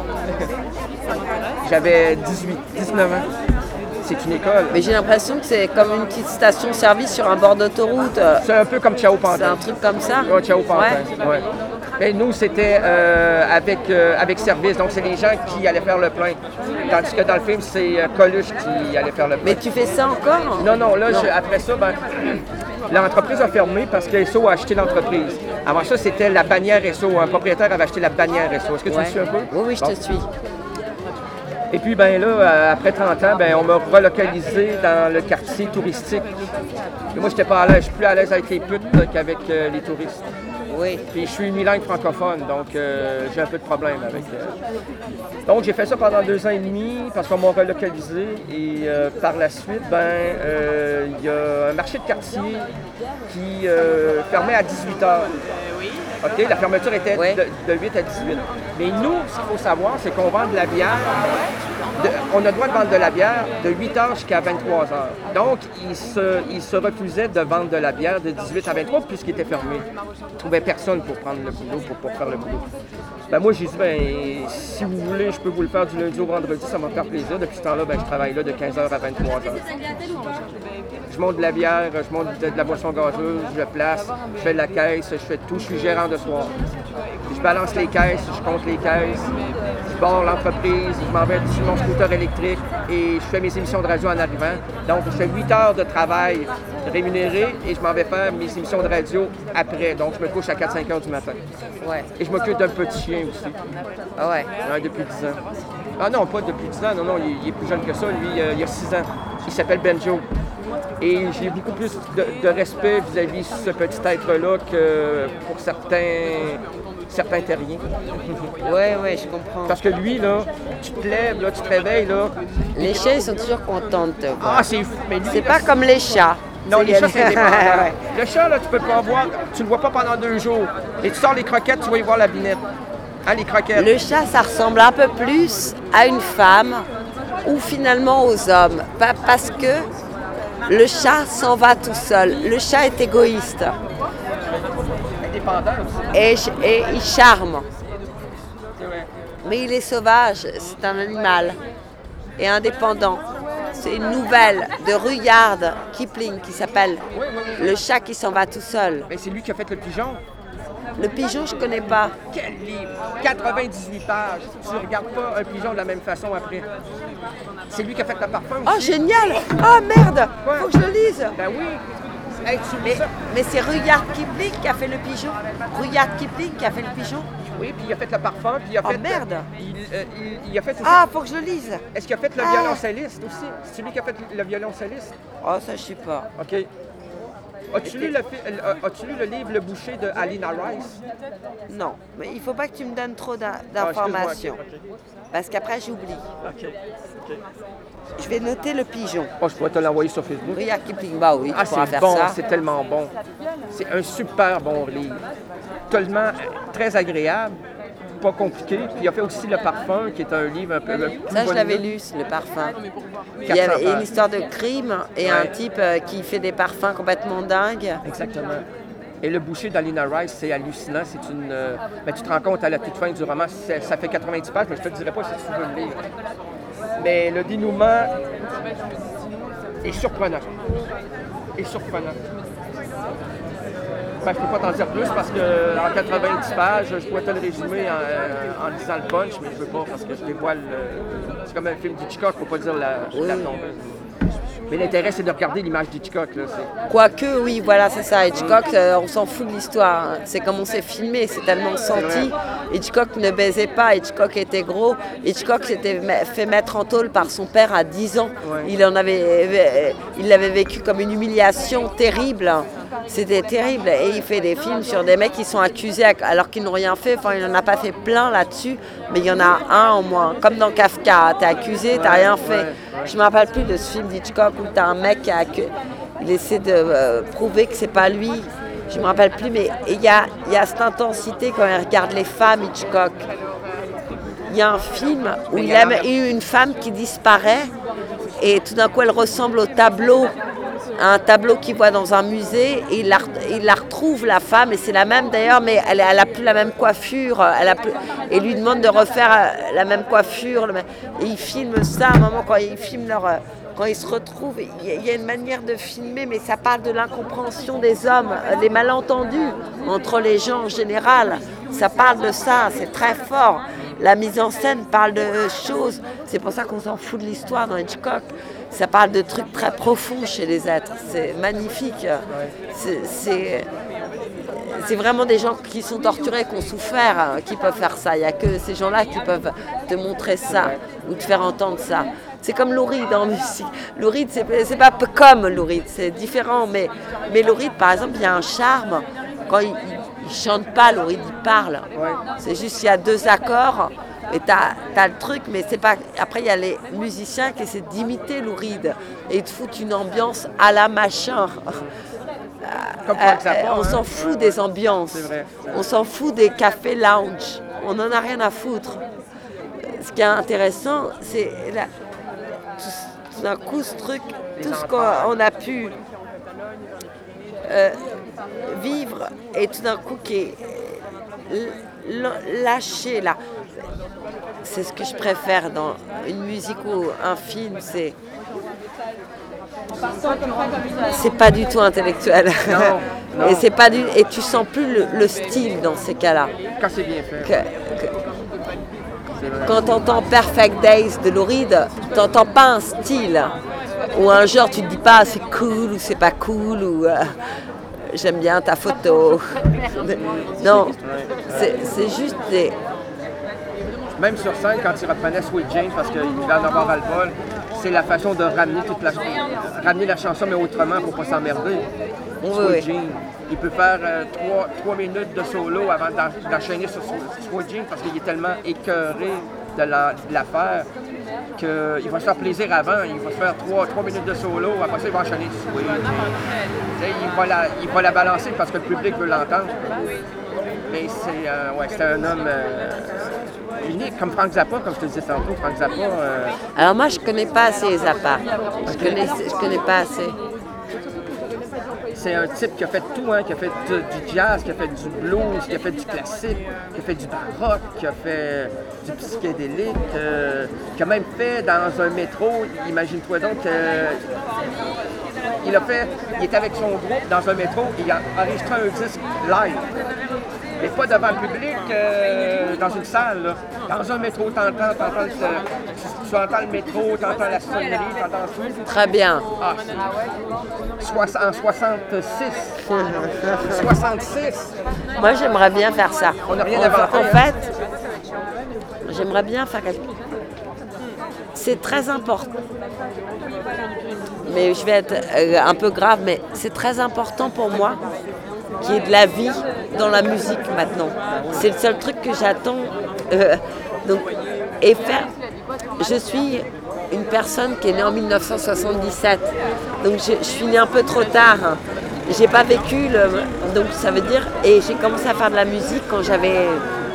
J'avais 19 ans. C'est une école. Mais j'ai l'impression que c'est comme une petite station-service sur un bord d'autoroute. C'est un peu comme Ciao C'est un Pantin. truc comme ça? Ouais, Ciao Pantin. Ouais. Ouais. Mais nous, c'était avec service. Donc, c'est les gens qui allaient faire le plein. Tandis que dans le film, c'est Coluche qui allait faire le plein. Mais tu fais ça encore? Non, non, là, après ça, ben, l'entreprise a fermé parce que Esso a acheté l'entreprise. Avant ça, c'était la bannière Esso. Un propriétaire avait acheté la bannière Esso. Est-ce que tu me suis un peu? Oui, oui, je Bon. te suis. Et puis, ben là, après 30 ans, ben, on m'a relocalisé dans le quartier touristique. Et moi, j'étais pas à l'aise. Je suis plus à l'aise avec les putes qu'avec les touristes. Oui. Puis je suis unilingue francophone, donc j'ai un peu de problème avec. Donc j'ai fait ça pendant 2 ans et demi parce qu'on m'a relocalisé et par la suite, il y a un marché de quartier qui fermait à 18h. OK, la fermeture était de 8 à 18. Mais nous, ce qu'il faut savoir, c'est qu'on vend de la bière. On a le droit de vendre de la bière de 8h jusqu'à 23h. Donc, ils se refusaient de vendre de la bière de 18 à 23 puisqu'il était fermé. Ils ne trouvaient personne pour prendre le boulot, pour faire le boulot. Moi, j'ai dit, si vous voulez, je peux vous le faire du lundi au vendredi, ça va me faire plaisir. Depuis ce temps-là, je travaille là de 15h à 23h. Je monte de la bière, je monte de la boisson gazeuse, je place, je fais de la caisse, je fais tout, je suis gérant de soir. Je balance les caisses, je compte les caisses, je barre l'entreprise, je m'en vais sur mon scooter électrique et je fais mes émissions de radio en arrivant. Donc, je fais 8 heures de travail rémunéré et je m'en vais faire mes émissions de radio après. Donc, je me couche à 4-5 heures du matin. Ouais. Et je m'occupe d'un petit chien aussi. Ah ouais? Depuis 10 ans. Ah non, pas depuis 10 ans, non, il est plus jeune que ça. Lui, il a 6 ans. Il s'appelle Benjo. Et j'ai beaucoup plus de respect vis-à-vis de ce petit être-là que pour certains terriens. Oui, je comprends. Parce que lui, là, tu te lèves, là, tu te réveilles, là. Les chiens, ils sont toujours contents de te voir. Ah, c'est fou. Mais lui, c'est pas comme les chats. Non, les chats, c'est indépendant. Le chat, là, tu peux pas voir, tu le vois pas pendant 2 jours. Et tu sors les croquettes, tu vas y voir la binette. Hein, les croquettes. Le chat, ça ressemble un peu plus à une femme ou finalement aux hommes. Parce que le chat s'en va tout seul. Le chat est égoïste. Indépendant aussi. Et il charme. Mais il est sauvage, c'est un animal. Et indépendant. C'est une nouvelle de Rudyard Kipling qui s'appelle Le chat qui s'en va tout seul. Mais c'est lui qui a fait le pigeon. Le pigeon, je connais pas. Quel livre! 98 pages. Tu ne regardes pas un pigeon de la même façon après. C'est lui qui a fait le parfum aussi. Oh, génial! Oh, merde! Ouais. Faut que je le lise. Ben oui. Hey, tu lis ça? Mais c'est Rudyard Kipling qui a fait le pigeon. Rudyard Kipling qui a fait le pigeon. Oui, puis il a fait le parfum, puis il a fait... Oh, merde! Il a fait aussi... Ah, faut que je le lise. Est-ce qu'il a fait le violoncelliste aussi? C'est lui qui a fait le violoncelliste? Oh, ça, je sais pas. OK. As-tu lu le livre Le boucher de Alina Rice? Non, mais il faut pas que tu me donnes trop d'informations. OK. Parce qu'après, j'oublie. OK. Je vais noter le pigeon. Oh, je pourrais te l'envoyer sur Facebook. Rudyard Kipling, bah oui, tu pourras c'est faire bon, ça. c'est tellement bon. C'est un super bon livre. Tellement très agréable, pas compliqué. Puis il a fait aussi Le Parfum, qui est un livre un peu plus Ça, je l'avais volumineux. lu, le parfum. Il 400 y avait une pages. histoire de crime et un type qui fait des parfums complètement dingues. Exactement. Et Le boucher d'Alina Rice, c'est hallucinant. C'est une. Tu te rends compte à la toute fin du roman, ça fait 90 pages, mais je te le dirai pas si tu veux le lire. Mais le dénouement est surprenant. Je ne peux pas t'en dire plus parce qu'en 90 pages, je pourrais te le résumer en disant le punch, mais je ne veux pas parce que je dévoile. C'est comme un film d'Hitchcock, il ne faut pas dire la tombeuse. Mais l'intérêt, c'est de regarder l'image d'Hitchcock. Là, Quoique, oui, voilà, c'est ça. Hitchcock, on s'en fout de l'histoire. C'est comme on s'est filmé, c'est tellement senti. Hitchcock ne baisait pas, Hitchcock était gros. Hitchcock s'était fait mettre en tôle par son père à 10 ans. Ouais. Il l'avait vécu comme une humiliation terrible. C'était terrible. Et il fait des films sur des mecs qui sont accusés alors qu'ils n'ont rien fait. Enfin, il n'en a pas fait plein là-dessus, mais il y en a un au moins. Comme dans Kafka, t'es accusé, t'as rien fait. Je ne me rappelle plus de ce film d'Hitchcock où t'as un mec il essaie de prouver que c'est pas lui. Je me rappelle plus, mais il y a cette intensité quand il regarde les femmes, Hitchcock. Il y a un film où il aime une femme qui disparaît et tout d'un coup elle ressemble au tableau. Un tableau qu'il voit dans un musée et il la retrouve, la femme, et c'est la même d'ailleurs, mais elle a plus la même coiffure, et lui demande de refaire la même coiffure, et il filme ça à un moment quand il filme quand ils se retrouvent, il y a une manière de filmer, mais ça parle de l'incompréhension des hommes, des malentendus entre les gens en général, ça parle de ça, c'est très fort. La mise en scène parle de choses, c'est pour ça qu'on s'en fout de l'histoire dans Hitchcock. Ça parle de trucs très profonds chez les êtres. C'est magnifique. C'est vraiment des gens qui sont torturés, qui ont souffert, qui peuvent faire ça. Il n'y a que ces gens-là qui peuvent te montrer ça ou te faire entendre ça. C'est comme Lou Reed en musique. Lou Reed, c'est pas comme Lou Reed, c'est différent. Mais Lou Reed, par exemple, il y a un charme. Quand il chante pas, Lou Reed, il parle. Ouais. C'est juste qu'il y a 2 accords et t'as le truc, mais c'est pas. Après, il y a les musiciens qui essaient d'imiter Lou Reed et de foutre une ambiance à la machin. Comme Frank Zappa, On hein. s'en fout des ambiances. C'est vrai. On s'en fout des cafés lounge. On n'en a rien à foutre. Ce qui est intéressant, c'est tout d'un coup ce truc, tout ce qu'on a pu vivre et tout d'un coup qui est lâché là. C'est ce que je préfère dans une musique ou un film, c'est pas du tout intellectuel. Non. Et c'est pas et tu sens plus le style dans ces cas-là. Quand c'est bien fait. C'est vrai. Quand t'entends Perfect Days de Lou Reed, t'entends pas un style ou un genre, tu te dis pas c'est cool ou c'est pas cool ou j'aime bien ta photo. Non, c'est juste des. Même sur scène, quand il reprenait Sweet Jane, parce qu'il devait en avoir à le bol, c'est la façon de ramener la chanson, mais autrement pour pas s'emmerder. Sweet Jane. Il peut faire 3 minutes de solo avant d'enchaîner sur Sweet Jane parce qu'il est tellement écœuré de la faire qu'il va se faire plaisir avant. Il va se faire 3 minutes de solo, après ça, il va enchaîner sur Sweet Jane. Il va la balancer parce que le public veut l'entendre. Mais c'est un homme unique, comme Frank Zappa, comme je te disais tantôt. Frank Zappa. Alors moi, je connais pas assez Zappa. Je connais pas assez. C'est un type qui a fait tout, hein, qui a fait du jazz, qui a fait du blues, qui a fait du classique, qui a fait du baroque, qui a fait du psychédélique, qui a même fait dans un métro, imagine-toi donc, il était avec son groupe dans un métro, il a enregistré un disque live. Mais pas devant le public, dans une salle. Là. Dans un métro, tu entends le métro, tu entends la sonnerie, tu entends tout. Très bien. Ah, en 66. 66. Moi, j'aimerais bien faire ça. On n'a rien inventé. En fait, j'aimerais bien faire quelque chose. C'est très important. Mais je vais être un peu grave, mais c'est très important pour moi qu'il y ait de la vie dans la musique maintenant. C'est le seul truc que j'attends. Je suis une personne qui est née en 1977, donc je suis née un peu trop tard. J'ai pas vécu, donc ça veut dire, et j'ai commencé à faire de la musique quand j'avais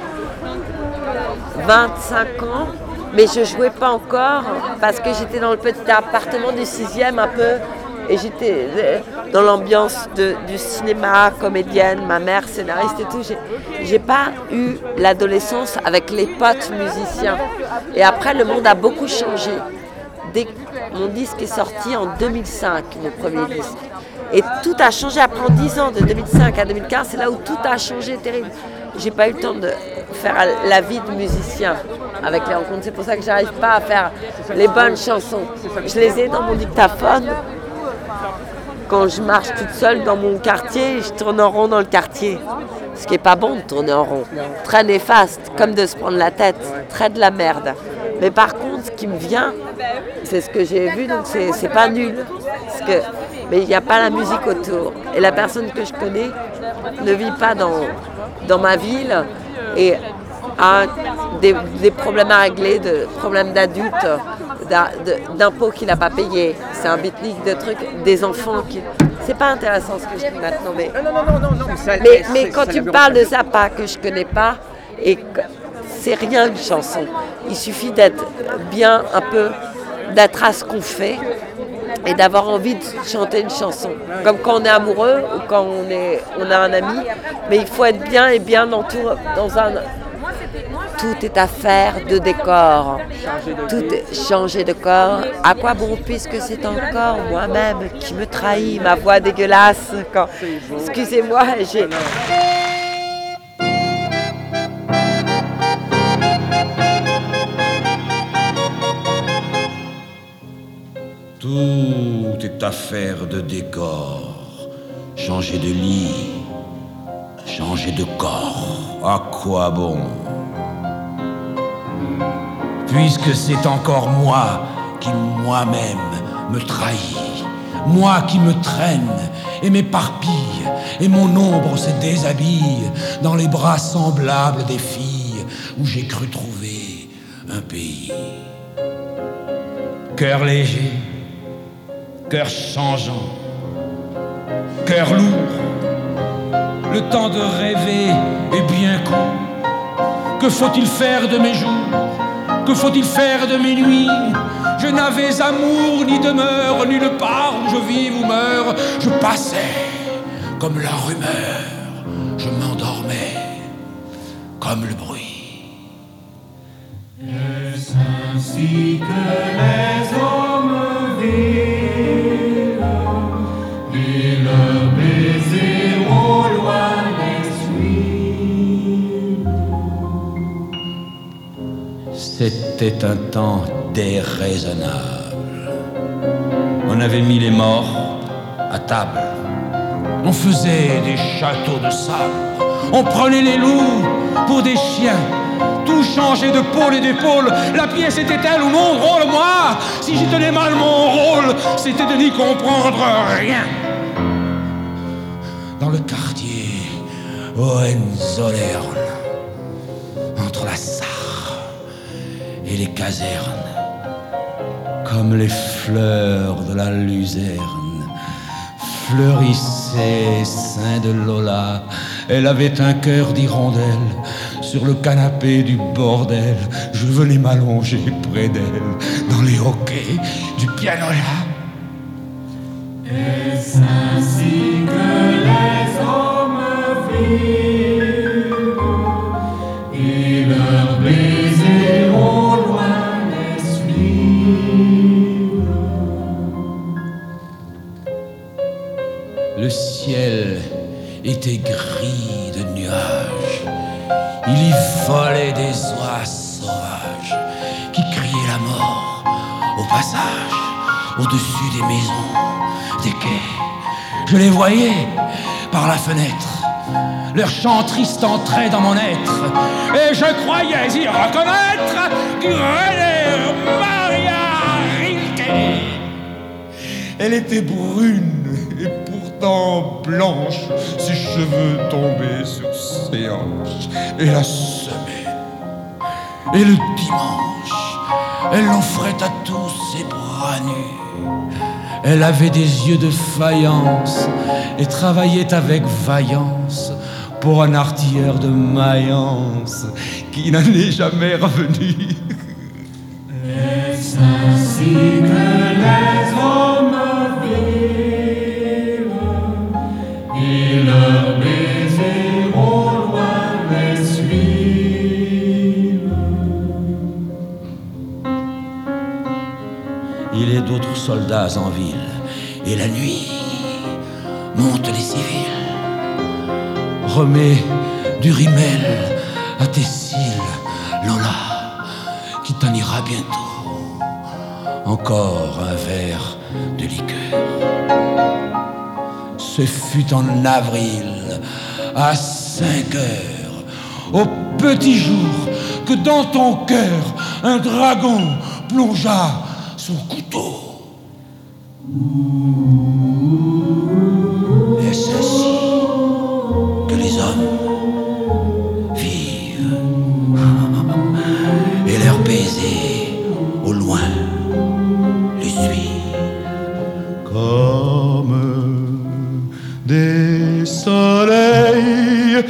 25 ans, mais je jouais pas encore parce que j'étais dans le petit appartement du 6e un peu. Et j'étais dans l'ambiance du cinéma, comédienne, ma mère scénariste et tout. J'ai pas eu l'adolescence avec les potes musiciens. Et après, le monde a beaucoup changé. Mon disque est sorti en 2005, mon premier disque. Et tout a changé après en 10 ans, de 2005 à 2015. C'est là où tout a changé, terrible. J'ai pas eu le temps de faire la vie de musicien avec les rencontres. C'est pour ça que j'arrive pas à faire les bonnes chansons. Je les ai dans mon dictaphone. Quand je marche toute seule dans mon quartier, je tourne en rond dans le quartier. Ce qui n'est pas bon de tourner en rond. Très néfaste, comme de se prendre la tête. Très de la merde. Mais par contre, ce qui me vient, c'est ce que j'ai vu, donc c'est pas nul. Mais il n'y a pas la musique autour. Et la personne que je connais ne vit pas dans ma ville et a des problèmes à régler, des problèmes d'adultes, d'impôts qu'il n'a pas payés. C'est un bitlick de trucs, des enfants qui... C'est pas intéressant ce que je dis maintenant, mais... Non. Mais quand tu me parles de Zappa que je connais pas, et c'est rien une chanson. Il suffit d'être bien un peu, d'être à ce qu'on fait et d'avoir envie de chanter une chanson. Comme quand on est amoureux ou quand on a un ami, mais il faut être bien et bien entouré dans un... Tout est affaire de décor. Tout est changer de corps. À quoi bon puisque c'est encore moi-même qui me trahit, ma voix dégueulasse. Excusez-moi, j'ai... Tout est affaire de décor. Changer de lit, changer de corps. À quoi bon? Puisque c'est encore moi qui moi-même me trahis. moi qui me traîne et m'éparpille, et mon ombre se déshabille dans les bras semblables des filles où j'ai cru trouver un pays. Cœur léger, cœur changeant, cœur lourd, le temps de rêver est bien court. Que faut-il faire de mes jours? Que faut-il faire de mes nuits? Je n'avais amour ni demeure, nulle part où je vive ou meure. Je passais comme la rumeur, je m'endormais comme le bruit. Est-ce ainsi que les hommes vivent et leurs baisers au loin les suivent? C'était un temps déraisonnable. On avait mis les morts à table. On faisait des châteaux de sable. On prenait les loups pour des chiens. Tout changeait de pôle et d'épaule. La pièce était-elle ou mon rôle? Moi, si j'y tenais mal mon rôle, c'était de n'y comprendre rien. Dans le quartier Hohenzollern, entre la Sarre et les casernes, comme les fleurs de la luzerne, fleurissaient sein de Lola. Elle avait un cœur d'hirondelle. Sur le canapé du bordel, je venais m'allonger près d'elle dans les hoquets du pianola. Est-ce ainsi que les hommes vivent et leurs baisers au loin les suivent? Le ciel était gris de nuages. Il y volait des oies sauvages qui criaient la mort au passage, au-dessus des maisons, des quais. Je les voyais par la fenêtre. Leur chant triste entrait dans mon être, et je croyais y reconnaître Gröner Maria Rilke. Elle était brune et pourtant blanche, ses cheveux tombaient sur ses hanches. Et la semaine et le dimanche, elle offrait à tous ses bras nus. Elle avait des yeux de faïence et travaillait avec vaillance pour un artilleur de Mayence qui n'en est jamais revenu. Est-ce ainsi que les hommes vivent et leurs baisers au loin les suivent? Il est d'autres soldats en ville, et la nuit montent les civils. Remets du rimel à tes cils, Lola, qui t'en ira bientôt. Encore un verre de liqueur. Ce fut en avril, à 5 heures, au petit jour, que dans ton cœur, un dragon plongea son couteau. Est-ce ainsi que les hommes vivent et leurs baisers au loin les suivent comme des soleils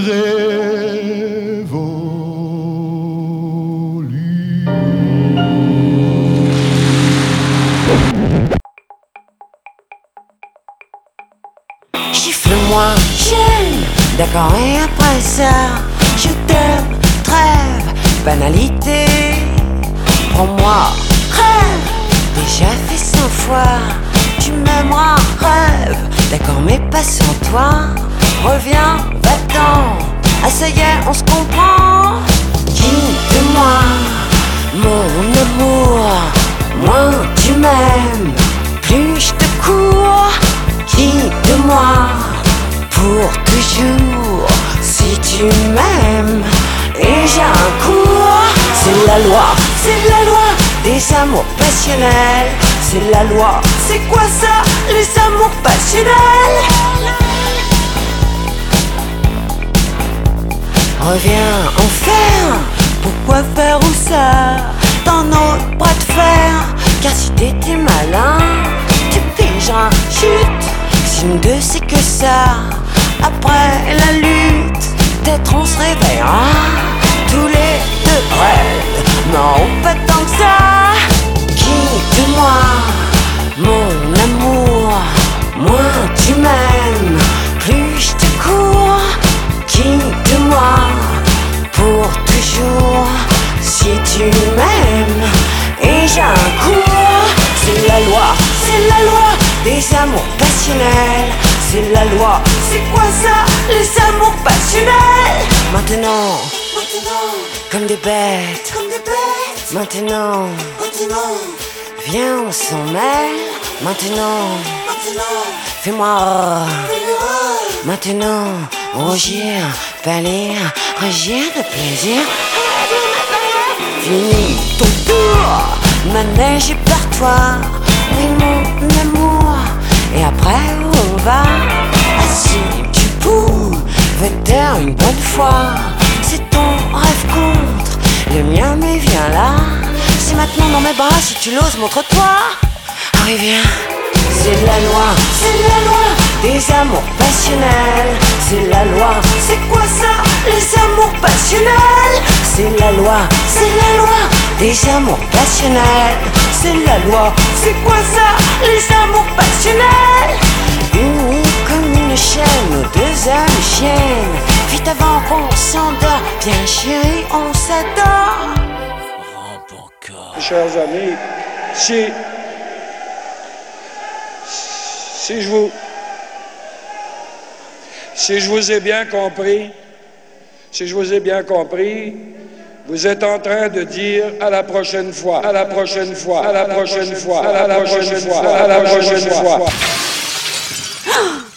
révolus? Gifle-moi, j'aime, d'accord, et après ça, je t'aime, trêve, banalité. Prends-moi, rêve, déjà fait 100 fois, tu m'aimeras, rêve, d'accord, mais pas sans toi. Reviens, va-t'en, ah ça y est, on se comprend. Quitte-moi, mon amour, moins tu m'aimes, plus je te cours. Quitte-moi pour toujours, si tu m'aimes. Et j'ai un cours, c'est la loi des amours passionnels. c'est la loi. C'est quoi ça, les amours passionnels? Reviens enfer, pourquoi faire où ça? Dans nos bras de fer, car si t'étais malin, tu pigeras, chute. Signe de c'est que ça, après la lutte, peut-être on se réveillera tous les deux. Ouais, non, pas tant que ça. Quitte-moi, mon amour, moins tu m'aimes, plus je te cours. Quitte-moi pour toujours, si tu m'aimes, et j'ai un cours. C'est la loi des amours passionnels. C'est la loi, c'est quoi ça, les amours passionnels? Maintenant, comme des bêtes, maintenant, viens on s'en mêle. Maintenant, fais-moi maintenant, rougir, pâlir, rugir de plaisir. Fini ton tour, manège et pars-toi, oui mon amour. Et après où on va? Ah si tu pouvais taire une bonne fois, c'est ton rêve contre le mien, mais viens là. C'est maintenant dans mes bras, si tu l'oses, montre-toi. Allez viens, c'est la loi des amours passionnels. C'est la loi, c'est quoi ça, les amours passionnels? C'est la loi des amours passionnels. C'est la loi, c'est quoi ça, les amours passionnels? Unis comme une chaîne, nos deux âmes chiennes. Vite avant qu'on s'endort, viens chérie, on s'adore. Chers amis, si je vous ai bien compris, vous êtes en train de dire à la prochaine fois, à la prochaine fois, à la prochaine fois, à la prochaine fois, à la prochaine fois.